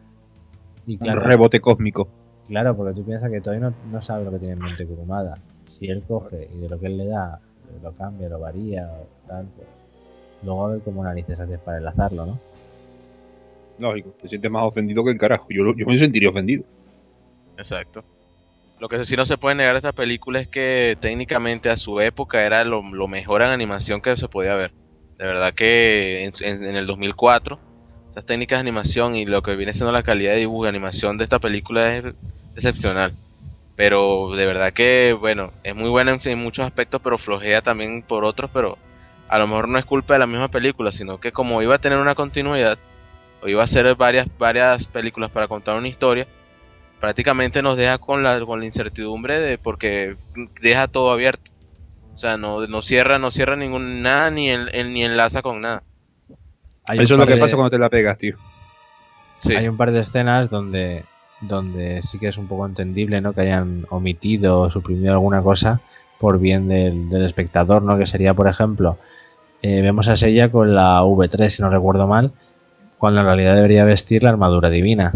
D: Y claro,
E: un rebote cósmico.
D: Claro, porque tú piensas que todavía no sabe lo que tiene en mente Kurumada. Si él coge y de lo que él le da lo cambia, lo varía o tal, pues luego a ver cómo narices haces para enlazarlo, ¿no?
E: Lógico, te sientes más ofendido que el carajo. Yo me sentiría ofendido.
H: Exacto. Lo que sí no se puede negar de esta película es que técnicamente a su época era lo mejor en animación que se podía ver. De verdad que en el 2004 las técnicas de animación y lo que viene siendo la calidad de dibujo y animación de esta película es excepcional. Pero de verdad que, bueno, es muy buena en muchos aspectos, pero flojea también por otros, pero a lo mejor no es culpa de la misma película, sino que como iba a tener una continuidad, o iba a ser varias películas para contar una historia, prácticamente nos deja con la incertidumbre porque deja todo abierto. O sea, no cierra nada ni enlaza con nada.
E: Eso es lo que pasa cuando te la pegas, tío.
D: Sí. Hay un par de escenas donde sí que es un poco entendible, ¿no? Que hayan omitido o suprimido alguna cosa por bien del espectador, ¿no? Que sería, por ejemplo, vemos a Seiya con la V3, si no recuerdo mal, cuando en realidad debería vestir la armadura divina.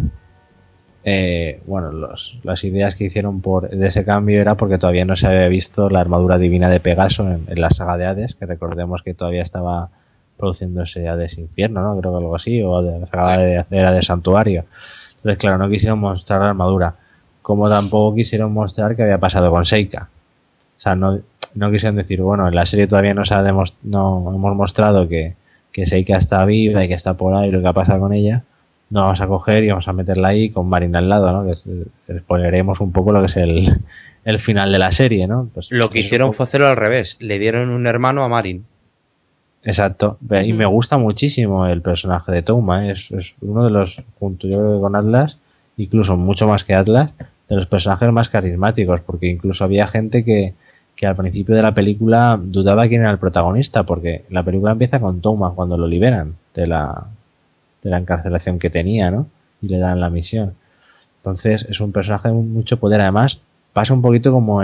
D: Bueno, las ideas que hicieron de ese cambio era porque todavía no se había visto la armadura divina de Pegaso en la saga de Hades, que recordemos que todavía estaba produciéndose Hades Infierno, ¿no? Creo que algo así, o se acaba de hacer Hades Santuario. Entonces, claro, no quisieron mostrar la armadura, como tampoco quisieron mostrar qué había pasado con Seika. O sea, no quisieron decir, bueno, en la serie todavía no hemos mostrado que Seika está viva y que está por ahí, lo que ha pasado con ella. No vamos a coger y vamos a meterla ahí con Marin al lado, ¿no? Que spoileremos un poco lo que es el final de la serie, ¿no? Pues,
B: lo que hicieron fue hacerlo al revés. Le dieron un hermano a Marin.
D: Exacto. Y me gusta muchísimo el personaje de Touma. Es uno de los, junto yo creo que con Atlas, incluso mucho más que Atlas, de los personajes más carismáticos, porque incluso había gente que al principio de la película dudaba quién era el protagonista, porque la película empieza con Touma cuando lo liberan de la encarcelación que tenía, ¿no? Y le dan la misión. Entonces es un personaje de mucho poder. Además pasa un poquito como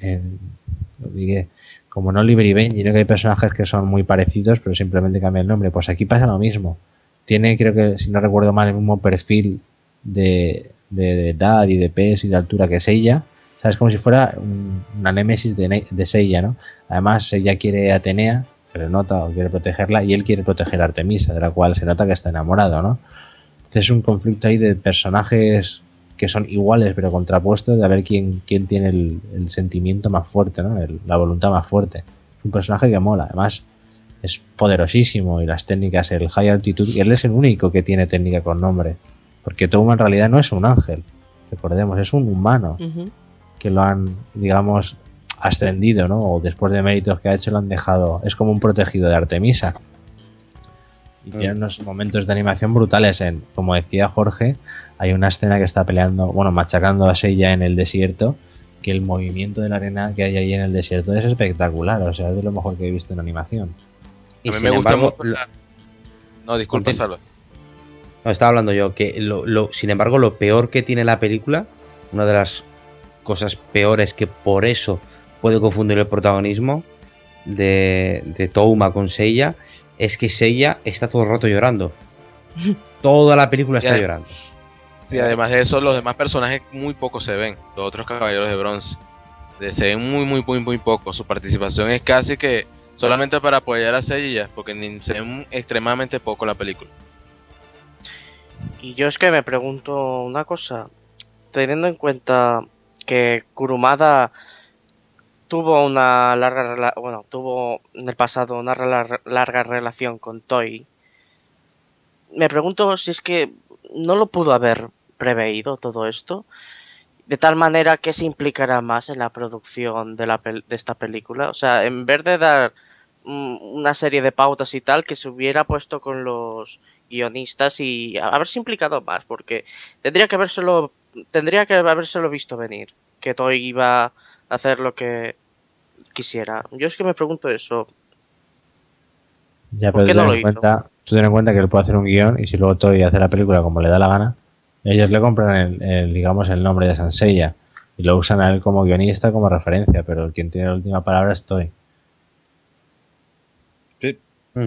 D: lo diré, como en Oliver y Benji, ¿no? Que hay personajes que son muy parecidos pero simplemente cambia el nombre. Pues aquí pasa lo mismo. Tiene, creo que si no recuerdo mal, el mismo perfil de edad y de peso y de altura que Seiya. O sea, es como si fuera una némesis de Seiya, ¿no? Además Seiya quiere a Atenea, se le nota, o quiere protegerla, y él quiere proteger a Artemisa, de la cual se nota que está enamorado, ¿no? Entonces es un conflicto ahí de personajes que son iguales pero contrapuestos, de a ver quién tiene el sentimiento más fuerte, ¿no? La voluntad más fuerte. un personaje que mola. Además, es poderosísimo y las técnicas, el High Altitude, y él es el único que tiene técnica con nombre. Porque Touma en realidad no es un ángel, recordemos, es un humano que lo han, digamos, ascendido, ¿no? O después de méritos que ha hecho lo han dejado. Es como un protegido de Artemisa. Y tiene unos momentos de animación brutales. Como decía Jorge, hay una escena que está peleando, bueno, machacando a Seiya en el desierto, que el movimiento de la arena que hay ahí en el desierto es espectacular. O sea, es de lo mejor que he visto en animación.
H: Y a mí me gusta mucho No, disculpa, Salva.
B: No, estaba hablando yo, que sin embargo lo peor que tiene la película, una de las cosas peores que por eso puede confundir el protagonismo de Touma con Seiya, es que Seiya está todo el rato llorando. Toda la película está llorando.
H: Sí, además de eso, los demás personajes muy poco se ven. Los otros caballeros de bronce se ven muy poco. Su participación es casi que solamente para apoyar a Seiya, porque se ven extremadamente poco la película.
I: Y yo es que me pregunto una cosa, teniendo en cuenta que Kurumada tuvo en el pasado una larga relación con Toei, me pregunto si es que no lo pudo haber preveído todo esto, de tal manera que se implicará más en la producción de esta película. O sea, en vez de dar una serie de pautas y tal, que se hubiera puesto con los guionistas y haberse implicado más, porque tendría que habérselo visto venir, que Toei iba a hacer lo que quisiera. Yo es que me pregunto eso.
D: Ya, pero tú ten en cuenta que él puede hacer un guión, y si luego Toei hace la película como le da la gana, ellos le compran digamos el nombre de Saint Seiya y lo usan a él como guionista, como referencia, pero quien tiene la última palabra es Toei.
E: Sí.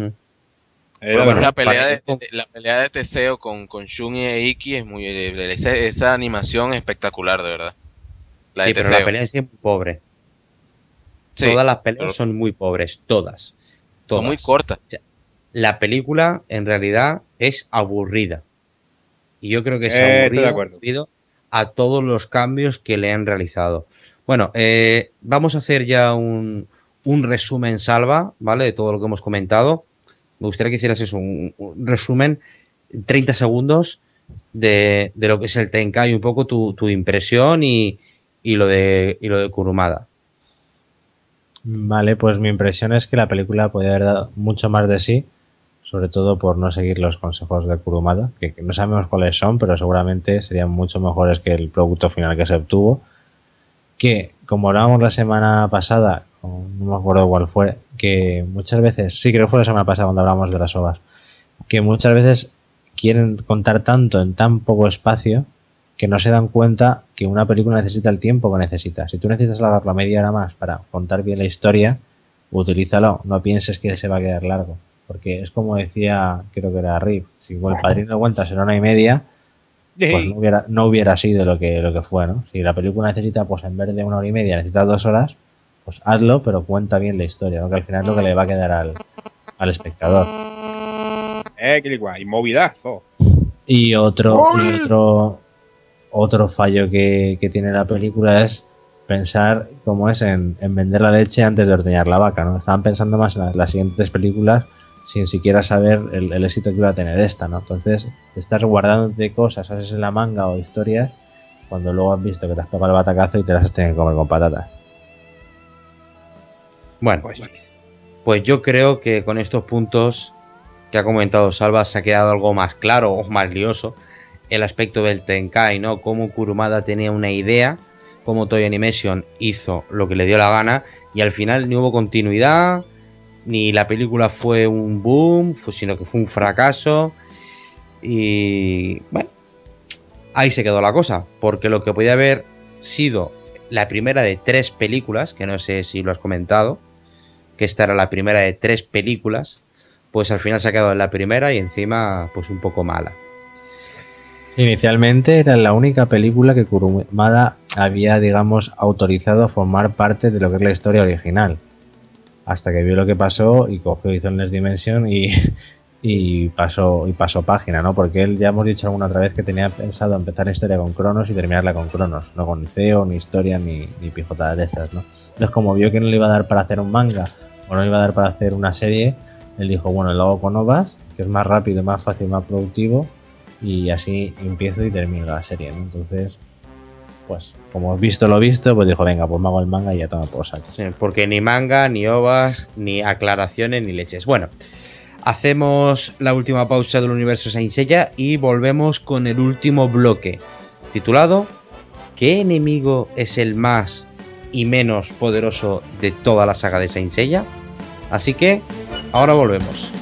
H: La pelea de Teseo con Shun y Eiki es muy esa animación es espectacular, de verdad.
B: Sí, pero la pelea es muy pobre. Sí, todas las peleas son muy pobres, todas.
H: Son muy cortas.
B: O sea, la película en realidad es aburrida. Y yo creo que es aburrida debido a todos los cambios que le han realizado. Bueno, vamos a hacer ya un resumen, Salva, ¿vale? De todo lo que hemos comentado. Me gustaría que hicieras eso, un resumen, 30 segundos de lo que es el Tenkai, un poco tu impresión y lo de Kurumada.
D: Vale, pues mi impresión es que la película podría haber dado mucho más de sí, sobre todo por no seguir los consejos de Kurumada, que no sabemos cuáles son, pero seguramente serían mucho mejores que el producto final que se obtuvo. Que, como hablábamos la semana pasada, no me acuerdo cuál fue, que muchas veces, sí, creo que fue la semana pasada cuando hablamos de las OVAs, que muchas veces quieren contar tanto en tan poco espacio que no se dan cuenta que una película necesita el tiempo que necesita. Si tú necesitas alargarlo media hora más para contar bien la historia, utilízalo, no pienses que se va a quedar largo, porque es como decía, creo que era Rip, si con El Padrino cuentas en 1 hora y media, pues no hubiera sido lo que fue, ¿no? Si la película necesita, pues en vez de 1 hora y media, necesita 2 horas, pues hazlo, pero cuenta bien la historia, ¿no? Que al final es lo que le va a quedar al espectador.
E: Qué guay, movidazo.
D: Y otro fallo que tiene la película es pensar cómo es en vender la leche antes de ordeñar la vaca, ¿no? Estaban pensando más en las siguientes películas sin siquiera saber el éxito que iba a tener esta, ¿no? Entonces estás guardándote cosas, haces en la manga o historias cuando luego has visto que te has pegado el batacazo y te las has tenido que comer con patatas.
B: Bueno, pues yo creo que con estos puntos que ha comentado Salva se ha quedado algo más claro o más lioso el aspecto del Tenkai, ¿no? Cómo Kurumada tenía una idea, cómo Toei Animation hizo lo que le dio la gana y al final ni hubo continuidad, ni la película fue un boom, sino que fue un fracaso. Y bueno, ahí se quedó la cosa, porque lo que podía haber sido la primera de 3 películas, que no sé si lo has comentado, que esta era la primera de 3 películas, pues al final se ha quedado en la primera y encima pues un poco mala.
D: Inicialmente era la única película que Kurumada había, digamos, autorizado a formar parte de lo que es la historia original. Hasta que vio lo que pasó y cogió, hizo el Next Dimension y pasó página, ¿no? Porque él, ya hemos dicho alguna otra vez que tenía pensado empezar la historia con Cronos y terminarla con Cronos, no con Ceo, ni historia, ni pijotadas de estas, ¿no? Entonces, como vio que no le iba a dar para hacer un manga no iba a dar para hacer una serie, él dijo, bueno, lo hago con OVAs, que es más rápido, más fácil, más productivo, y así empiezo y termino la serie, ¿no? Entonces, pues, como has visto lo visto, pues dijo, venga, pues me hago el manga y ya toma por saco.
B: Sí, porque ni manga, ni OVAs, ni aclaraciones, ni leches. Bueno, hacemos la última pausa del universo Saint Seiya y volvemos con el último bloque, titulado ¿qué enemigo es el más y menos poderoso de toda la saga de Saint Seiya? Así que, ahora volvemos.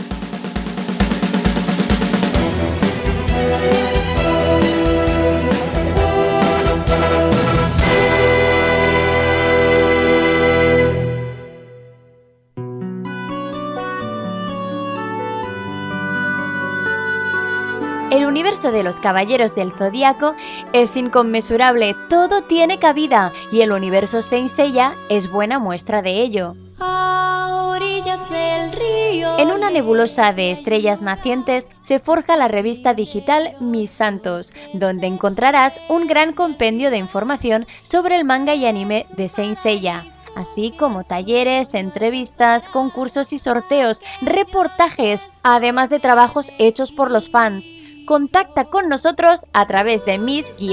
O: El universo de los Caballeros del Zodíaco es inconmensurable, todo tiene cabida y el universo Saint Seiya es buena muestra de ello.
J: A orillas del río.
O: En una nebulosa de estrellas nacientes se forja la revista digital Mis Santos, donde encontrarás un gran compendio de información sobre el manga y anime de Saint Seiya, así como talleres, entrevistas, concursos y sorteos, reportajes, además de trabajos hechos por los fans. Contacta con nosotros a través de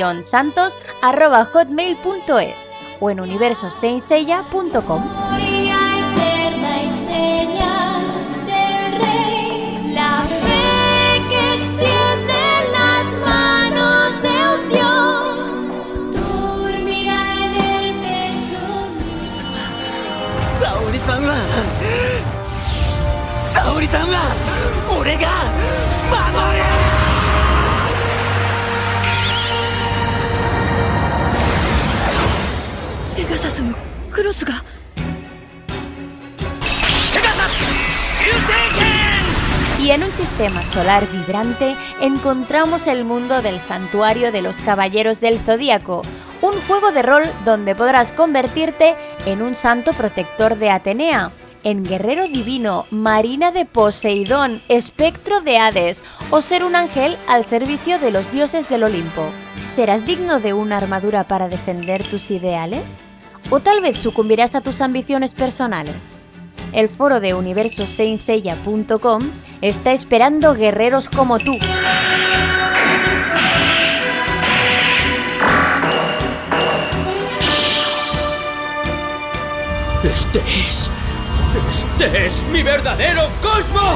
O: mis-santos@hotmail.es o en universosaintseiya.com.
J: Eterna y señal del rey, la fe que extiende las manos de un dios, dormirá en el pecho mismo.
P: Saori-san wa ore ga mamoru.
J: Pegasus no cross ga.
O: Y en un sistema solar vibrante encontramos el mundo del Santuario de los Caballeros del Zodíaco, un juego de rol donde podrás convertirte en un santo protector de Atenea, en guerrero divino, marina de Poseidón, espectro de Hades o ser un ángel al servicio de los dioses del Olimpo. ¿Serás digno de una armadura para defender tus ideales? ¿O tal vez sucumbirás a tus ambiciones personales? El foro de universosaintseiya.com está esperando guerreros como tú.
P: Este es mi verdadero cosmos.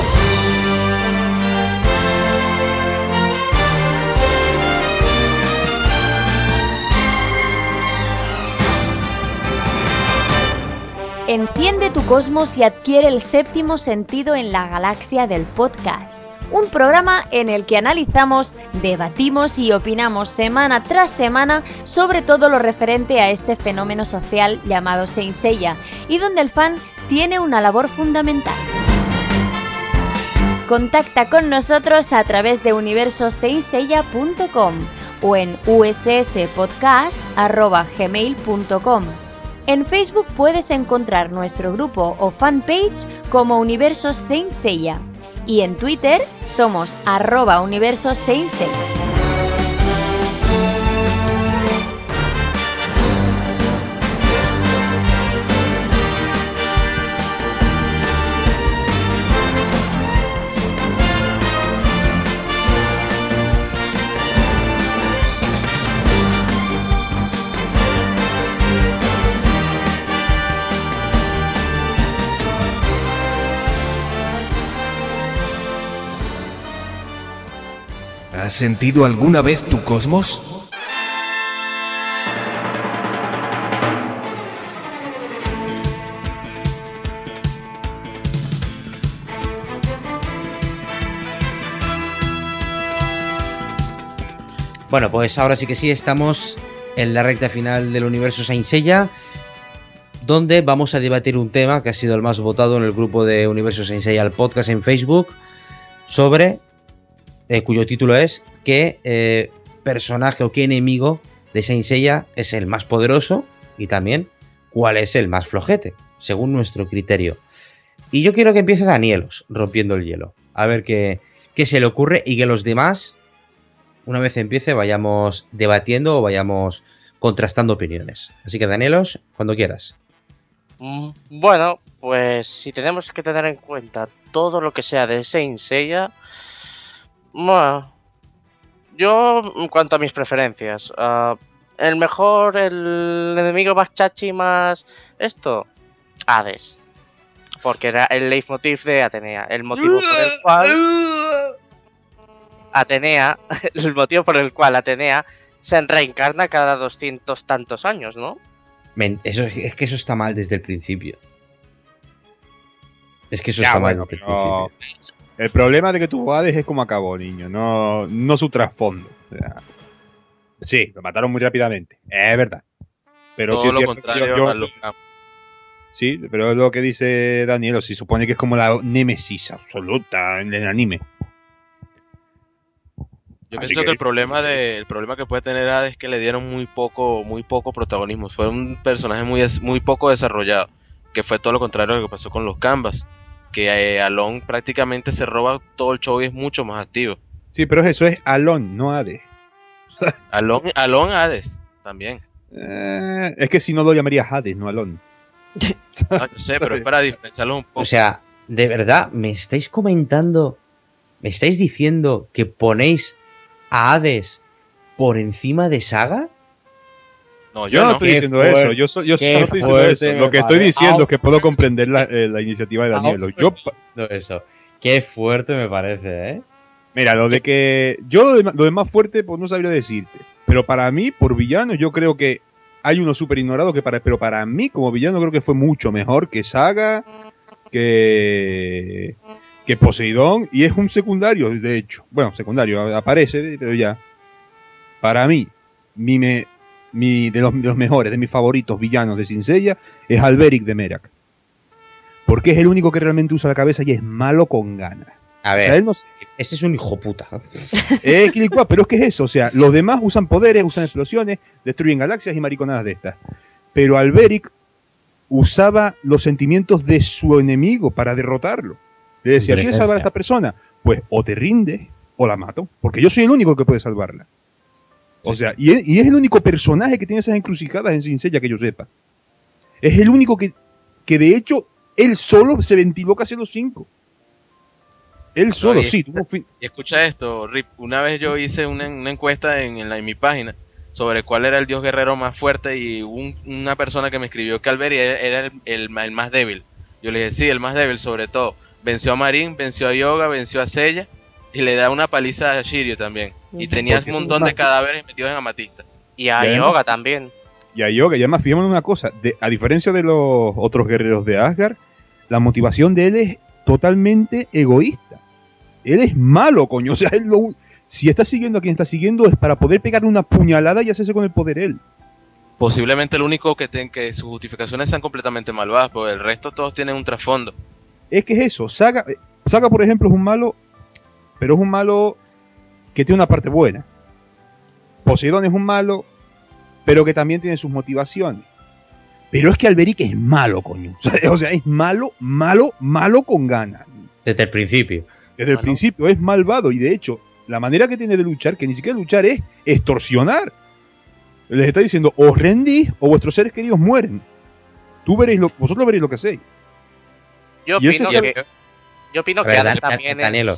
O: Enciende tu cosmos y adquiere el séptimo sentido en la galaxia del podcast. Un programa en el que analizamos, debatimos y opinamos semana tras semana sobre todo lo referente a este fenómeno social llamado Saint Seiya y donde el fan tiene una labor fundamental. Contacta con nosotros a través de universosaintseiya.com o en usspodcast@gmail.com. En Facebook puedes encontrar nuestro grupo o fanpage como Universo Saint Seiya y en Twitter somos @universosaintseiya.
A: ¿Has sentido alguna vez tu cosmos?
B: Bueno, pues ahora sí que sí, estamos en la recta final del universo Saint Seiya, donde vamos a debatir un tema que ha sido el más votado en el grupo de Universo Saint Seiya, el podcast en Facebook, sobre cuyo título es ¿qué personaje o qué enemigo de Saint Seiya es el más poderoso? Y también ¿cuál es el más flojete? Según nuestro criterio. Y yo quiero que empiece Danielos, rompiendo el hielo. A ver qué se le ocurre y que los demás, una vez empiece, vayamos debatiendo o vayamos contrastando opiniones. Así que Danielos, cuando quieras.
I: Bueno, Pues si tenemos que tener en cuenta todo lo que sea de Saint Seiya, bueno, yo en cuanto a mis preferencias, el enemigo más chachi, más esto, Hades, porque era el leitmotiv de Atenea, el motivo por el cual Atenea se reencarna cada 200 tantos años, ¿no?
B: Es que eso está mal desde el principio. Es que eso está mal desde el principio.
E: El problema de que tuvo Hades es como acabó, niño, no su trasfondo. O sea, sí, lo mataron muy rápidamente, es verdad. Pero
H: todo
E: sí es
H: lo
E: cierto,
H: contrario
E: sí, pero es lo que dice Daniel, se supone que es como la némesis absoluta en el anime.
H: Yo pienso que el problema que puede tener Hades es que le dieron muy poco protagonismo. Fue un personaje muy poco desarrollado, que fue todo lo contrario a lo que pasó con los Canvas, que Alon prácticamente se roba todo el show y es mucho más activo.
E: Sí, pero eso es Alon, no Hades.
H: Alon Hades también.
E: Es que si no lo llamaría Hades, no Alon.
H: No sé, pero es para diferenciarlo un poco.
B: O sea, de verdad, me estáis diciendo que ponéis a Hades por encima de Saga?
H: No,
E: yo no estoy diciendo eso. Yo no estoy diciendo eso. Lo que estoy diciendo es que puedo comprender la iniciativa de Danielo.
B: Eso. Qué fuerte me parece, ¿eh?
E: Mira, lo de más fuerte, pues no sabría decirte. Pero para mí, por villano, yo creo que hay uno súper ignorado pero para mí, como villano, creo que fue mucho mejor que Saga, que Poseidón, y es un secundario, de hecho. Bueno, secundario, aparece, pero ya. Para mí, de los mejores, de mis favoritos villanos de Saint Seiya, es Alberic de Merak. Porque es el único que realmente usa la cabeza y es malo con ganas.
B: A ver, o sea, ese es un hijo puta.
E: Pero es que es eso, o sea, los demás usan poderes, usan explosiones, destruyen galaxias y mariconadas de estas. Pero Alberic usaba los sentimientos de su enemigo para derrotarlo. Le decía, ¿quieres salvar a esta persona? Pues o te rindes o la mato, porque yo soy el único que puede salvarla. O sea, y es el único personaje que tiene esas encrucijadas en Saint Seiya que yo sepa. Es el único que de hecho, él solo se ventiló casi los 5. Él solo, sí.
H: Y escucha esto, Rip. Una vez yo hice una encuesta en mi página sobre cuál era el dios guerrero más fuerte y una persona que me escribió que Alberic era el más débil. Yo le dije, sí, el más débil sobre todo. Venció a Marin, venció a Yoga, venció a Seiya y le da una paliza a Shiryu también. Y tenía un montón de cadáveres metidos en amatista.
I: Y a Yoga también.
E: Y a Yoga, y además fijémonos una cosa, a diferencia de los otros guerreros de Asgard, la motivación de él es totalmente egoísta. Él es malo, coño. O sea, si está siguiendo a quien está siguiendo es para poder pegarle una puñalada y hacerse con el poder él.
H: Posiblemente el único que sus justificaciones sean completamente malvadas, porque el resto todos tienen un trasfondo.
E: Es que es eso. Saga, por ejemplo, es un malo, pero es un malo que tiene una parte buena. Poseidón es un malo, pero que también tiene sus motivaciones. Pero es que Alberic es malo, coño. O sea, es malo con ganas.
B: Desde el principio.
E: Desde el principio es malvado y de hecho, la manera que tiene de luchar, que ni siquiera luchar, es extorsionar. Les está diciendo, os rendís o vuestros seres queridos mueren. Vosotros veréis lo que hacéis.
I: Yo opino que Hades también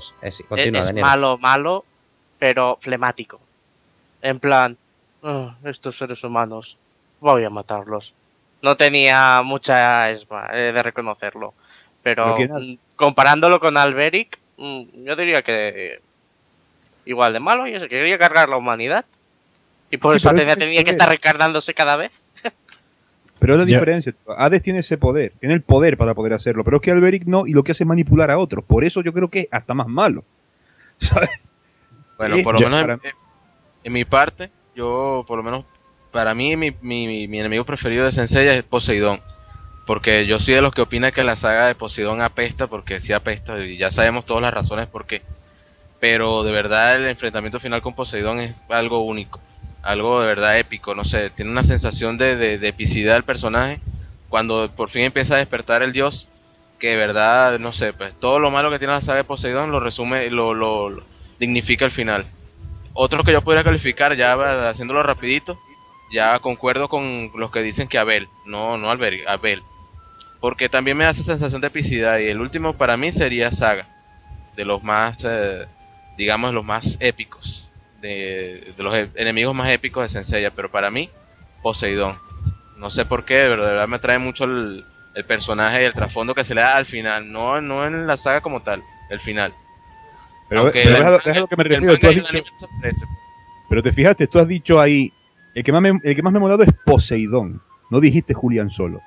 I: es malo, pero flemático. En plan, estos seres humanos, voy a matarlos. No tenía mucha esma de reconocerlo. Pero comparándolo con Alberic, yo diría que igual de malo, y se quería cargar la humanidad. Y por eso tenía que estar recargándose cada vez.
E: Pero es la diferencia. Hades tiene ese poder, tiene el poder para poder hacerlo, pero es que Alberic no, y lo que hace es manipular a otros. Por eso yo creo que es hasta más malo. ¿Sabes?
H: Bueno, por lo menos en mi parte, por lo menos, para mí, mi enemigo preferido de Saint Seiya es Poseidón. Porque yo soy de los que opina que la saga de Poseidón apesta, porque sí apesta, y ya sabemos todas las razones por qué. Pero de verdad el enfrentamiento final con Poseidón es algo único. Algo de verdad épico, no sé, tiene una sensación de epicidad el personaje cuando por fin empieza a despertar el dios, que de verdad, no sé, pues todo lo malo que tiene la saga de Poseidón lo resume, lo dignifica al final. Otro que yo podría calificar, ya haciéndolo rapidito, ya concuerdo con los que dicen que Abel, no Alberic, Abel. porque también me da esa sensación de epicidad. Y el último para mí sería Saga, de los más, digamos, los más épicos, de los enemigos más épicos de Senseiya, pero para mí, Poseidón. No sé por qué, pero de verdad me atrae mucho el personaje y el trasfondo que se le da al final, no en la saga como tal, el final.
E: Pero es a lo que me refiero, tú has dicho, pero te fijaste, tú has dicho ahí, el que más me ha molado es Poseidón, no dijiste Julián Solo.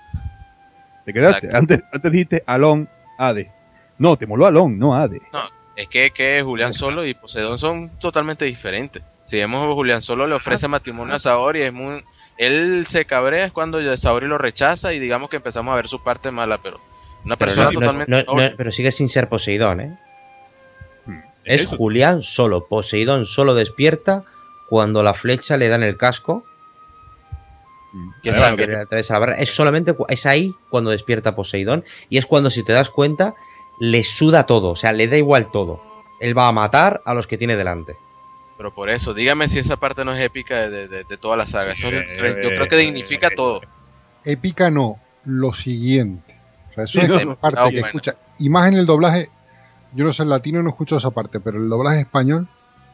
E: Te quedaste, antes dijiste Alon, Hades. No, te moló Alon, no Hades.
H: No, es que Julián Solo y Poseidón son totalmente diferentes. Si vemos a Julián Solo le ofrece matrimonio a Saori, es muy... Él se cabrea es cuando Saori lo rechaza y digamos que empezamos a ver su parte mala, pero una persona totalmente...
B: pero sigue sin ser Poseidón, ¿eh? Es
E: eso.
B: Julián Solo. Poseidón solo despierta cuando la flecha le da en el casco.
H: ¿Qué sangre?
B: Es solamente es ahí cuando despierta Poseidón. Y es cuando, si te das cuenta, le suda todo. O sea, le da igual todo. Él va a matar a los que tiene delante.
H: Pero por eso, dígame si esa parte no es épica de toda la saga. Eso yo creo que dignifica todo.
G: Épica no, lo siguiente. O sea, eso es
H: no,
G: parte que
H: bueno.
G: escucha. Y más en el doblaje, yo no sé, el latino no escucho esa parte, pero el doblaje español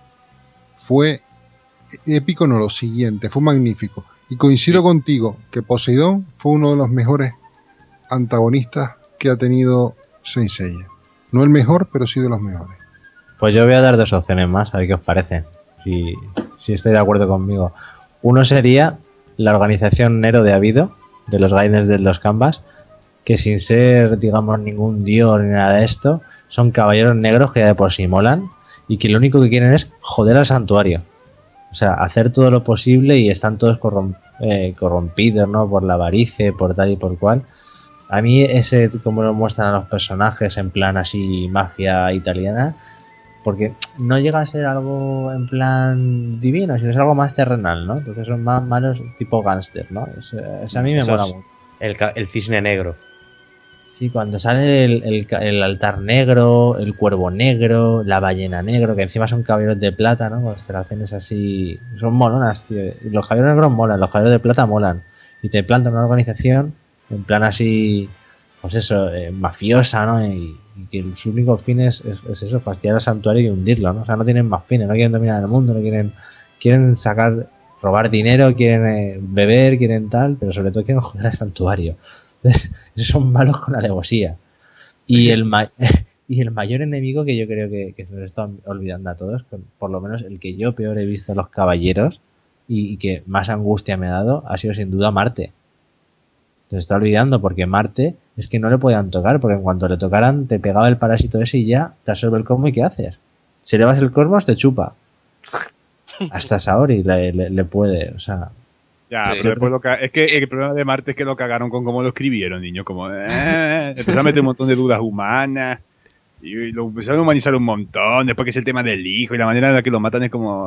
G: fue épico, no, lo siguiente, fue magnífico. Y coincido contigo que Poseidón fue uno de los mejores antagonistas que ha tenido Saint Seiya. No el mejor, pero sí de los mejores.
D: Pues yo voy a dar dos opciones más, a ver qué os parece, si estáis de acuerdo conmigo. Uno sería la organización Nero de Abido, de los Gaidens de los Canvas, que sin ser, digamos, ningún dios ni nada de esto, son caballeros negros que ya de por sí molan y que lo único que quieren es joder al santuario. O sea, hacer todo lo posible y están todos corrompidos, ¿no? Por la avaricia, por tal y por cual. A mí ese, como lo muestran a los personajes en plan así mafia italiana, porque no llega a ser algo en plan divino, sino es algo más terrenal, ¿no? Entonces son más malos tipo gángster, ¿no? Eso a mí me mola mucho.
B: El cisne negro.
D: Sí, cuando sale el altar negro, el cuervo negro, la ballena negro, que encima son caballeros de plata, ¿no? Constelaciones así... Son molonas, tío. Y los caballeros negros molan, los caballeros de plata molan. Y te plantan una organización en plan así... Pues eso, mafiosa, ¿no? Y que su único fin es eso, fastidiar al santuario y hundirlo, ¿no? O sea, no tienen más fines, no quieren dominar el mundo, no quieren robar dinero, quieren beber, quieren tal, pero sobre todo quieren joder al santuario. Entonces, esos son malos con alevosía. Y el mayor enemigo que yo creo que se nos está olvidando a todos, por lo menos el que yo peor he visto a los caballeros y que más angustia me ha dado, ha sido sin duda Marte. Se está olvidando porque Marte es que no le podían tocar, porque en cuanto le tocaran te pegaba el parásito ese y ya te absorbe el cosmos. ¿Y qué haces? Si elevas el cosmos te chupa. Hasta Saori le puede, o sea...
E: Ya, pero después es que el problema de Marte es que lo cagaron con cómo lo escribieron, niño. Como empezaron a meter un montón de dudas humanas y lo empezaron a humanizar un montón. Después que es el tema del hijo y la manera en la que lo matan es como...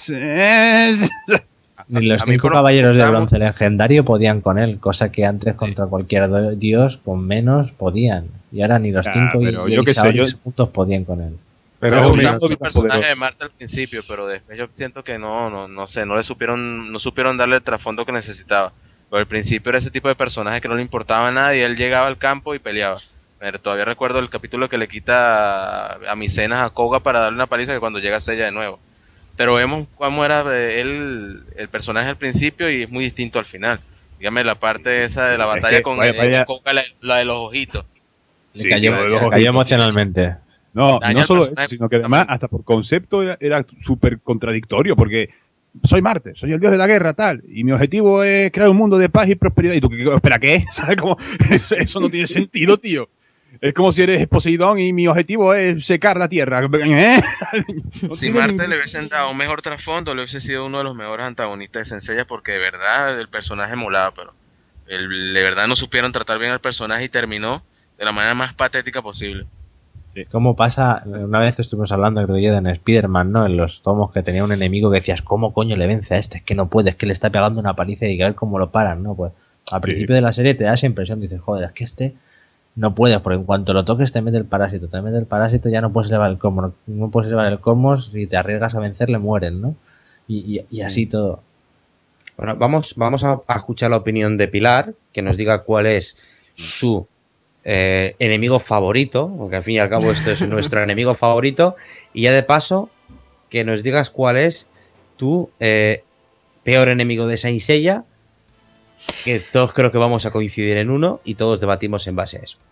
D: Ni los 5 caballeros de bronce legendario podían con él, cosa que antes contra cualquier dios con menos podían. Y ahora ni los 5 y juntos podían con él.
H: Pero me gustó el personaje de Marte al principio, pero después yo siento que no sé, no supieron darle el trasfondo que necesitaba. Pero al principio era ese tipo de personaje que no le importaba nada y él llegaba al campo y peleaba. Pero todavía recuerdo el capítulo que le quita a Micenas a Koga para darle una paliza, que cuando llega Seiya de nuevo. Pero vemos cómo era el personaje al principio y es muy distinto al final. Dígame la parte esa de la batalla con Koga, la de los ojitos.
D: Le cayó emocionalmente.
E: No solo eso, sino que además hasta por concepto era súper contradictorio, porque soy Marte, soy el dios de la guerra, tal, y mi objetivo es crear un mundo de paz y prosperidad. ¿Y tú espera qué? ¿Sabes cómo? Eso no tiene sentido, tío. Es como si eres Poseidón y mi objetivo es secar la tierra.
H: Si Marte le hubiesen dado un mejor trasfondo, le hubiese sido uno de los mejores antagonistas de Senseiya, porque de verdad el personaje molaba, pero de verdad no supieron tratar bien al personaje y terminó de la manera más patética posible.
D: Sí. ¿Cómo pasa? Una vez estuvimos hablando, creo yo, en Spider-Man, ¿no? En los tomos, que tenía un enemigo que decías, ¿cómo coño le vence a este? Es que no puede, es que le está pegando una paliza y a ver cómo lo paran, ¿no? Pues al principio de la serie te da esa impresión, dices, joder, es que este no puedes, porque en cuanto lo toques te mete el parásito, ya no puedes elevar el cosmos, no puedes elevar el cosmos, si te arriesgas a vencerle mueren, ¿no? Y así todo.
B: Bueno, vamos a escuchar la opinión de Pilar, que nos diga cuál es su enemigo favorito, porque al fin y al cabo esto es nuestro enemigo favorito, y ya de paso que nos digas cuál es tu peor enemigo de Saint Seiya, que todos creo que vamos a coincidir en uno y todos debatimos en base a eso.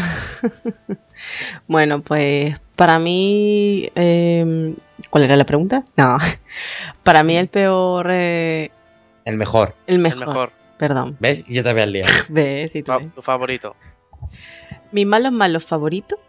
F: Bueno, pues para mí... ¿cuál era la pregunta? No. Para mí el peor...
B: El mejor.
F: El mejor. Perdón.
B: ¿Ves? Yo te había liado.
F: ¿Ves? Sí,
I: Tu favorito.
F: Mi malo favorito.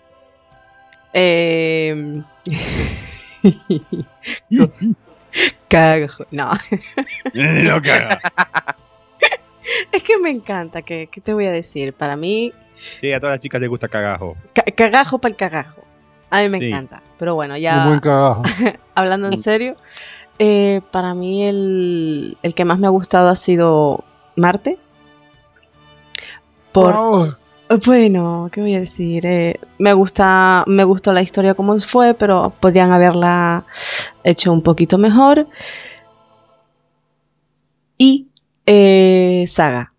F: Cagajo. No.
E: No caga.
F: Es que me encanta. ¿Qué te voy a decir? Para mí...
E: Sí, a todas las chicas les gusta cagajo.
F: Cagajo para el cagajo. A mí me
E: Sí.
F: encanta. Pero bueno, ya...
G: Un buen cagajo.
F: Hablando en serio, para mí el que más me ha gustado ha sido Marte. Bueno, ¿qué voy a decir? Me gustó la historia como fue, pero podrían haberla hecho un poquito mejor. Y Saga.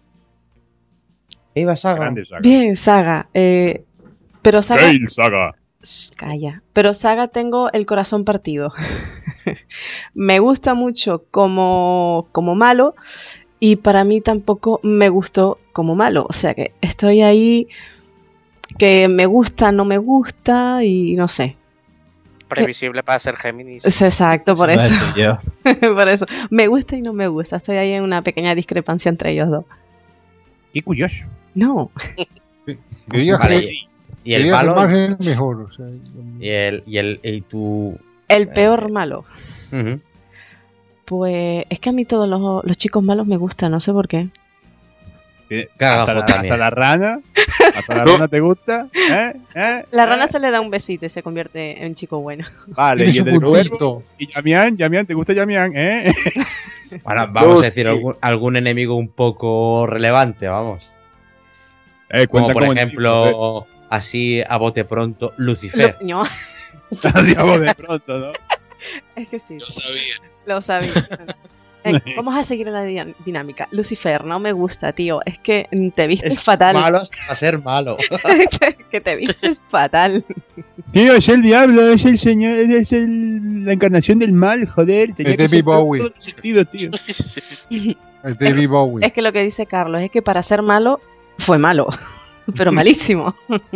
B: Iba Saga.
E: Grande Saga.
F: Bien, Saga. Pero Saga...
E: Gale Saga.
F: Calla. Pero Saga tengo el corazón partido. Me gusta mucho como malo y para mí tampoco me gustó como malo. O sea que estoy ahí que me gusta, no me gusta y no sé.
I: Previsible para ser Géminis.
F: Es exacto, por
D: Eso
F: eso.
D: iba a decir yo.
F: Por eso. Me gusta y no me gusta. Estoy ahí en una pequeña discrepancia entre ellos dos.
E: Qué curioso.
F: No.
G: Que digas
B: Vale,
G: que,
B: y el
G: que digas que
B: malo
G: Marvel es mejor. O sea,
B: y tu...
F: El peor malo.
B: Ujú.
F: Pues es que a mí todos los chicos malos me gustan, no sé por qué.
B: Cagajo
E: Hasta
B: también.
E: la rana. Hasta la rana te gusta.
F: La rana se le da un besito y se convierte en chico bueno.
E: Vale,
G: Tiene
E: y el
G: su
E: del
G: puntito.
E: cuervo. Y Yamián, ¿te gusta Yamián?
B: Bueno, vamos a decir
E: Sí.
B: algún enemigo un poco relevante, vamos. Como
E: Cuenta
B: por
E: como
B: ejemplo, así a bote pronto, Lucifer.
F: No,
E: Así a vos de pronto, ¿no?
F: es que sí.
H: Yo sabía.
F: Lo sabía. Vamos a seguir la dinámica. Lucifer, no me gusta, tío. Es que te vistes
B: Es
F: fatal.
B: malo hasta ser malo.
F: Que te vistes fatal.
E: Tío, es el diablo, es el señor, la encarnación del mal, joder. Tenía
G: Es
E: que
G: David
E: ser todo
G: Bowie.
E: el sentido, tío.
G: Es David Bowie.
F: Es que lo que dice Carlos es que para ser malo, fue malo. Pero malísimo.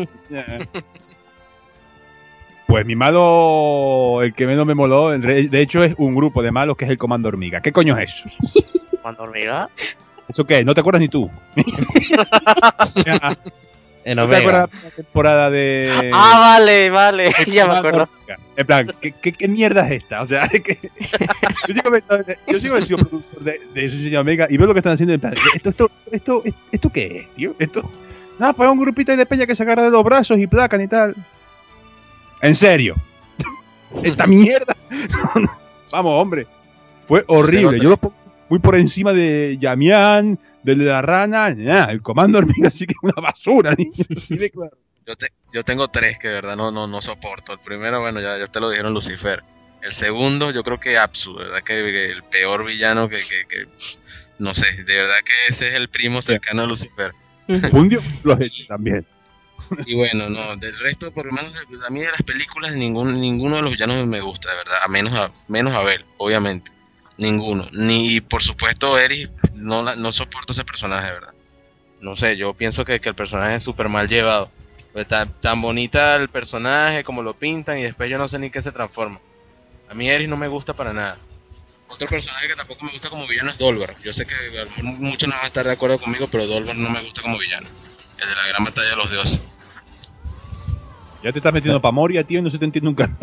E: Pues mi malo, el que menos me moló, de hecho es un grupo de malos que es el Comando Hormiga. ¿Qué coño es eso?
I: ¿Comando Hormiga?
E: ¿Eso qué? ¿No te acuerdas ni tú? O sea,
B: En
E: ¿no te
B: Omega.
E: acuerdas de la temporada de...
I: Vale,
E: El
I: ya me
E: Comando
I: acuerdo.
E: Hormiga? En plan, ¿qué mierda es esta? O sea, es que... yo sigo siendo productor de ese señor Omega y veo lo que están haciendo en plan, ¿esto qué es, tío? No, pues es un grupito ahí de peña que se agarra de los brazos y placan y tal. En serio. Esta mierda. Vamos, hombre. Fue horrible. Yo lo pongo muy por encima de Yamián, de la rana. Nah, el Comando Hormiga sí que es una basura, niño. Así de claro.
H: Yo tengo tres que de verdad no soporto. El primero, bueno, ya te lo dijeron, Lucifer. El segundo, yo creo que Apsu, ¿verdad? Que el peor villano que no sé, de verdad que ese es el primo cercano a Lucifer.
E: Fundio flojete también.
H: Y bueno, no, del resto, por lo menos a mí de las películas, ninguno de los villanos me gusta, de verdad, menos Abel, obviamente. Ninguno. Ni, por supuesto, Eri, no soporto ese personaje, de verdad. No sé, yo pienso que el personaje es súper mal llevado. Pues tan bonita el personaje, como lo pintan, y después yo no sé ni qué se transforma. A mí Eri no me gusta para nada. Otro personaje que tampoco me gusta como villano es Dolvar. Yo sé que muchos no van a estar de acuerdo conmigo, pero Dolvar no me gusta como villano. El de la gran batalla de los dioses.
E: Ya te estás metiendo pa' Moria, tío, y no se te entiende nunca.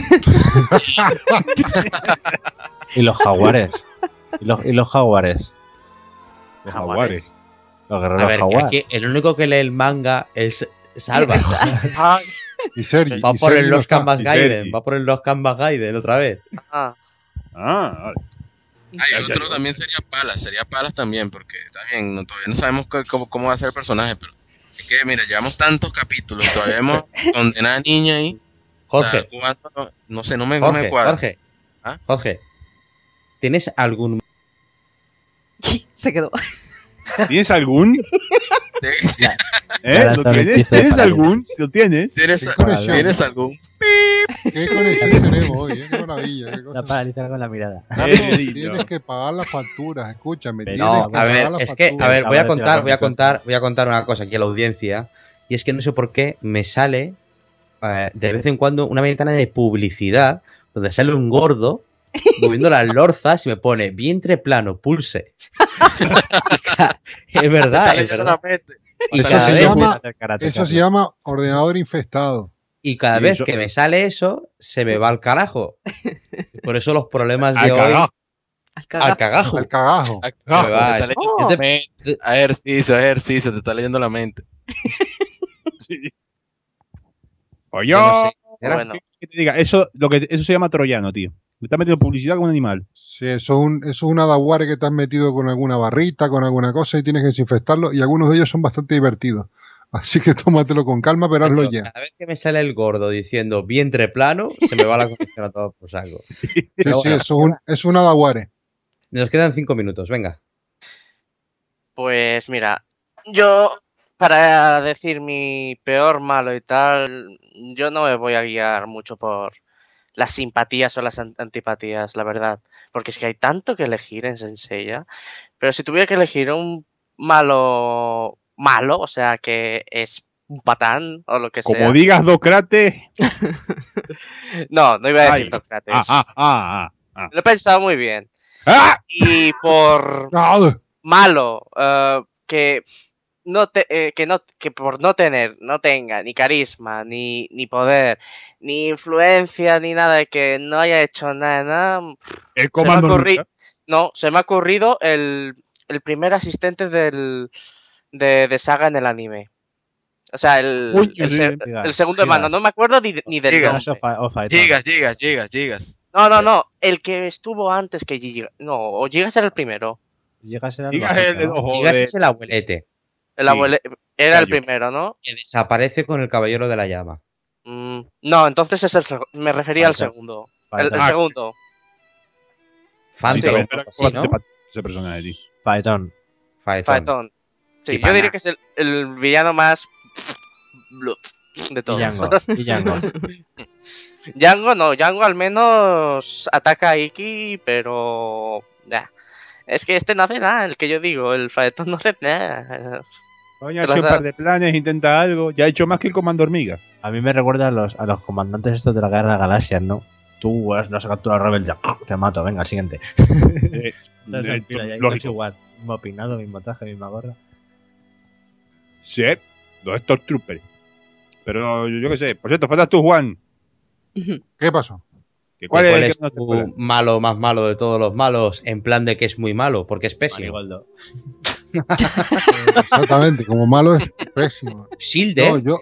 D: Y los jaguares. Y los jaguares.
E: Los jaguares.
D: Los
B: A
D: guerreros
B: ver, que
D: jaguares.
B: aquí el único que lee el manga es Salva.
G: Y Sergi.
B: Va
G: y
B: por
G: Sergi
B: el
G: no
B: Los
G: está.
B: Canvas
E: Y
B: Gaiden.
E: Sergi.
B: Va por el Los Canvas Gaiden otra vez.
I: Ah,
E: Vale.
H: Hay otro también sería Palas también, porque está bien, todavía no sabemos cómo va a ser el personaje, pero es que, mira, llevamos tantos capítulos y todavía vemos condenada niña ahí.
B: Jorge,
H: O sea, no sé, no me cuadra.
B: Jorge,
H: ¿Ah?
B: Jorge, ¿tienes algún
F: Se quedó.
E: ¿Tienes algún? ¿Lo tienes? ¿Tienes algún? ¿Lo tienes?
H: ¿Tienes algún?
G: ¿Qué conexión tenemos hoy? Qué maravilla. Qué cosa.
D: La paraliza con la mirada.
G: Tienes que pagar las facturas, escúchame.
B: No, a ver, es que, a ver, voy a contar una cosa aquí a la audiencia. Y es que no sé por qué me sale de vez en cuando una ventana de publicidad donde sale un gordo moviendo las lorzas y me pone vientre plano, pulse. Es verdad, es verdad. Y
G: eso se llama ordenador infestado.
B: Y cada vez que me sale eso, se me va al carajo. Por eso los problemas de hoy. Al cagajo.
G: Al cagajo.
H: Se me va. Ejercicio, te está leyendo la mente.
E: Sí. Oye, no sé, bueno. ¿Qué te diga? Eso se llama troyano, tío. Me está metiendo publicidad con un animal.
G: Sí, eso es un adaguare que te has metido con alguna barrita, con alguna cosa y tienes que desinfectarlo. Y algunos de ellos son bastante divertidos. Así que tómatelo con calma, pero hazlo ya.
B: Cada vez que me sale el gordo diciendo vientre plano, se me va la conexión a todo por saco.
G: Sí, eso es un adaguare.
B: Nos quedan 5 minutos, venga.
I: Pues mira, yo para decir mi peor malo y tal, yo no me voy a guiar mucho por las simpatías o las antipatías, la verdad. Porque es que hay tanto que elegir en Senseiya. Pero si tuviera que elegir un malo, o sea, que es un patán o lo que sea.
E: Como digas Dócrates.
I: No iba a decir Dócrates. Lo he pensado muy bien. Y por malo, que por no tenga ni carisma, ni poder, ni influencia, ni nada, de que no haya hecho nada.
E: El comando
I: se me ha ocurrido el primer asistente de Saga en el anime. O sea, el segundo de mando. No me acuerdo ni del nombre.
H: Gigas.
I: No. El que estuvo antes que Gigas. No, o Gigas era el primero.
B: Gigas es el abuelete.
I: El abuelete era el primero, ¿no?
B: Que desaparece con el caballero de la llama.
I: No, entonces me refería al segundo. El segundo.
B: Phantom.
E: Sí, ¿no? Ese personaje, tío.
I: Phaeton. Sí, yo diría que es el villano más de todos.
D: Y Django.
I: Django al menos ataca a Iki, pero es que este no hace nada, el que yo digo, el Phaeton no hace nada.
E: Coño, ha hecho un par de planes, intenta algo, ya ha hecho más que el comando hormiga.
D: A mí me recuerda a los comandantes estos de la Guerra de Galaxias, ¿no? Tú no has capturado a Rebel, ya te mato, venga, al siguiente. Entonces, igual, mismo peinado, mismo traje, misma gorra.
E: Sí, los Stormtroopers. Pero yo qué sé, por cierto, faltas tú, Juan.
G: ¿Qué pasó?
B: ¿Cuál es tu malo más malo de todos los malos? En plan de que es muy malo, porque es pésimo.
G: Exactamente, como malo es pésimo.
B: Silde.
G: No,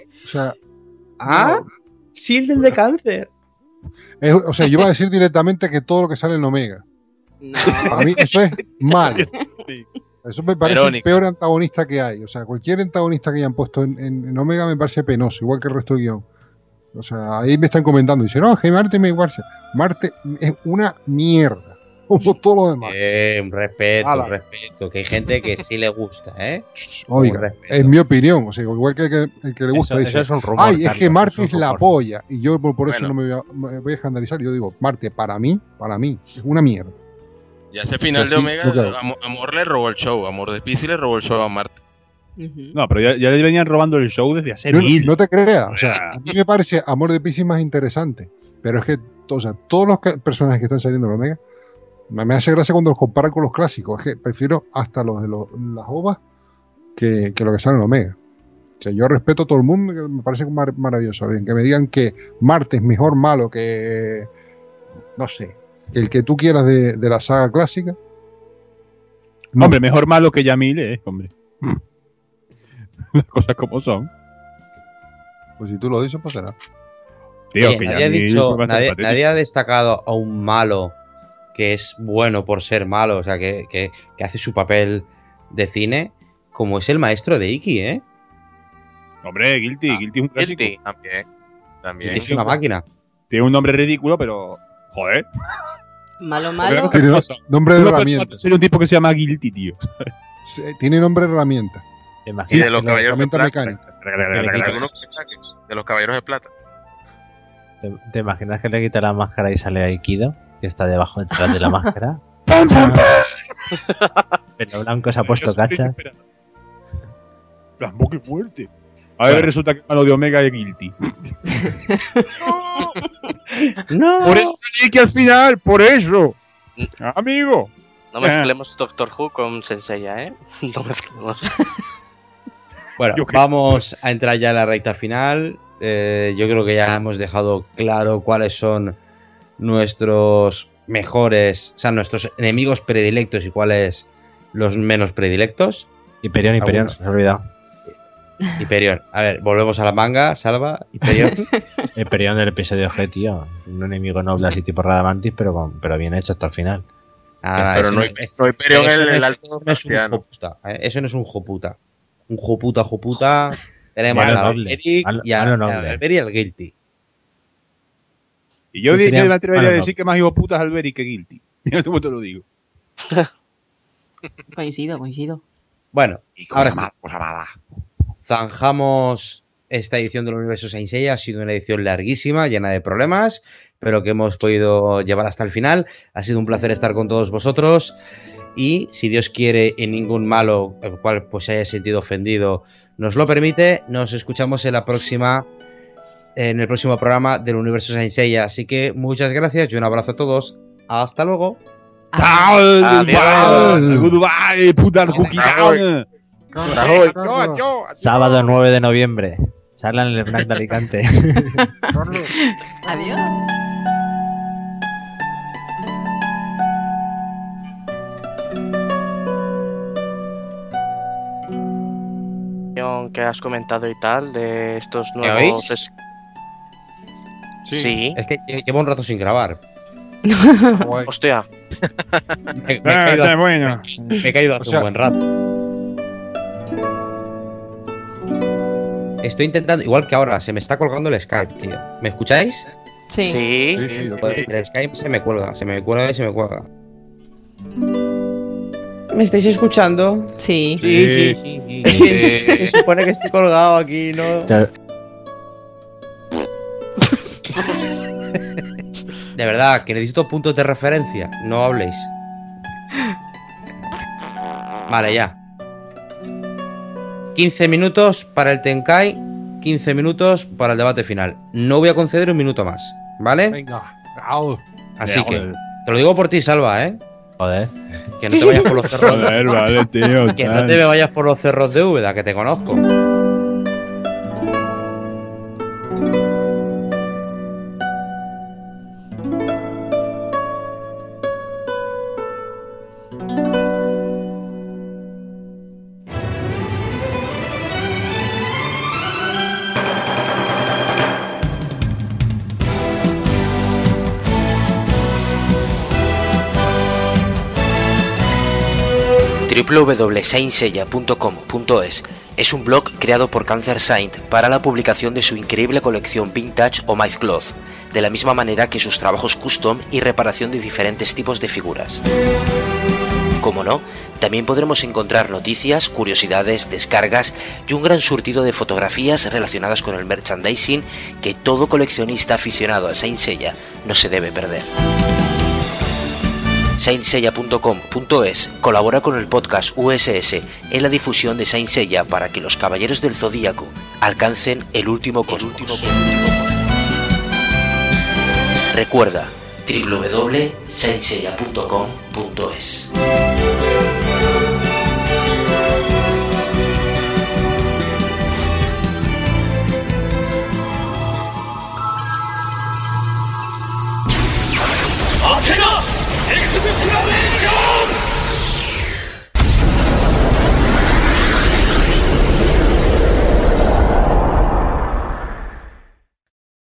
B: Silde de cáncer.
G: Yo iba a decir directamente que todo lo que sale en Omega. No. Para mí eso es mal. Eso me parece el peor antagonista que hay. O sea, cualquier antagonista que hayan puesto en Omega me parece penoso, igual que el resto del guión. O sea, ahí me están comentando. Dicen, no, que Marte me igual. Marte es una mierda. Como todo lo demás.
B: Un respeto. Que hay gente que sí le gusta, ¿eh?
G: Oiga, en mi opinión. O sea, igual que el que le gusta dice,
D: es un rumor,
G: es que Marte es la polla. Y yo por eso no me voy a escandalizar. Yo digo, Marte, para mí, es una mierda.
H: Ya ese final de Omega, Amor le robó el show. Amor de Pisces le robó el show a Marte.
E: No, pero ya le venían robando el show desde hace mil.
G: No te creas. O sea, a mí me parece Amor de Pisces más interesante. Pero es que, todos los personajes que están saliendo en Omega, me hace gracia cuando los comparan con los clásicos. Es que prefiero hasta los de las ovas que lo que sale en Omega. O sea, yo respeto a todo el mundo, que me parece maravilloso. Bien, que me digan que Marte es mejor malo que, no sé, que el que tú quieras de la saga clásica.
E: No. Hombre, mejor malo que Yamil, hombre. Las cosas como son.
G: Pues si tú lo dices, pues será.
B: Tío, Oye, nadie ha destacado a un malo que es bueno por ser malo, o sea, que hace su papel de cine, como es el maestro de Iki, ¿eh?
E: Hombre, Guilty es un clásico.
H: También.
B: Guilty es una máquina.
E: Tiene un nombre ridículo, pero... Joder.
F: Malo.
G: Tiene nombre de herramienta.
E: Sería un tipo que se llama Guilty, tío.
G: Tiene nombre de herramienta.
H: Y de los caballeros de
G: herramienta
H: plata.
G: mecánica.
H: Algunos ataques de los caballeros de plata.
D: ¿Te imaginas que le quita la máscara y sale Aikido? Que está debajo detrás de la máscara. Pero blanco se ha puesto cacha.
E: Qué fuerte. A ver, resulta que lo de Omega es Guilty.
B: ¡No!
E: Por eso salí que al final, por eso. Amigo.
I: No mezclemos Doctor Who con Senseiya, ¿eh? No mezclemos.
B: Bueno, vamos a entrar ya en la recta final. Yo creo que ya hemos dejado claro cuáles son nuestros mejores, o sea, nuestros enemigos predilectos y cuáles los menos predilectos.
D: Hyperion, se ha olvidado.
B: Hyperion. A ver, volvemos a la manga, Salva. Hyperion.
D: Hyperion del episodio G, tío. Un enemigo noble así tipo Radamantis, pero bien hecho hasta el final.
H: Pero no Hyperion el alto marciano.
B: Eso no es un joputa. Un joputa. Tenemos a Alberic y al Guilty.
E: Y yo me atrevería a decir que más hijo puta es Alberic que Guilty. Mira cómo te lo digo.
F: Coincido.
B: Bueno, ahora sí. Zanjamos esta edición del Universo Saint Seiya. Ha sido una edición larguísima, llena de problemas, pero que hemos podido llevar hasta el final. Ha sido un placer estar con todos vosotros. Y si Dios quiere y ningún malo, el cual pues se haya sentido ofendido, nos lo permite, nos escuchamos en el próximo programa del Universo Saint Seiya. Así que muchas gracias y un abrazo a todos. Hasta luego.
E: Goodbye, puta cuquita.
D: Sábado 9 de noviembre. Charla en el FNAC de Alicante.
F: Adiós.
I: Que has comentado y tal de estos nuevos. Sí.
B: Es que llevo un rato sin grabar.
I: Hostia.
B: Me he caído hace un buen rato. Estoy intentando, igual que ahora, se me está colgando el Skype, tío. ¿Me escucháis?
F: Sí.
B: Pues el Skype se me cuelga. ¿Me estáis escuchando?
F: Sí.
B: Es que se supone que estoy colgado aquí, ¿no? De verdad, que necesito puntos de referencia. No habléis. Vale, ya. 15 minutos para el Tenkai, 15 minutos para el debate final. No voy a conceder un minuto más, ¿vale?
G: Venga.
B: Así que, te lo digo por ti, Salva, ¿eh?
D: Joder.
B: Que no te vayas por los cerros.
E: Joder, vale, tío.
B: Que no te me vayas por los cerros de Úbeda, que te conozco. www.saintseiya.com.es es un blog creado por Cancer Saint para la publicación de su increíble colección vintage o MythCloth, de la misma manera que sus trabajos custom y reparación de diferentes tipos de figuras. Como no, también podremos encontrar noticias, curiosidades, descargas y un gran surtido de fotografías relacionadas con el merchandising que todo coleccionista aficionado a Saint Seiya no se debe perder. saintseiya.com.es colabora con el podcast USS en la difusión de Saint Seiya para que los Caballeros del Zodíaco alcancen el último cosmos. Recuerda www.saintseiya.com.es.